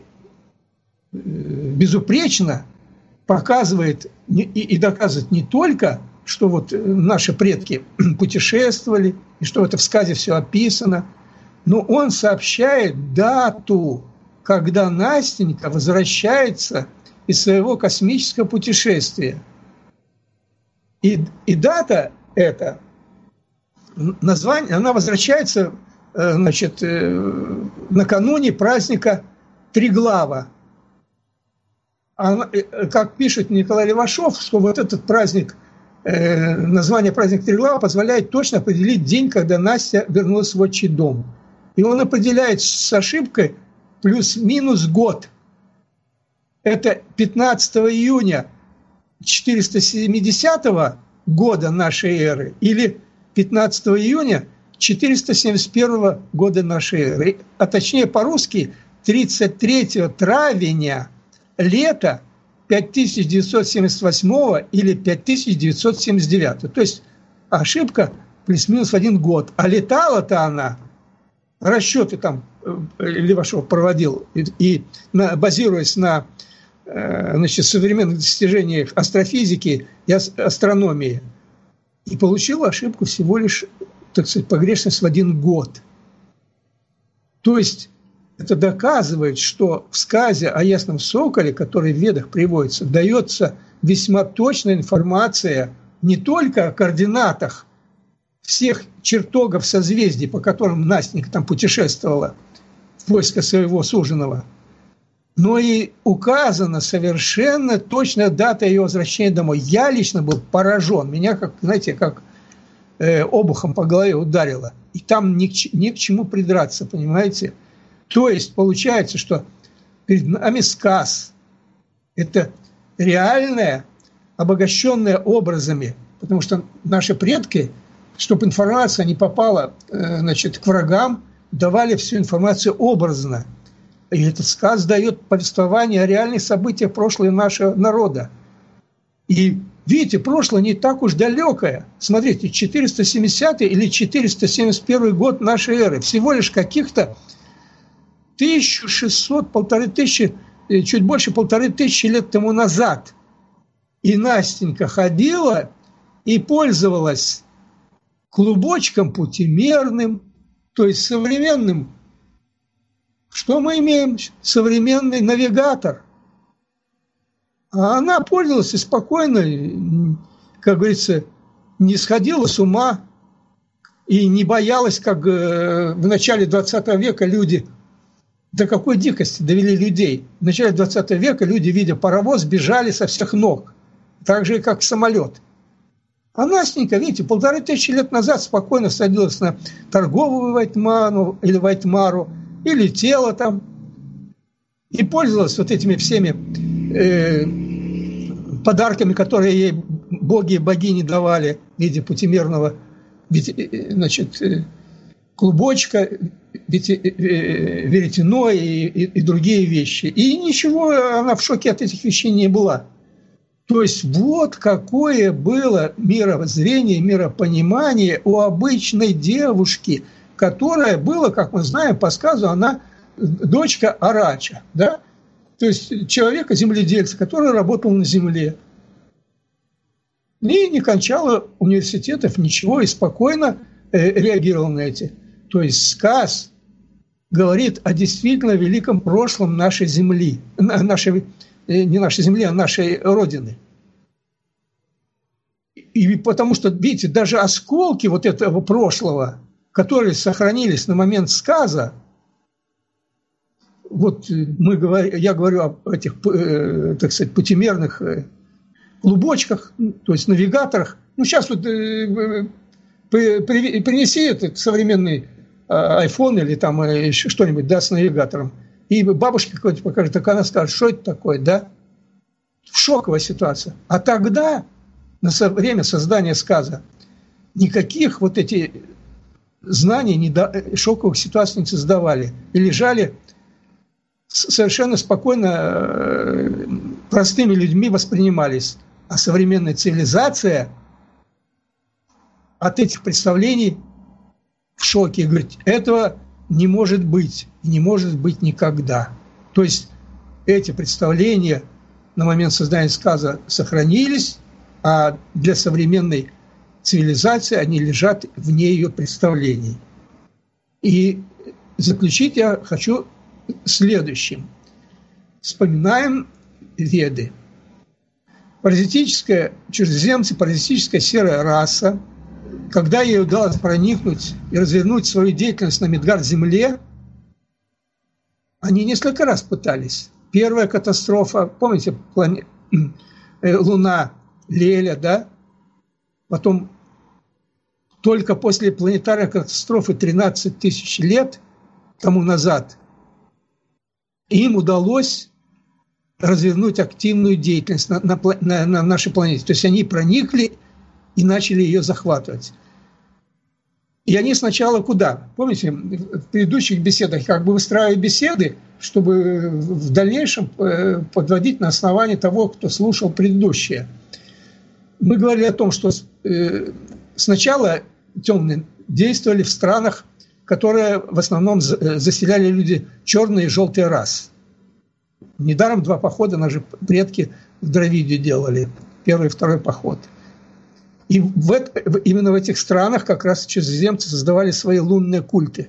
безупречно показывает и доказывает не только, что вот наши предки путешествовали, и что это в сказе все описано, но он сообщает дату, когда Настенька возвращается из своего космического путешествия. И дата эта, название, она возвращается, значит, накануне праздника Триглава. Как пишет Николай Левашов, что вот этот праздник название праздника Триглава позволяет точно определить день, когда Настя вернулась в отчий дом. И он определяет с ошибкой плюс-минус год. Это 15 июня 470 года нашей эры или 15 июня 471 года нашей эры. А точнее по-русски 33 травня лета 5978 или 5979. То есть ошибка плюс-минус в 1 год. А летала-то она, расчеты там Левашов проводил, и базируясь на современных достижениях астрофизики и астрономии, и получила ошибку всего лишь, так сказать, погрешность в 1 год. То есть это доказывает, что в сказе о ясном соколе, который в Ведах приводится, дается весьма точная информация не только о координатах всех чертогов созвездий, по которым Настенька там путешествовала в поисках своего суженого, но и указана совершенно точная дата ее возвращения домой. Я лично был поражен. Меня, как, знаете, как обухом по голове ударило. И там ни к чему придраться, понимаете? То есть получается, что перед нами сказ. Это реальное, обогащенное образами. Потому что наши предки, чтобы информация не попала к врагам, давали всю информацию образно. И этот сказ дает повествование о реальных событиях прошлого нашего народа. И видите, прошлое не так уж далекое. Смотрите, 470 или 471 год нашей эры. Всего лишь каких-то 1600, 1500, чуть больше 1500 лет тому назад. И Настенька ходила и пользовалась клубочком путемерным, то есть современным. Что мы имеем? Современный навигатор. А она пользовалась и спокойно, как говорится, не сходила с ума и не боялась, как в начале 20 века люди, до какой дикости довели людей. В начале 20 века люди, видя паровоз, бежали со всех ног, так же, как самолет. А Настенька, видите, 1500 лет назад спокойно садилась на торговую Вайтману или Вайтмару, и летела там, и пользовалась вот этими всеми подарками, которые ей боги и богини давали в виде путемерного, клубочка, веретено и другие вещи. И ничего, она в шоке от этих вещей не была. То есть вот какое было мировоззрение, миропонимание у обычной девушки, которая была, как мы знаем по сказу, она дочка Арача, да? То есть человека-земледельца, который работал на земле. И не кончала университетов, ничего, и спокойно реагировал на эти. То есть сказ говорит о действительно великом прошлом нашей земли, не нашей земли, а нашей Родины. И потому что, видите, даже осколки вот этого прошлого, которые сохранились на момент сказа, вот я говорю об этих, так сказать, путемерных клубочках, то есть навигаторах. Ну, сейчас вот принеси этот современный iPhone или там что-нибудь, да, с навигатором, и бабушке какой-то покажет, так она скажет, что это такое, да? Шоковая ситуация. А тогда, на время создания сказа, никаких вот эти знаний, шоковых ситуаций не создавали. И лежали совершенно спокойно, простыми людьми воспринимались. А современная цивилизация от этих представлений в шоке. Говорит, этого не может быть. И не может быть никогда. То есть эти представления на момент создания сказа сохранились, а для современной цивилизации они лежат вне ее представлений. И заключить я хочу следующим. Вспоминаем Веды. Паразитическая, чужеземцы, паразитическая серая раса, когда ей удалось проникнуть и развернуть свою деятельность на Мидгард-земле, они несколько раз пытались. Первая катастрофа, помните, Луна Леля, да? Потом только после планетарной катастрофы 13 тысяч лет тому назад им удалось развернуть активную деятельность на нашей планете. То есть они проникли и начали ее захватывать. И они сначала куда? Помните, в предыдущих беседах как бы выстраивали беседы, чтобы в дальнейшем подводить на основании того, кто слушал предыдущие. Мы говорили о том, что сначала темные действовали в странах, которые в основном заселяли люди черные и желтые расы. Недаром 2 похода наши предки в Дравидию делали. Первый и второй поход. И именно в этих странах как раз чужеземцы создавали свои лунные культы.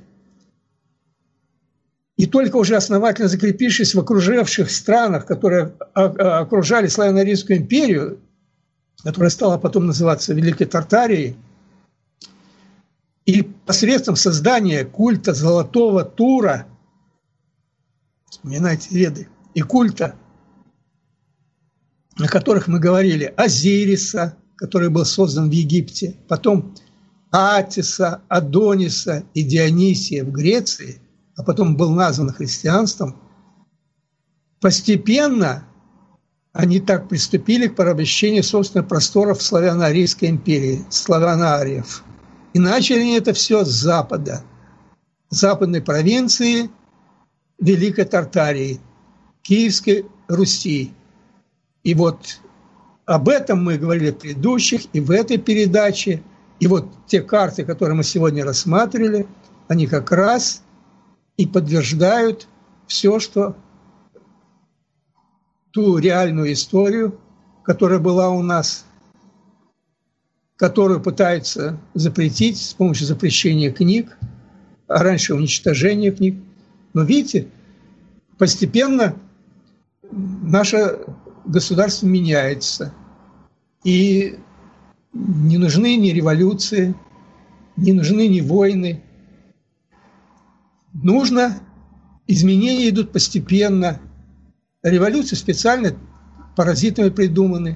И только уже основательно закрепившись в окружавших странах, которые окружали Славяно-Арийскую империю, которая стала потом называться Великой Тартарией, и посредством создания культа Золотого Тура, вспоминайте Веды, и культа, о которых мы говорили, Азириса, который был создан в Египте, потом Атиса, Адониса и Дионисия в Греции, а потом был назван христианством, постепенно они так приступили к порабощению собственных просторов Славяно-Арийской империи, славяно-ариев. И начали они это все с запада, западной провинции Великой Тартарии, Киевской Руси. И вот об этом мы говорили в предыдущих и в этой передаче. И вот те карты, которые мы сегодня рассматривали, они как раз и подтверждают все, что ту реальную историю, которая была у нас, которую пытаются запретить с помощью запрещения книг, а раньше уничтожения книг. Но видите, постепенно наше государство меняется. И не нужны ни революции, не нужны ни войны. Изменения идут постепенно. Революции специально паразитами придуманы.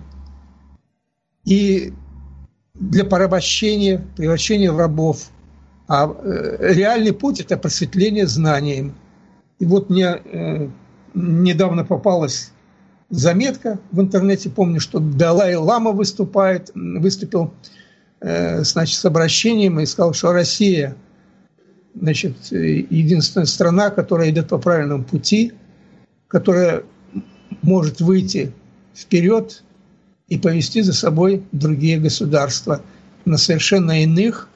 И для порабощения, превращения в рабов. А реальный путь – это просветление знанием. И вот мне недавно попалась заметка в интернете, помню, что Далай-лама выступил с обращением и сказал, что Россия, единственная страна, которая идет по правильному пути, которая может выйти вперед и повести за собой другие государства на совершенно иных,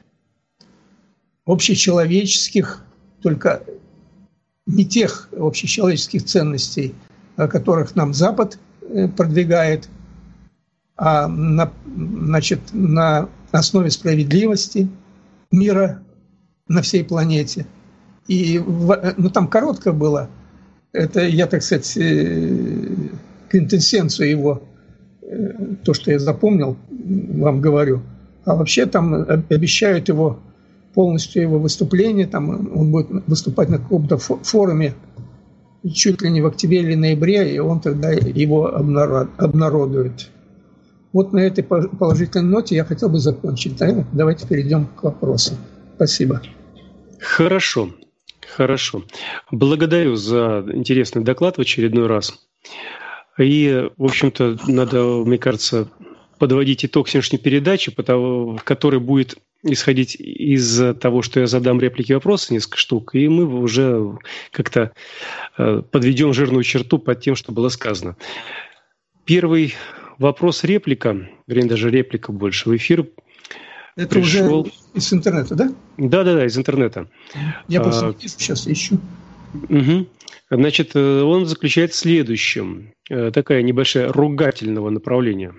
общечеловеческих, только не тех общечеловеческих ценностей, о которых нам Запад продвигает, а на основе справедливости, мира на всей планете. И там коротко было. Это я, так сказать, квинтэссенцию его, то, что я запомнил, вам говорю. А вообще там обещают его полностью его выступление, там он будет выступать на каком-то форуме чуть ли не в октябре или ноябре, и он тогда его обнародует. Вот на этой положительной ноте я хотел бы закончить. Давайте перейдем к вопросам. Спасибо. Хорошо. Благодарю за интересный доклад в очередной раз. И, в общем-то, надо, мне кажется, подводить итог сегодняшней передачи, который будет исходить из того, что я задам реплики и вопросы, несколько штук, и мы уже как-то подведем жирную черту под тем, что было сказано. Первый вопрос-реплика, вернее, даже реплика больше в эфир. Это пришел... уже из интернета, да? Да, из интернета. Я просто сейчас ищу. Угу. Значит, он заключается в следующем. Такая небольшая ругательного направления.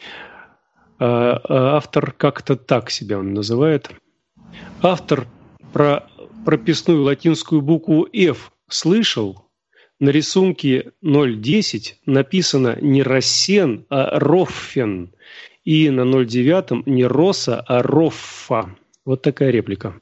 Автор как-то так себя он называет. Автор про прописную латинскую букву F слышал? На рисунке 0.10 написано не Рассен, а Роффен. И на 0.9 не Роса, а Роффа. Вот такая реплика.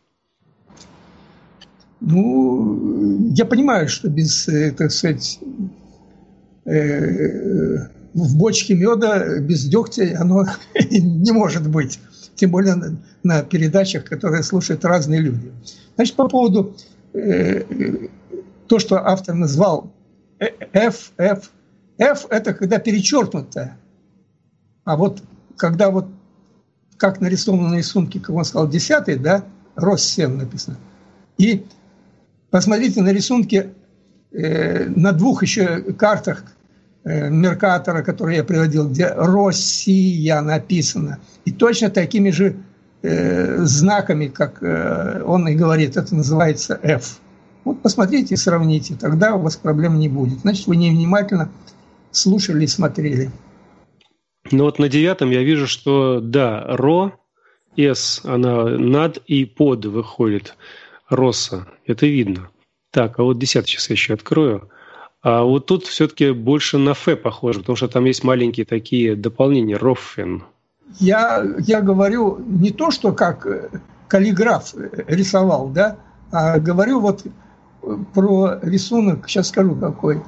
Я понимаю, что без, так сказать, в бочке меда без дегтя оно не может быть. Тем более на передачах, которые слушают разные люди. Значит, по поводу то, что автор назвал F – это когда перечеркнуто. А вот когда вот как нарисовано на рисунке, как он сказал, 10-й, да, Росс-7 написано. И посмотрите на рисунке на двух еще картах Меркатора, которые я приводил, где Россия написано. И точно такими же знаками, как он и говорит, это называется F. Вот посмотрите и сравните, тогда у вас проблем не будет. Значит, вы невнимательно слушали и смотрели. Ну вот на 9-м я вижу, что да, Ро, С, она над и под выходит. Росса, это видно. Так, а вот 10-й сейчас я еще открою. А вот тут все-таки больше на Ф похоже, потому что там есть маленькие такие дополнения, Роффен. Я говорю не то, что как каллиграф рисовал, да, а говорю вот про рисунок, сейчас скажу какой.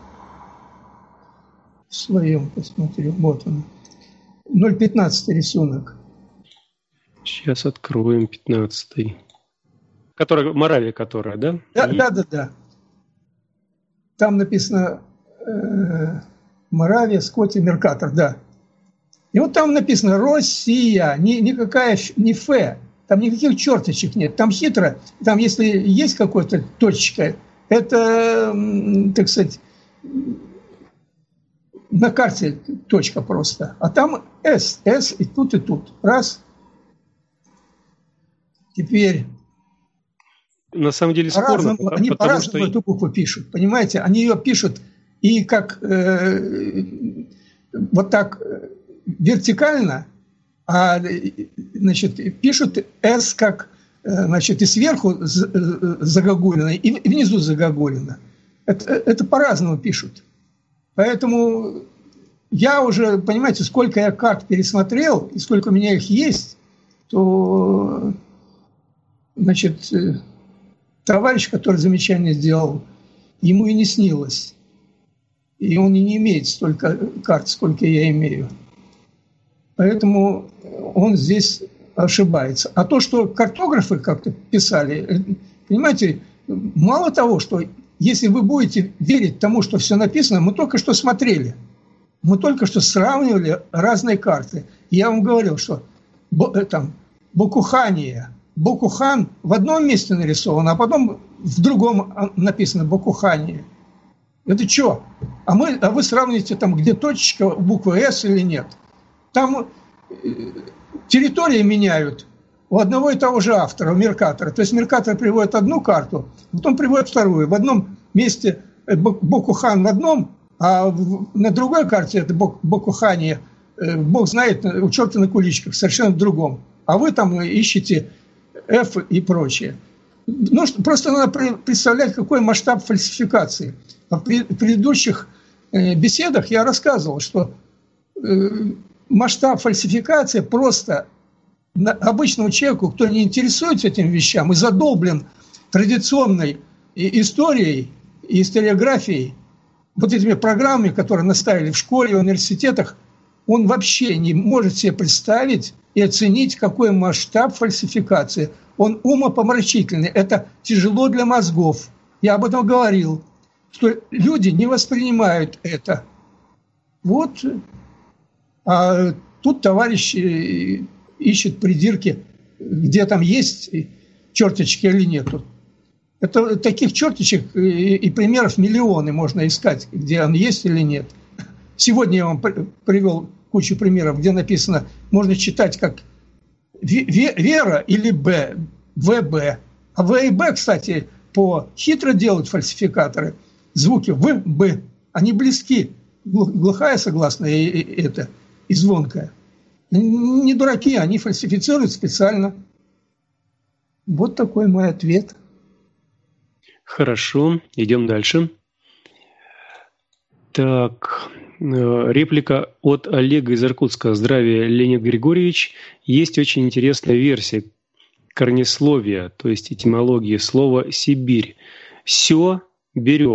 В своем посмотрю, вот он. 0,15 рисунок. Сейчас откроем 15-й. Моравия которая, да? Да. Там написано Моравия, Скотти, Меркатор, да. И вот там написано Россия, никакая не Ф, там никаких черточек нет. Там хитро, там если есть какая-то точка, это, так сказать, на карте точка просто. А там С и тут, и тут. Раз. Теперь... На самом деле спорно. Они по-разному эту букву пишут, понимаете? Они ее пишут и как вот так вертикально, а значит, пишут «С» как значит, и сверху загогулено, и внизу загогулено. Это по-разному пишут. Поэтому я уже, понимаете, сколько я карт пересмотрел, и сколько у меня их есть, то, значит... Товарищ, который замечание сделал, ему и не снилось. И он и не имеет столько карт, сколько я имею. Поэтому он здесь ошибается. А то, что картографы как-то писали, понимаете, мало того, что если вы будете верить тому, что все написано, мы только что смотрели. Мы только что сравнивали разные карты. Я вам говорил, что там Бокухания, Бокухан в одном месте нарисован, а потом в другом написано Бокухания. Это что? А вы сравните там, где точечка, буква «С» или нет. Там территории меняют у одного и того же автора, у Меркатора. То есть Меркатор приводит одну карту, потом приводит вторую. В одном месте Бокухан в одном, а на другой карте это Бокухания, Бог знает, у черта на куличках, совершенно в другом. А вы там ищете F и прочее. Ну, просто надо представлять, какой масштаб фальсификации. В предыдущих беседах я рассказывал, что масштаб фальсификации просто обычному человеку, кто не интересуется этим вещам и задолблен традиционной историей и историографией, вот этими программами, которые наставили в школе, в университетах, он вообще не может себе представить и оценить, какой масштаб фальсификации. Он умопомрачительный. Это тяжело для мозгов. Я об этом говорил, что люди не воспринимают это. Вот. А тут товарищ ищет придирки, где там есть черточки или нету. Это таких черточек и примеров миллионы можно искать, где он есть или нет. Сегодня я вам привел кучу примеров, где написано, можно читать как Вера или Б, ВБ. А В и Б, кстати, хитро делают фальсификаторы. Звуки В, Б, они близки. Глухая согласная и звонкая. Не дураки, они фальсифицируют специально. Вот такой мой ответ. Хорошо, идем дальше. Так, реплика от Олега из Иркутска. Здравия, Леонид Григорьевич. Есть очень интересная версия корнесловия, то есть этимологии слова «Сибирь». «Сё» берем,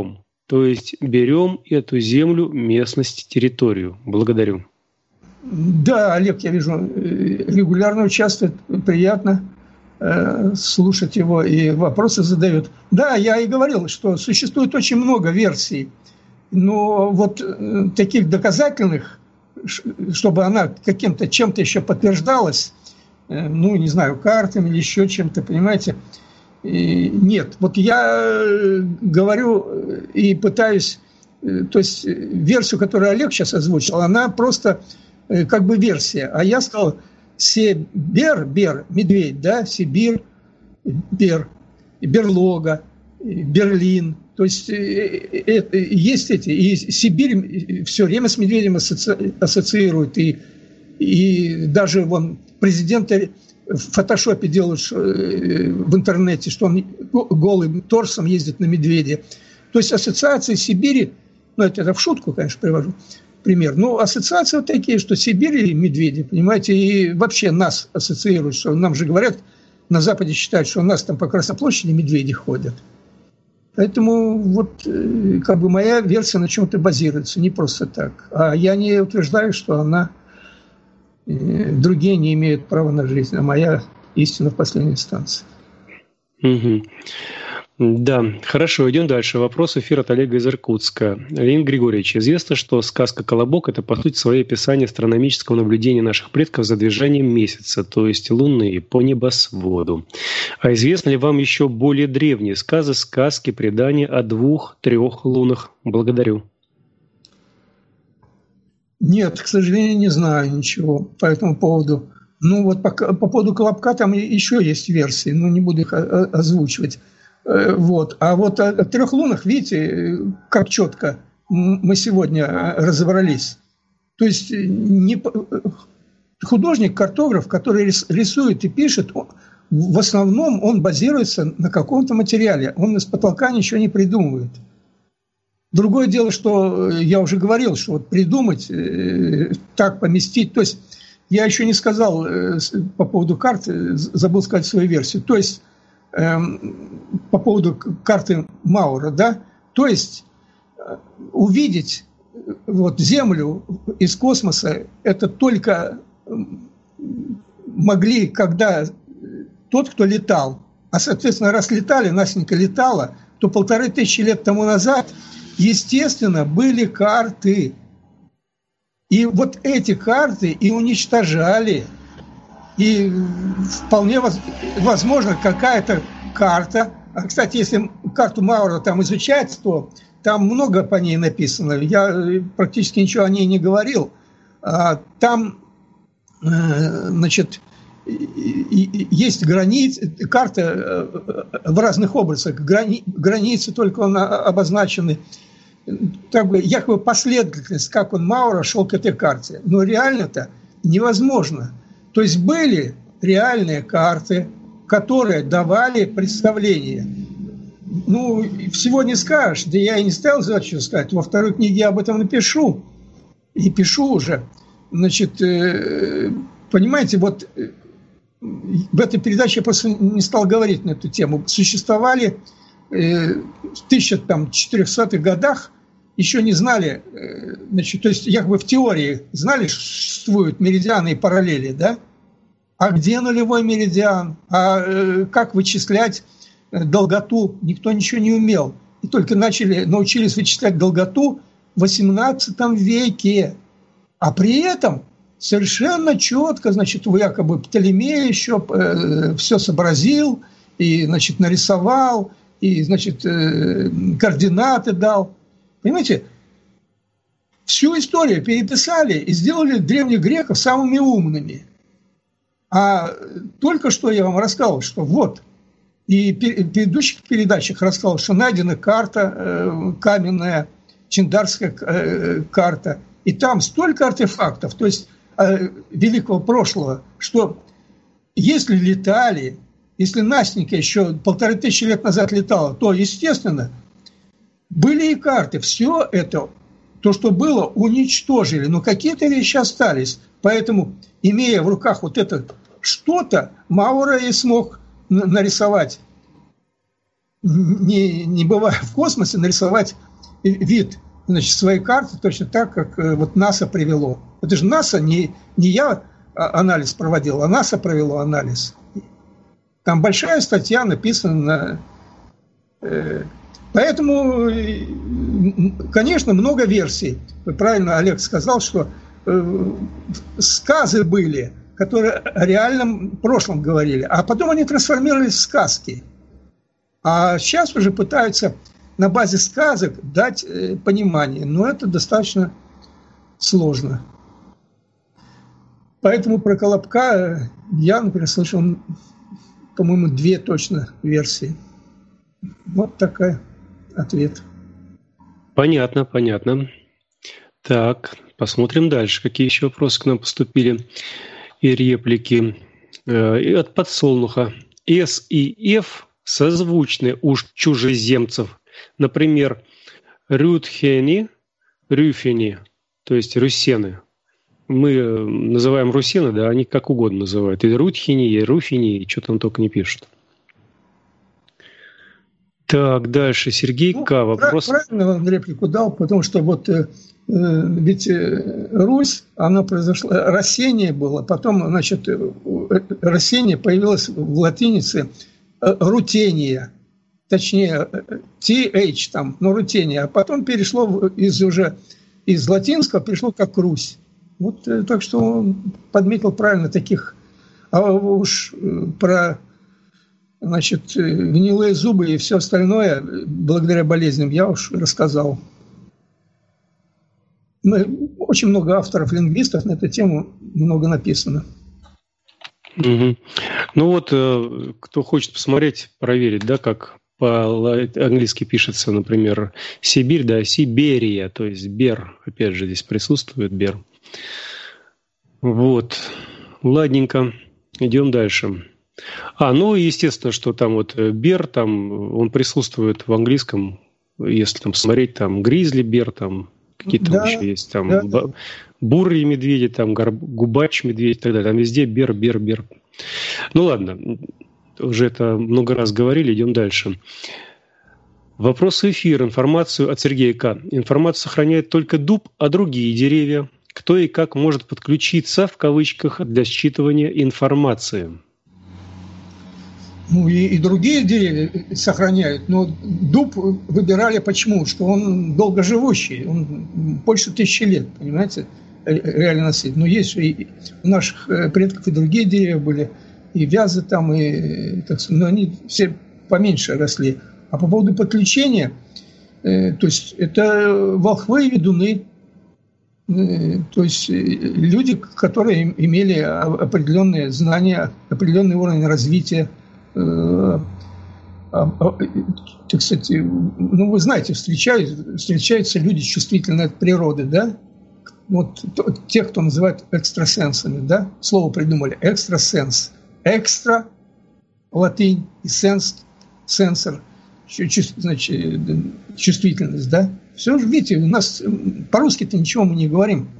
То есть берем эту землю, местность, территорию. Благодарю. Да, Олег, я вижу, регулярно участвует, приятно слушать его и вопросы задает. Да, я и говорил, что существует очень много версий, но вот таких доказательных, чтобы она каким-то чем-то еще подтверждалась, ну, не знаю, картами или еще чем-то, понимаете, нет. Вот я говорю и пытаюсь, то есть версию, которую Олег сейчас озвучил, она просто как бы версия, а я сказал бер, медведь, да, Сибирь, бер, берлога, Берлин, то есть есть эти, и Сибирь все время с медведем ассоциирует, и даже вон президенты в фотошопе делают в интернете, что он голым торсом ездит на медведе. То есть ассоциации Сибири, ну это в шутку, конечно, привожу пример, но ассоциации вот такие, что Сибирь и медведи, понимаете, и вообще нас ассоциируют, что нам же говорят, на Западе считают, что у нас там по Красной площади медведи ходят. Поэтому вот как бы моя версия на чем-то базируется, не просто так. А я не утверждаю, что она, другие не имеют права на жизнь, а моя истина в последней инстанции. Угу. Да, хорошо, идем дальше. Вопрос эфира от Олега из Иркутска. Леонид Григорьевич, известно, что сказка «Колобок» – это, по сути, свое описание астрономического наблюдения наших предков за движением месяца, то есть Луны, по небосводу. А известны ли вам еще более древние сказки, предания о 2-3 лунах? Благодарю. Нет, к сожалению, не знаю ничего по этому поводу. Ну вот по поводу «Колобка» там еще есть версии, но не буду их озвучивать. Вот. А вот о 3 лунах, видите, как четко мы сегодня разобрались. То есть художник-картограф, который рисует и пишет, в основном он базируется на каком-то материале. Он из потолка ничего не придумывает. Другое дело, что я уже говорил, что вот придумать, так поместить. То есть я еще не сказал по поводу карты, забыл сказать свою версию. То есть по поводу карты Маура, да, то есть увидеть вот Землю из космоса, это только могли, когда тот, кто летал, а, соответственно, раз летали, Настенька летала, то 1500 лет тому назад, естественно, были карты. И вот эти карты и уничтожали. И вполне возможно, какая-то карта. А, кстати, если карту Маура там изучать, то там много по ней написано. Я практически ничего о ней не говорил. Там, значит, есть границы, карта в разных образах. Границы только обозначены. Как бы, якобы последовательность, как он, Маура, шел к этой карте. Но реально-то невозможно. То есть были реальные карты, которые давали представление. Ну, всего не скажешь. Да я и не ставил задачу сказать. Во второй книге я об этом напишу. И пишу уже. Значит, понимаете, вот в этой передаче я просто не стал говорить на эту тему. Существовали в 1400-х годах, еще не знали, значит, то есть якобы в теории знали, что существуют меридианы и параллели, да? А где нулевой меридиан? А как вычислять долготу? Никто ничего не умел. И только научились вычислять долготу в XVIII веке. А при этом совершенно четко, значит, якобы Птолемей еще все сообразил и, значит, нарисовал, и, значит, координаты дал. Понимаете, всю историю переписали и сделали древних греков самыми умными. А только что я вам рассказал, что вот, и в предыдущих передачах рассказал, что найдена карта каменная, Чиндарская карта, и там столько артефактов, то есть великого прошлого, что если летали, если Настенька еще 1500 лет назад летала, то, естественно, были и карты. Все это, то, что было, уничтожили. Но какие-то вещи остались. Поэтому, имея в руках вот это что-то, Маура и смог нарисовать не бывая в космосе, нарисовать вид, значит, своей карты точно так, как вот НАСА привело. Это же НАСА, не я анализ проводил, а НАСА провело анализ. Там большая статья написана. Поэтому, конечно, много версий. Правильно Олег сказал, что сказы были, которые о реальном прошлом говорили, а потом они трансформировались в сказки. А сейчас уже пытаются на базе сказок дать понимание, но это достаточно сложно. Поэтому про Колобка я, например, слышал, по-моему, 2 точно версии. Вот такой ответ. Понятно. Так, посмотрим дальше, какие еще вопросы к нам поступили и реплики. От подсолнуха. С и Ф созвучны у чужеземцев. Например, рютхени, рюфени, то есть русены. Мы называем русены, да, они как угодно называют. И рутхени, и руфени, и что там только не пишут. Так, дальше. Сергей К. Вопрос. Правильно он реплику дал, потому что вот ведь Русь, она произошла, рассеяние было, потом, значит, рассеяние появилось в латинице рутение, точнее, TH там, но рутение, а потом перешло из латинского, перешло как Русь. Вот так что он подметил правильно таких, а уж про, значит, гнилые зубы и все остальное, благодаря болезням, я уж рассказал. Очень много авторов-лингвистов на эту тему, много написано. Угу. Ну вот, кто хочет посмотреть, проверить, да, как по-английски пишется, например, Сибирь, да, Сиберия, то есть бер, опять же, здесь присутствует бер. Вот, ладненько, идем дальше. Ну, естественно, что там вот бер, там он присутствует в английском, если там смотреть, там гризли бер, там какие-то там еще есть, там бурые медведи, там губач медведь и так далее, там везде бер. Ну ладно, уже это много раз говорили, идем дальше. Вопрос в эфир. Информацию от Сергея К. Информацию сохраняет только дуб, а другие деревья. Кто и как может подключиться, в кавычках, для считывания информации? Ну и другие деревья сохраняют, но дуб выбирали почему? Что он долгоживущий, он больше 1000 лет, понимаете, реально носит. Но есть и у наших предков и другие деревья были, и вязы там, и, так сказать, но они все поменьше росли. А по поводу подключения, то есть это волхвы и ведуны, то есть люди, которые имели определенные знания, определенный уровень развития. Так сказать, ну вы знаете, встречаются люди чувствительные от природы, да? Вот те, кто называют экстрасенсами, да? Слово придумали экстрасенс. Экстра, латынь, и сенс, сенсор, значит, чувствительность, да? Все же, видите, у нас по-русски-то ничего мы не говорим.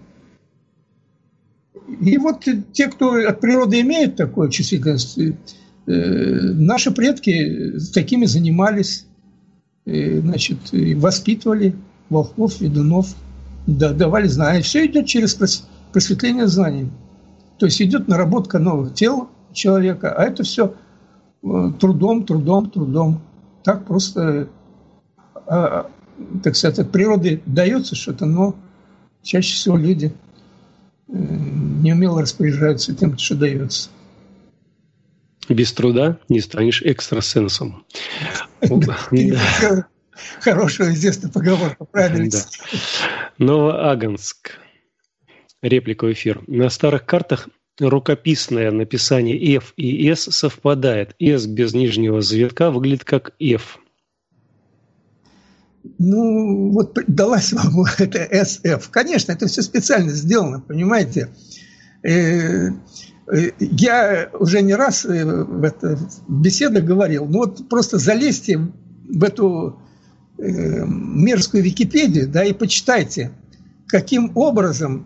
И вот те, кто от природы имеет такую чувствительность, наши предки такими занимались, значит, воспитывали волхвов, ведунов, давали знания. Все идет через просветление знаний. То есть идет наработка новых тел человека, а это все трудом. Так просто, так сказать, от природы дается что-то, но чаще всего люди неумело распоряжаются тем, что дается. Без труда не станешь экстрасенсом. Хорошая известная поговорка, правильно. Новоаганск. Реплика в эфир. На старых картах рукописное написание F и S совпадает. S без нижнего завитка выглядит как F. Ну, вот далась вам это SF. Конечно, это все специально сделано, понимаете. Я уже не раз в беседах говорил, ну вот просто залезьте в эту мерзкую Википедию, да, и почитайте, каким образом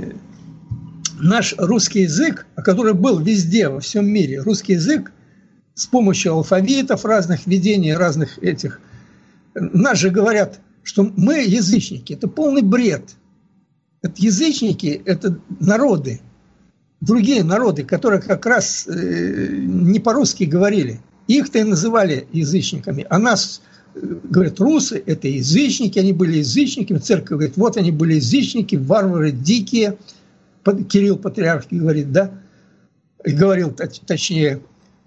наш русский язык, который был везде, во всем мире, русский язык с помощью алфавитов разных, введений разных этих. Нас же говорят, что мы язычники. Это полный бред. Это язычники, это народы, другие народы, которые как раз не по-русски говорили. Их-то и называли язычниками. А нас, говорят, русы – это язычники, они были язычниками. Церковь говорит, вот они были язычники, варвары дикие. Кирилл Патриарх говорит, да? Говорил, точнее.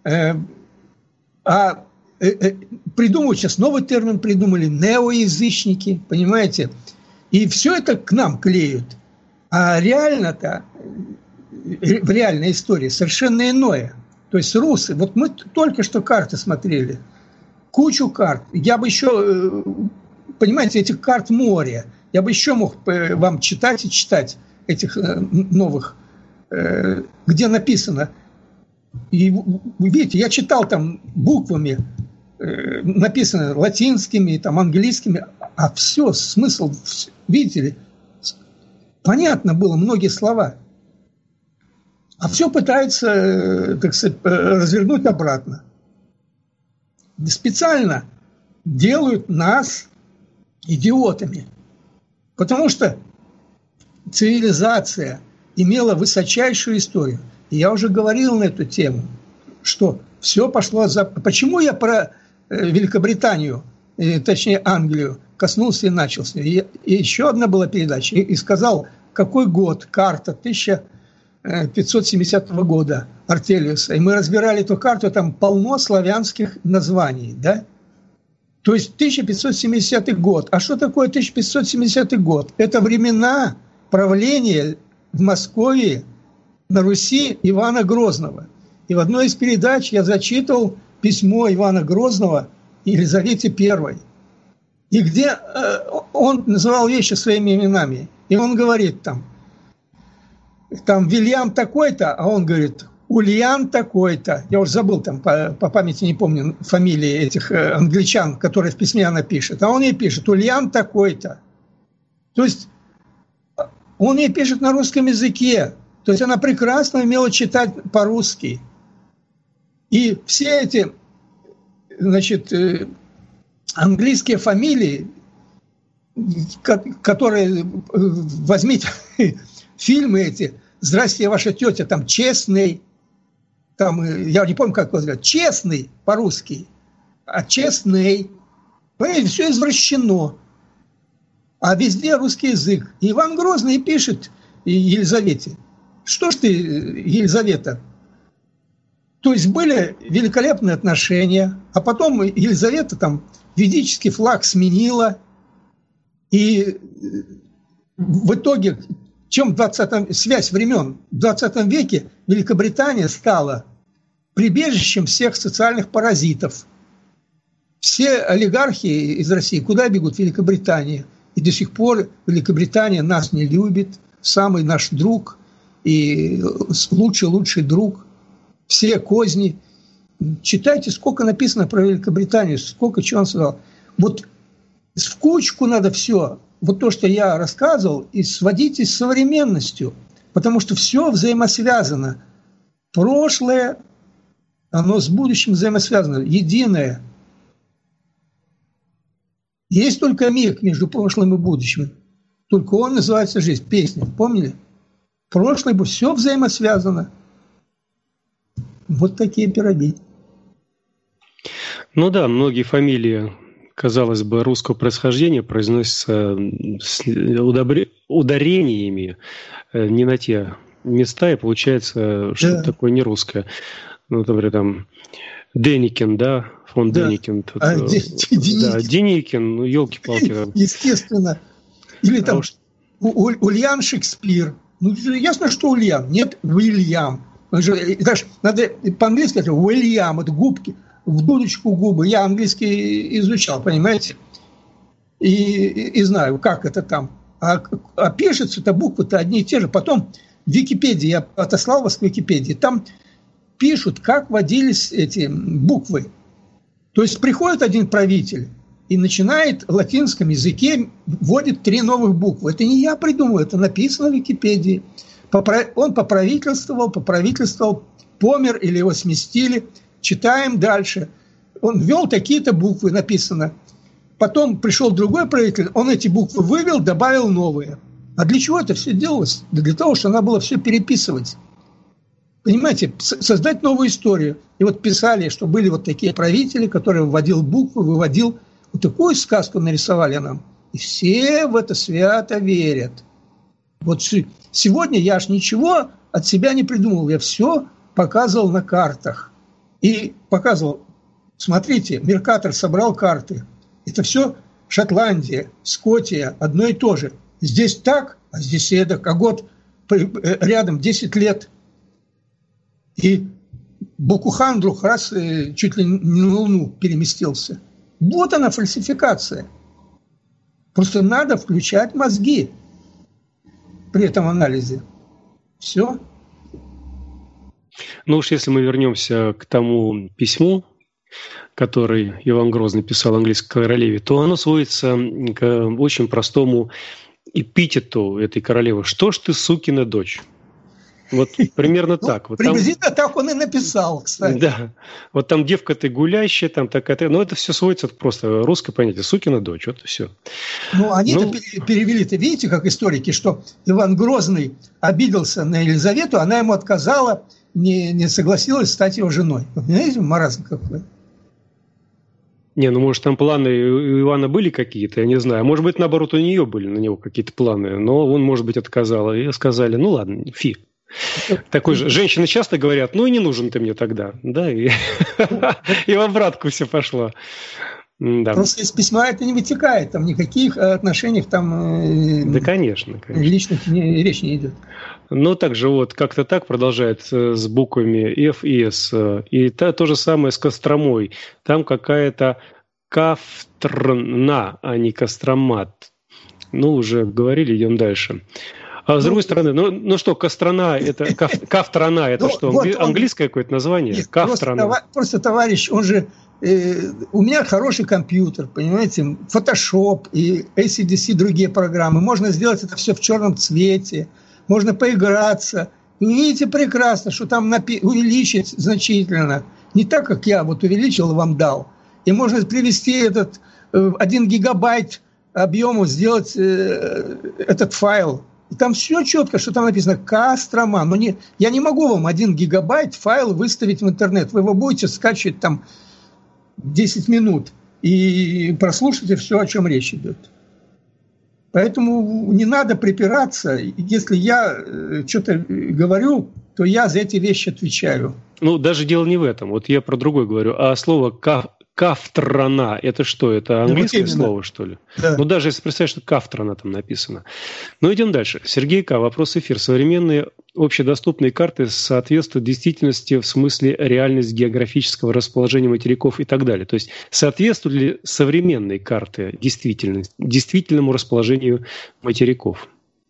Придумывают сейчас новый термин, придумали неоязычники, понимаете? И все это к нам клеют. А реально-то, в реальной истории совершенно иное. То есть русы, вот мы только что карты смотрели, кучу карт. Я бы еще, понимаете, этих карт море. Я бы еще мог вам читать и читать этих новых, где написано. И видите, я читал там буквами, написано латинскими, там английскими, а все, смысл, видите ли, понятно было многие слова. А все пытаются, так сказать, развернуть обратно. Специально делают нас идиотами. Потому что цивилизация имела высочайшую историю. И я уже говорил на эту тему, что все пошло за... Почему я про Великобританию, точнее Англию, коснулся и начал с нее? И еще одна была передача. И сказал, какой год, карта 1570 года Артелиуса. И мы разбирали эту карту, там полно славянских названий, да? То есть 1570 год. А что такое 1570 год? Это времена правления в Москве, на Руси Ивана Грозного. И в одной из передач я зачитывал письмо Ивана Грозного Елизавете I. И где он называл вещи своими именами. И он говорит там Вильям такой-то, а он говорит Ульян такой-то. Я уже забыл там по памяти, не помню фамилии этих англичан, которые в письме она пишет. А он ей пишет Ульян такой-то. То есть он ей пишет на русском языке. То есть она прекрасно умела читать по-русски. И все эти, значит, английские фамилии, которые, возьмите фильмы эти, «Здрасте, ваша тетя», там «Честный», там, я не помню, как его говорят, «Честный» по-русски, а «Честный». Понимаете, все извращено. А везде русский язык. И Иван Грозный пишет Елизавете: что ж ты, Елизавета? То есть были великолепные отношения, а потом Елизавета там ведический флаг сменила. И в итоге, чем связь времен, в 20 веке Великобритания стала прибежищем всех социальных паразитов. Все олигархи из России куда бегут? В Великобританию. И до сих пор Великобритания нас не любит, самый наш друг и лучший друг. Все козни. Читайте, сколько написано про Великобританию, сколько чего он сказал. Вот в кучку надо все, вот то, что я рассказывал, и сводите с современностью, потому что все взаимосвязано. Прошлое, оно с будущим взаимосвязано, единое. Есть только миг между прошлым и будущим. Только он называется жизнь. Песня, помнили? Прошлое, все взаимосвязано. Вот такие пироги. Ну да, многие фамилии, казалось бы, русского происхождения произносятся с ударениями не на те места, и получается что-то такое нерусское. Ну, например, там Деникин, да, фон Деникин. Тут, да, Деникин, ну, елки-палки. Естественно. Или там Ульян Шекспир. Ну, ясно, что Ульян. Нет, Уильям. Даже надо по-английски сказать Уильям, это губки, в дудочку губы. Я английский изучал, понимаете? И знаю, как это там. А пишется-то буквы-то одни и те же. Потом в Википедии, я отослал вас к Википедии, там пишут, как водились эти буквы. То есть приходит один правитель и начинает в латинском языке, вводит 3 новых буквы. Это не я придумал, это написано в Он поправительствовал, помер или его сместили. читаем дальше. Он ввел такие-то буквы, написано. Потом пришел другой правитель, он эти буквы вывел, добавил новые. А для чего это все делалось? Да для того, что надо было все переписывать. Понимаете, создать новую историю. И вот писали, что были вот такие правители, которые вводил буквы, выводил. Вот такую сказку нарисовали нам. И все в это свято верят. Вот сегодня я аж ничего от себя не придумал. Я все показывал на картах. И показывал, смотрите, Меркатор собрал карты. Это все Шотландия, Скотия, одно и то же. Здесь так, а здесь эдак. А год рядом 10 лет. И Бокухан вдруг раз чуть ли не на Луну переместился. Вот она фальсификация. Просто надо включать мозги при этом анализе. Все. Ну уж если мы вернемся к тому письму, который Иван Грозный писал английской королеве, то оно сводится к очень простому эпитету этой королевы. «Что ж ты, сукина дочь?» Вот примерно так. Вот приблизительно так он и написал, кстати. Да. Вот там девка ты гулящая, там такая-то. Но это все сводится просто русское понятие. Сукина дочь. Вот и все. Ну, они-то перевели-то, видите, как историки, что Иван Грозный обиделся на Елизавету, она ему отказала, не согласилась стать его женой. Вы понимаете, маразм какой? Не, ну, может, там планы у Ивана были какие-то, я не знаю. Может быть, наоборот, у нее были на него какие-то планы, но он, может быть, отказал. И сказали, ну, ладно, фи. Такой же. Женщины часто говорят, ну и не нужен ты мне тогда. Да, и в обратку все пошло. Да. Просто из письма это не вытекает, там никаких отношениях там да, конечно. личных речь не идет. Но также вот как-то так продолжает с буквами F и S. И то же самое с Костромой. Там какая-то Кафтрна, а не Костромат. Ну, уже говорили, идем дальше. А с другой стороны, ну что, Кострана, это Кафтрана, это что, вот английское какое-то название? Нет, Кафтрана. Просто товарищ, он же, у меня хороший компьютер, понимаете, Photoshop и ACDC, другие программы. Можно сделать это все в черном цвете, можно поиграться. И видите прекрасно, что там увеличить значительно. Не так, как я вот увеличил и вам дал. И можно привести этот 1 гигабайт объему, сделать этот файл. И там все четко, что там написано Кострома. Но я не могу вам 1 гигабайт файл выставить в интернет. Вы его будете скачивать там 10 минут и прослушайте все, о чем речь идет. Поэтому не надо припираться. Если я что-то говорю, то я за эти вещи отвечаю. Ну, даже дело не в этом. Вот я про другое говорю. А слово Кафтрана, это что? Это английское слово, что ли? Да. Ну, даже если представить, что Кафтрана там написано. Ну, идем дальше. Сергей К. Вопрос эфир. Современные общедоступные карты соответствуют действительности в смысле реальность географического расположения материков и так далее. То есть, соответствуют ли современные карты действительному расположению материков?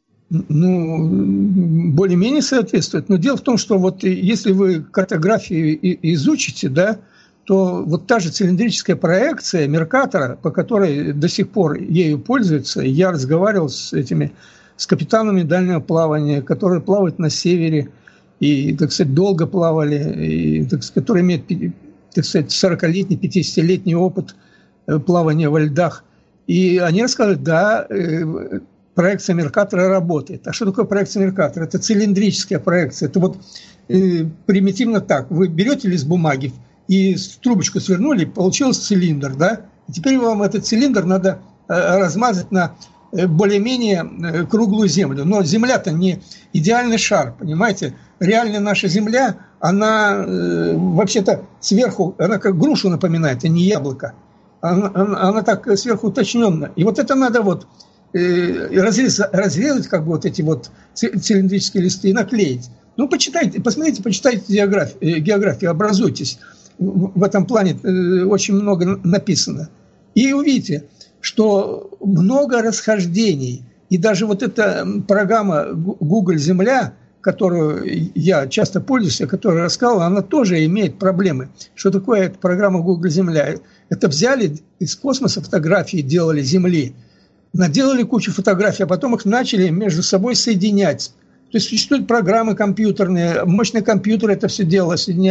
Ну, более-менее соответствует. Но дело в том, что вот если вы картографию изучите, да, то вот та же цилиндрическая проекция Меркатора, по которой до сих пор ею пользуются, я разговаривал с капитанами дальнего плавания, которые плавают на севере и, так сказать, долго плавали, и, так сказать, которые имеют, так сказать, 40-летний, 50-летний опыт плавания во льдах. И они рассказывают, да, проекция Меркатора работает. А что такое проекция Меркатора? Это цилиндрическая проекция. Это вот примитивно так. Вы берете лист бумаги и трубочку свернули, получился цилиндр, да? И теперь вам этот цилиндр надо размазать на более-менее круглую землю. Но Земля-то не идеальный шар, понимаете? Реальная наша Земля, она вообще-то сверху, она как грушу напоминает, а не яблоко. Она так сверху уточненная. И вот это надо вот разрезать как бы вот эти вот цилиндрические листы и наклеить. Ну, почитайте, посмотрите, почитайте географию, образуйтесь. В этом плане очень много написано. И увидите, что много расхождений. И даже вот эта программа Google Земля, которую я часто пользуюсь, о которой рассказывал, она тоже имеет проблемы. Что такое эта программа Google Земля? Это взяли из космоса фотографии, делали Земли, наделали кучу фотографий, а потом их начали между собой соединять. То есть существуют программы компьютерные, мощные компьютеры это все дело соединяют.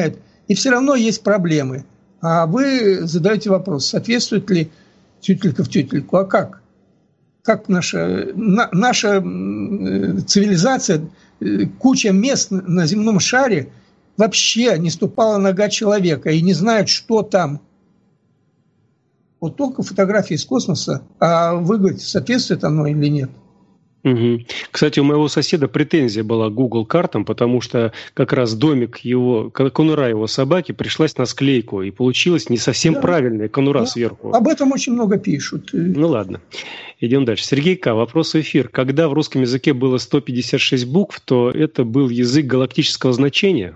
И все равно есть проблемы. А вы задаете вопрос, соответствует ли тютелька в тютельку. А как? Как наша цивилизация, куча мест на земном шаре вообще не ступала нога человека и не знают, что там. Вот только фотографии из космоса, а вы говорите, соответствует оно или нет. Угу. Кстати, у моего соседа претензия была к Google картам, потому что как раз домик его, конура его собаки пришлась на склейку, и получилась не совсем правильная конура сверху. Об этом очень много пишут. Ну ладно, идем дальше. Сергей К. Вопрос в эфир. Когда в русском языке было 156 букв, то это был язык галактического значения?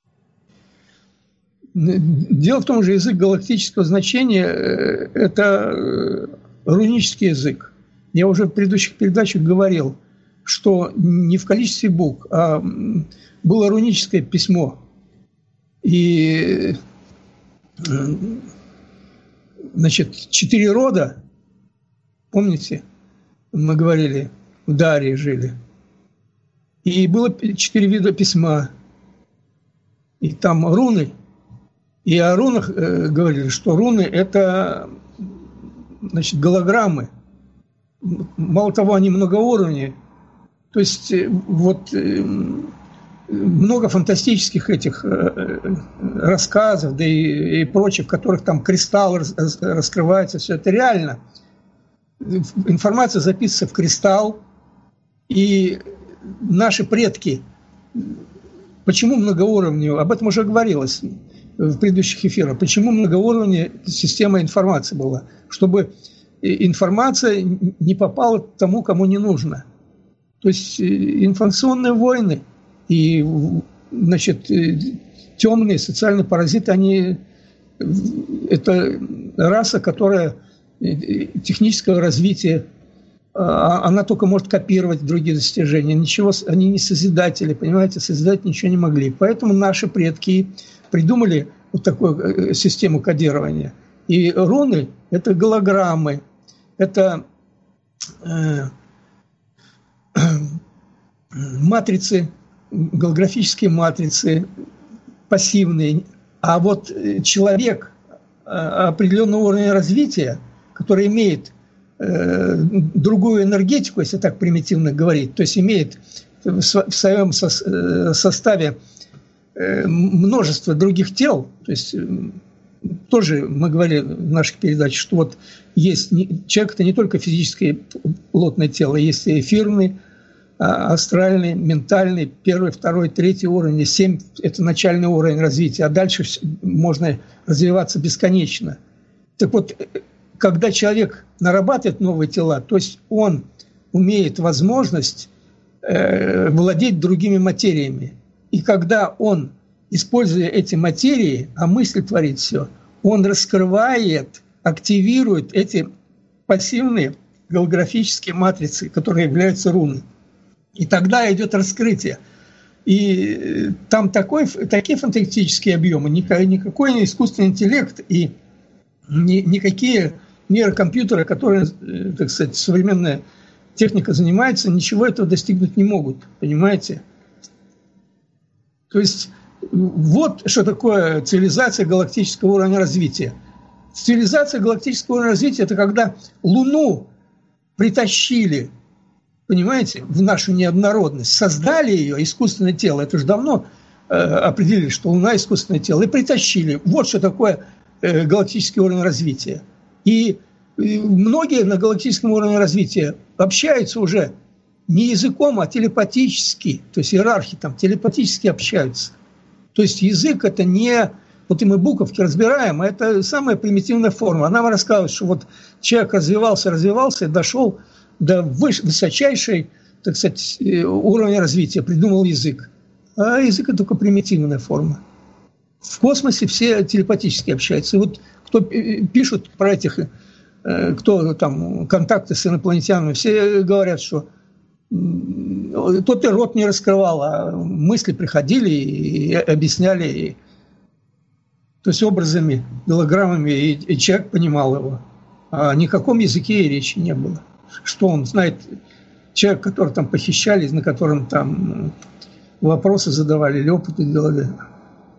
Дело в том, что язык галактического значения – это рунический язык. Я уже в предыдущих передачах говорил, что не в количестве букв, а было руническое письмо. И, значит, 4 рода, помните, мы говорили, в Дарии жили. И было 4 вида письма. И там руны. И о рунах говорили, что руны – это, значит, голограммы. Мало того, они многоуровневые. То есть вот много фантастических этих рассказов, да и прочих, в которых там кристалл раскрывается, все это реально. Информация записывается в кристалл, и наши предки, почему многоуровневые, об этом уже говорилось в предыдущих эфирах, почему многоуровневая система информации была, чтобы информация не попала к тому, кому не нужно. То есть информационные войны и, значит, темные социальные паразиты, они это раса, которая технического развития, она только может копировать другие достижения. Ничего, они не созидатели, понимаете, созидать ничего не могли. Поэтому наши предки придумали вот такую систему кодирования. И руны – это голограммы, это матрицы, голографические матрицы, пассивные. А вот человек определенного уровня развития, который имеет другую энергетику, если так примитивно говорить, то есть имеет в своем составе множество других тел, то есть тоже мы говорили в наших передачах, что вот есть человек – это не только физическое плотное тело, есть и эфирный, астральный, ментальный, 1, 2, 3 уровень, 7 – это начальный уровень развития, а дальше можно развиваться бесконечно. Так вот, когда человек нарабатывает новые тела, то есть он имеет возможность владеть другими материями. И когда он, используя эти материи, а мысль творит все, он раскрывает, активирует эти пассивные голографические матрицы, которые являются руны. И тогда идет раскрытие. И там такие фантастические объемы, никакой не искусственный интеллект и никакие нейрокомпьютеры, которые, так сказать, современная техника занимается, ничего этого достигнуть не могут, понимаете? То есть вот что такое цивилизация галактического уровня развития. Цивилизация галактического уровня развития – это когда Луну притащили, понимаете, в нашу неоднородность, создали ее, искусственное тело, это же давно определили, что Луна – искусственное тело, и притащили. Вот что такое галактический уровень развития. И многие на галактическом уровне развития общаются уже не языком, а телепатически, то есть иерархи там телепатически общаются. То есть язык – это не… Вот и мы буковки разбираем, а это самая примитивная форма. Она нам рассказывает, что вот человек развивался и дошел до высочайшей, так сказать, уровня развития, придумал язык. А язык – это только примитивная форма. В космосе все телепатически общаются. И вот кто пишут про этих, кто там контакты с инопланетянами, все говорят, что тот и рот не раскрывал, а мысли приходили и объясняли, то есть образами, голограммами, и человек понимал его. А ни о каком языке и речи не было. Что он знает, человек, который там похищали, на котором там вопросы задавали или опыты делали.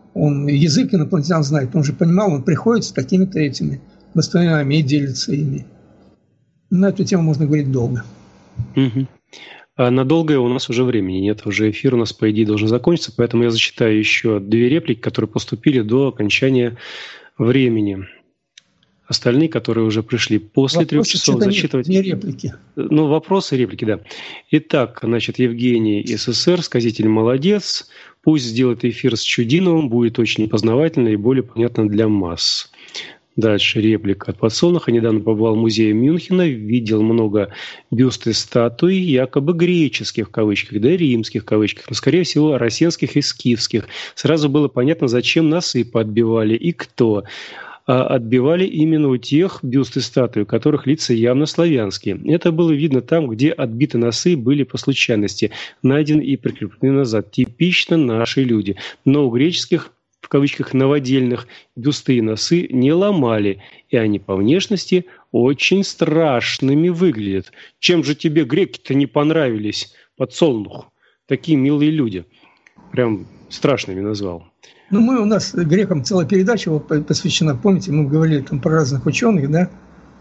он язык инопланетян знает, он же понимал, он приходит с какими-то этими воспоминаниями и делится ими. На эту тему можно говорить долго. Угу. А на долгое у нас уже времени нет, уже эфир у нас, по идее, должен закончиться, поэтому я зачитаю еще 2 реплики, которые поступили до окончания времени. Остальные, которые уже пришли после 3 часов, зачитывать... Не реплики. Ну, вопросы, реплики, да. Итак, значит, Евгений СССР, сказитель молодец. Пусть сделает эфир с Чудиновым, будет очень познавательно и более понятно для масс. Дальше реплика от Подсолнуха. Недавно побывал в музее Мюнхена, видел много бюст и статуй, якобы греческих в кавычках, да и римских в кавычках, но, скорее всего, российских и скифских. Сразу было понятно, зачем насыпы отбивали и кто. А отбивали именно у тех бюст и статуи, у которых лица явно славянские. Это было видно там, где отбиты носы были по случайности, найдены и прикреплены назад. Типично наши люди. Но у греческих, в кавычках, новодельных бюсты и носы не ломали, и они по внешности очень страшными выглядят. Чем же тебе греки-то не понравились, Подсолнух? Такие милые люди. Прям страшными назвал. Ну, у нас грекам целая передача посвящена, помните, мы говорили там про разных ученых, да,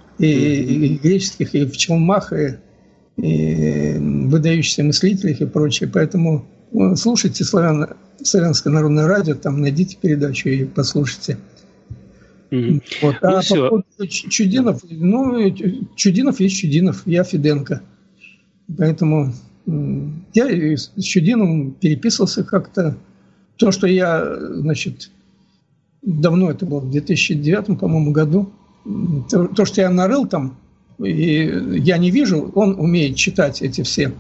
и греческих, и в челмах, и выдающихся мыслителях и прочее. Поэтому слушайте Славянское народное радио, там найдите передачу и послушайте. Вот. А по поводу Чудинов, Чудинов есть Чудинов, я Фиденко. Поэтому я с Чудиновым переписывался как-то. То, что я, значит, давно, это было в 2009, по-моему, году, то, что я нарыл там, и я не вижу, он умеет читать эти все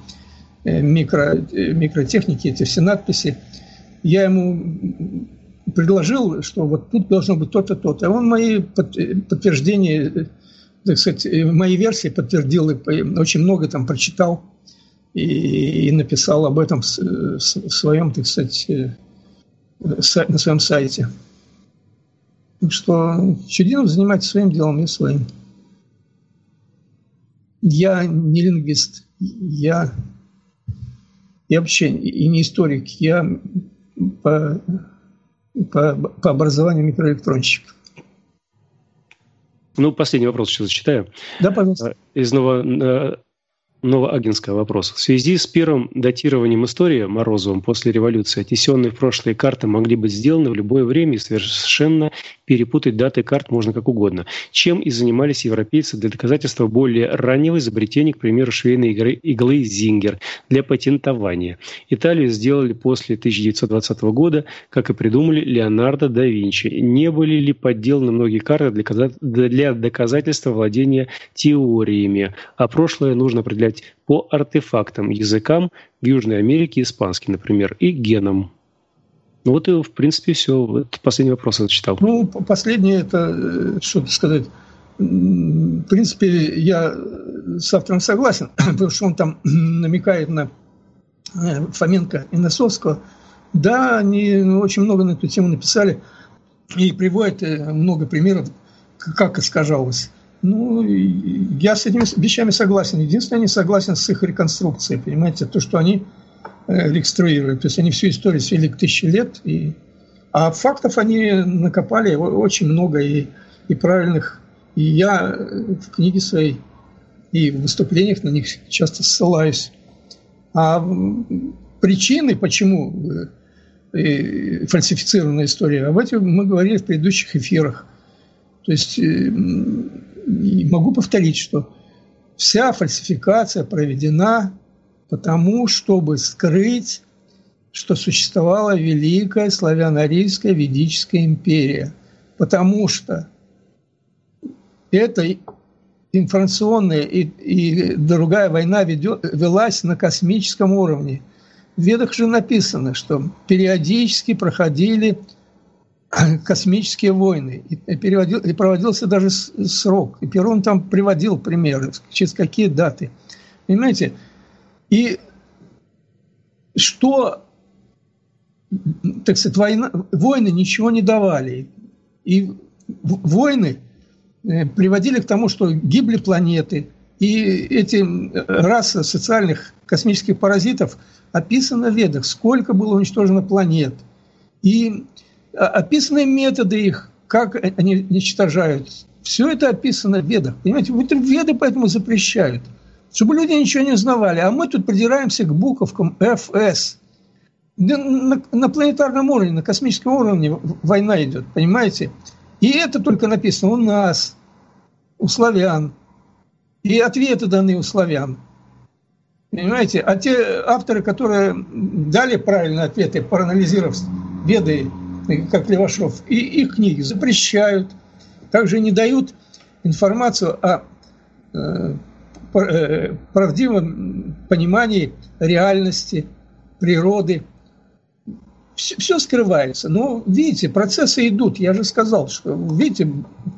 микротехники, эти все надписи. Я ему предложил, что вот тут должно быть то-то, то-то. А он мои подтверждения, так сказать, мои версии подтвердил, и очень много там прочитал и написал об этом в своем, так сказать, на своем сайте. Так что Чудинов занимается своим делом, я своим. Я не лингвист, я вообще и не историк, я по образованию микроэлектронщик. Ну, последний вопрос сейчас зачитаю. Да, пожалуйста. Из Новоагинского вопроса. В связи с первым датированием истории Морозовым после революции отнесенные в прошлые карты могли быть сделаны в любое время и совершенно перепутать даты карт можно как угодно. Чем и занимались европейцы для доказательства более раннего изобретения, к примеру, швейной иглы Зингер для патентования. Италию сделали после 1920 года, как и придумали Леонардо да Винчи. Не были ли подделаны многие карты для доказательства владения теориями? А прошлое нужно определять по артефактам, языкам в Южной Америке, испанский, например, и генам. Ну вот и, в принципе, все. Это последний вопрос я зачитал. Ну, последнее, это, что-то сказать, в принципе, я с автором согласен, потому что он там намекает на Фоменко и Носовского. Да, они очень много на эту тему написали и приводят много примеров, как искажалось. Ну, я с этими вещами согласен. Единственное, я не согласен с их реконструкцией, понимаете, то, что они реконструируют. То есть они всю историю свели к 1000 лет, а фактов они накопали очень много и правильных. И я в книге своей и в выступлениях на них часто ссылаюсь. А причины, почему фальсифицирована история, об этом мы говорили в предыдущих эфирах. То есть могу повторить, что вся фальсификация проведена потому, чтобы скрыть, что существовала великая славяно-арийская ведическая империя. Потому что эта информационная и другая война велась на космическом уровне. В Ведах же написано, что периодически проходили космические войны. И проводился даже срок. И Перрон там приводил примеры, через какие даты. Понимаете? И что, так сказать, войны ничего не давали. И войны приводили к тому, что гибли планеты. И эти расы социальных космических паразитов описаны в Ведах. Сколько было уничтожено планет. И описаны методы их, как они уничтожают. Все это описано в Ведах. Понимаете, вот Веды поэтому запрещают, чтобы люди ничего не узнавали. А мы тут придираемся к буковкам ФС. На планетарном уровне, на космическом уровне война идет, понимаете? И это только написано у нас, у славян. И ответы даны у славян. Понимаете? А те авторы, которые дали правильные ответы, проанализировав Веды, как Левашов, и их книги запрещают. Также не дают информацию о правдивом понимании реальности, природы. Все скрывается. Но, видите, процессы идут. Я же сказал, что, видите,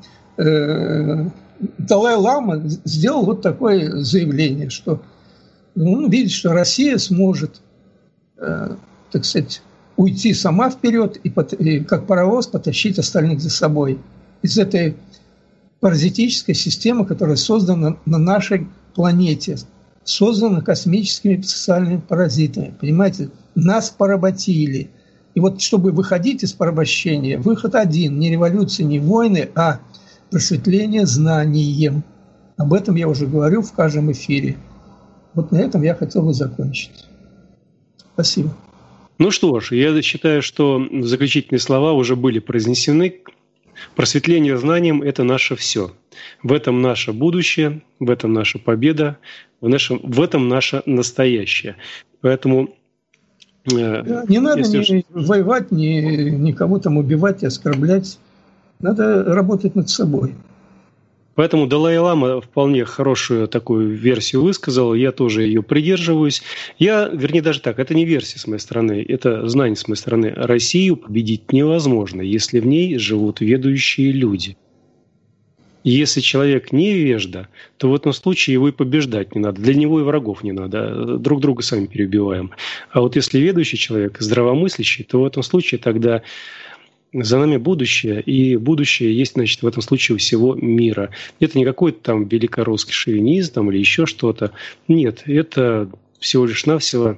Далай-лама сделал вот такое заявление, что он видит, что Россия сможет, так сказать, уйти сама вперед и как паровоз потащить остальных за собой. Из этой паразитической системы, которая создана на нашей планете, создана космическими социальными паразитами. Понимаете, нас поработили. И вот чтобы выходить из порабощения, выход один, не революция, не войны, а просветление знанием. Об этом я уже говорю в каждом эфире. Вот на этом я хотел бы закончить. Спасибо. Ну что ж, я считаю, что заключительные слова уже были произнесены. Просветление знанием – это наше все. В этом наше будущее, в этом наша победа, в этом наше настоящее. Поэтому не надо ни воевать, никого там убивать и оскорблять. Надо работать над собой. Поэтому Далай-лама вполне хорошую такую версию высказал, я тоже ее придерживаюсь. Вернее, даже так, это не версия с моей стороны, это знание с моей стороны. Россию победить невозможно, если в ней живут ведущие люди. И если человек невежда, то в этом случае его и побеждать не надо. Для него и врагов не надо. Друг друга сами переубиваем. А вот если ведущий человек, здравомыслящий, то в этом случае тогда за нами будущее. И будущее есть, значит, в этом случае у всего мира. Это не какой-то там великорусский шовинизм там, или еще что-то. Нет, это всего лишь навсего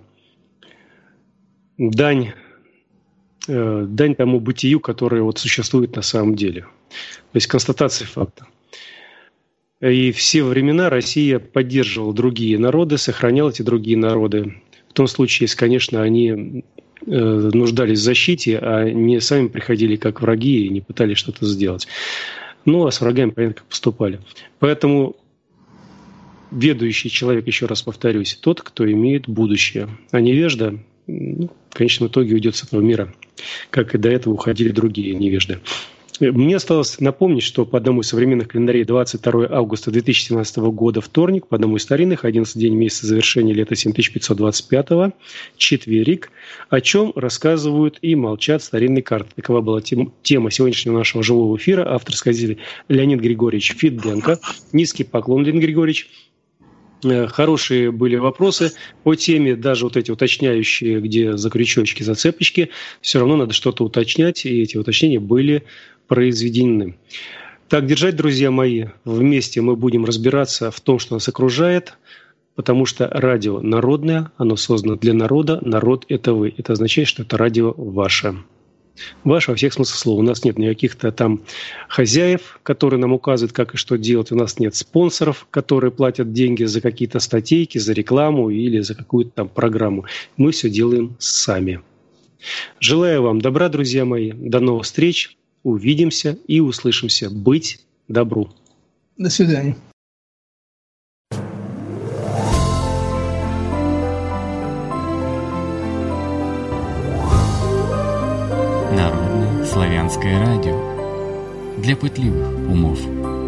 дань тому бытию, которое вот существует на самом деле. То есть констатация факта. И все времена Россия поддерживала другие народы, сохраняла эти другие народы. В том случае, если, конечно, они нуждались в защите, а не сами приходили как враги и не пытались что-то сделать. Ну, а с врагами, понятно, как поступали. Поэтому ведущий человек, еще раз повторюсь, тот, кто имеет будущее. А невежда, в конечном итоге, уйдет с этого мира, как и до этого уходили другие невежды. Мне осталось напомнить, что по одному из современных календарей 22 августа 2017 года вторник, по одному из старинных, 11 день месяца завершения лета 7525, четверик, о чем рассказывают и молчат старинные карты. Такова была тема сегодняшнего нашего живого эфира. Автор сказали Леонид Григорьевич Феденко. Низкий поклон, Леонид Григорьевич. Хорошие были вопросы по теме, даже вот эти уточняющие, где за крючочки, зацепочки, все равно надо что-то уточнять, и эти уточнения были произведены. Так держать, друзья мои, вместе мы будем разбираться в том, что нас окружает, потому что радио народное, оно создано для народа, народ – это вы. Это означает, что это радио ваше. Ваш во всех смыслах слова. У нас нет никаких-то там хозяев, которые нам указывают, как и что делать. У нас нет спонсоров, которые платят деньги за какие-то статейки, за рекламу или за какую-то там программу. Мы все делаем сами. Желаю вам добра, друзья мои. До новых встреч. Увидимся и услышимся. Быть добру. До свидания. Народное славянское радио для пытливых умов.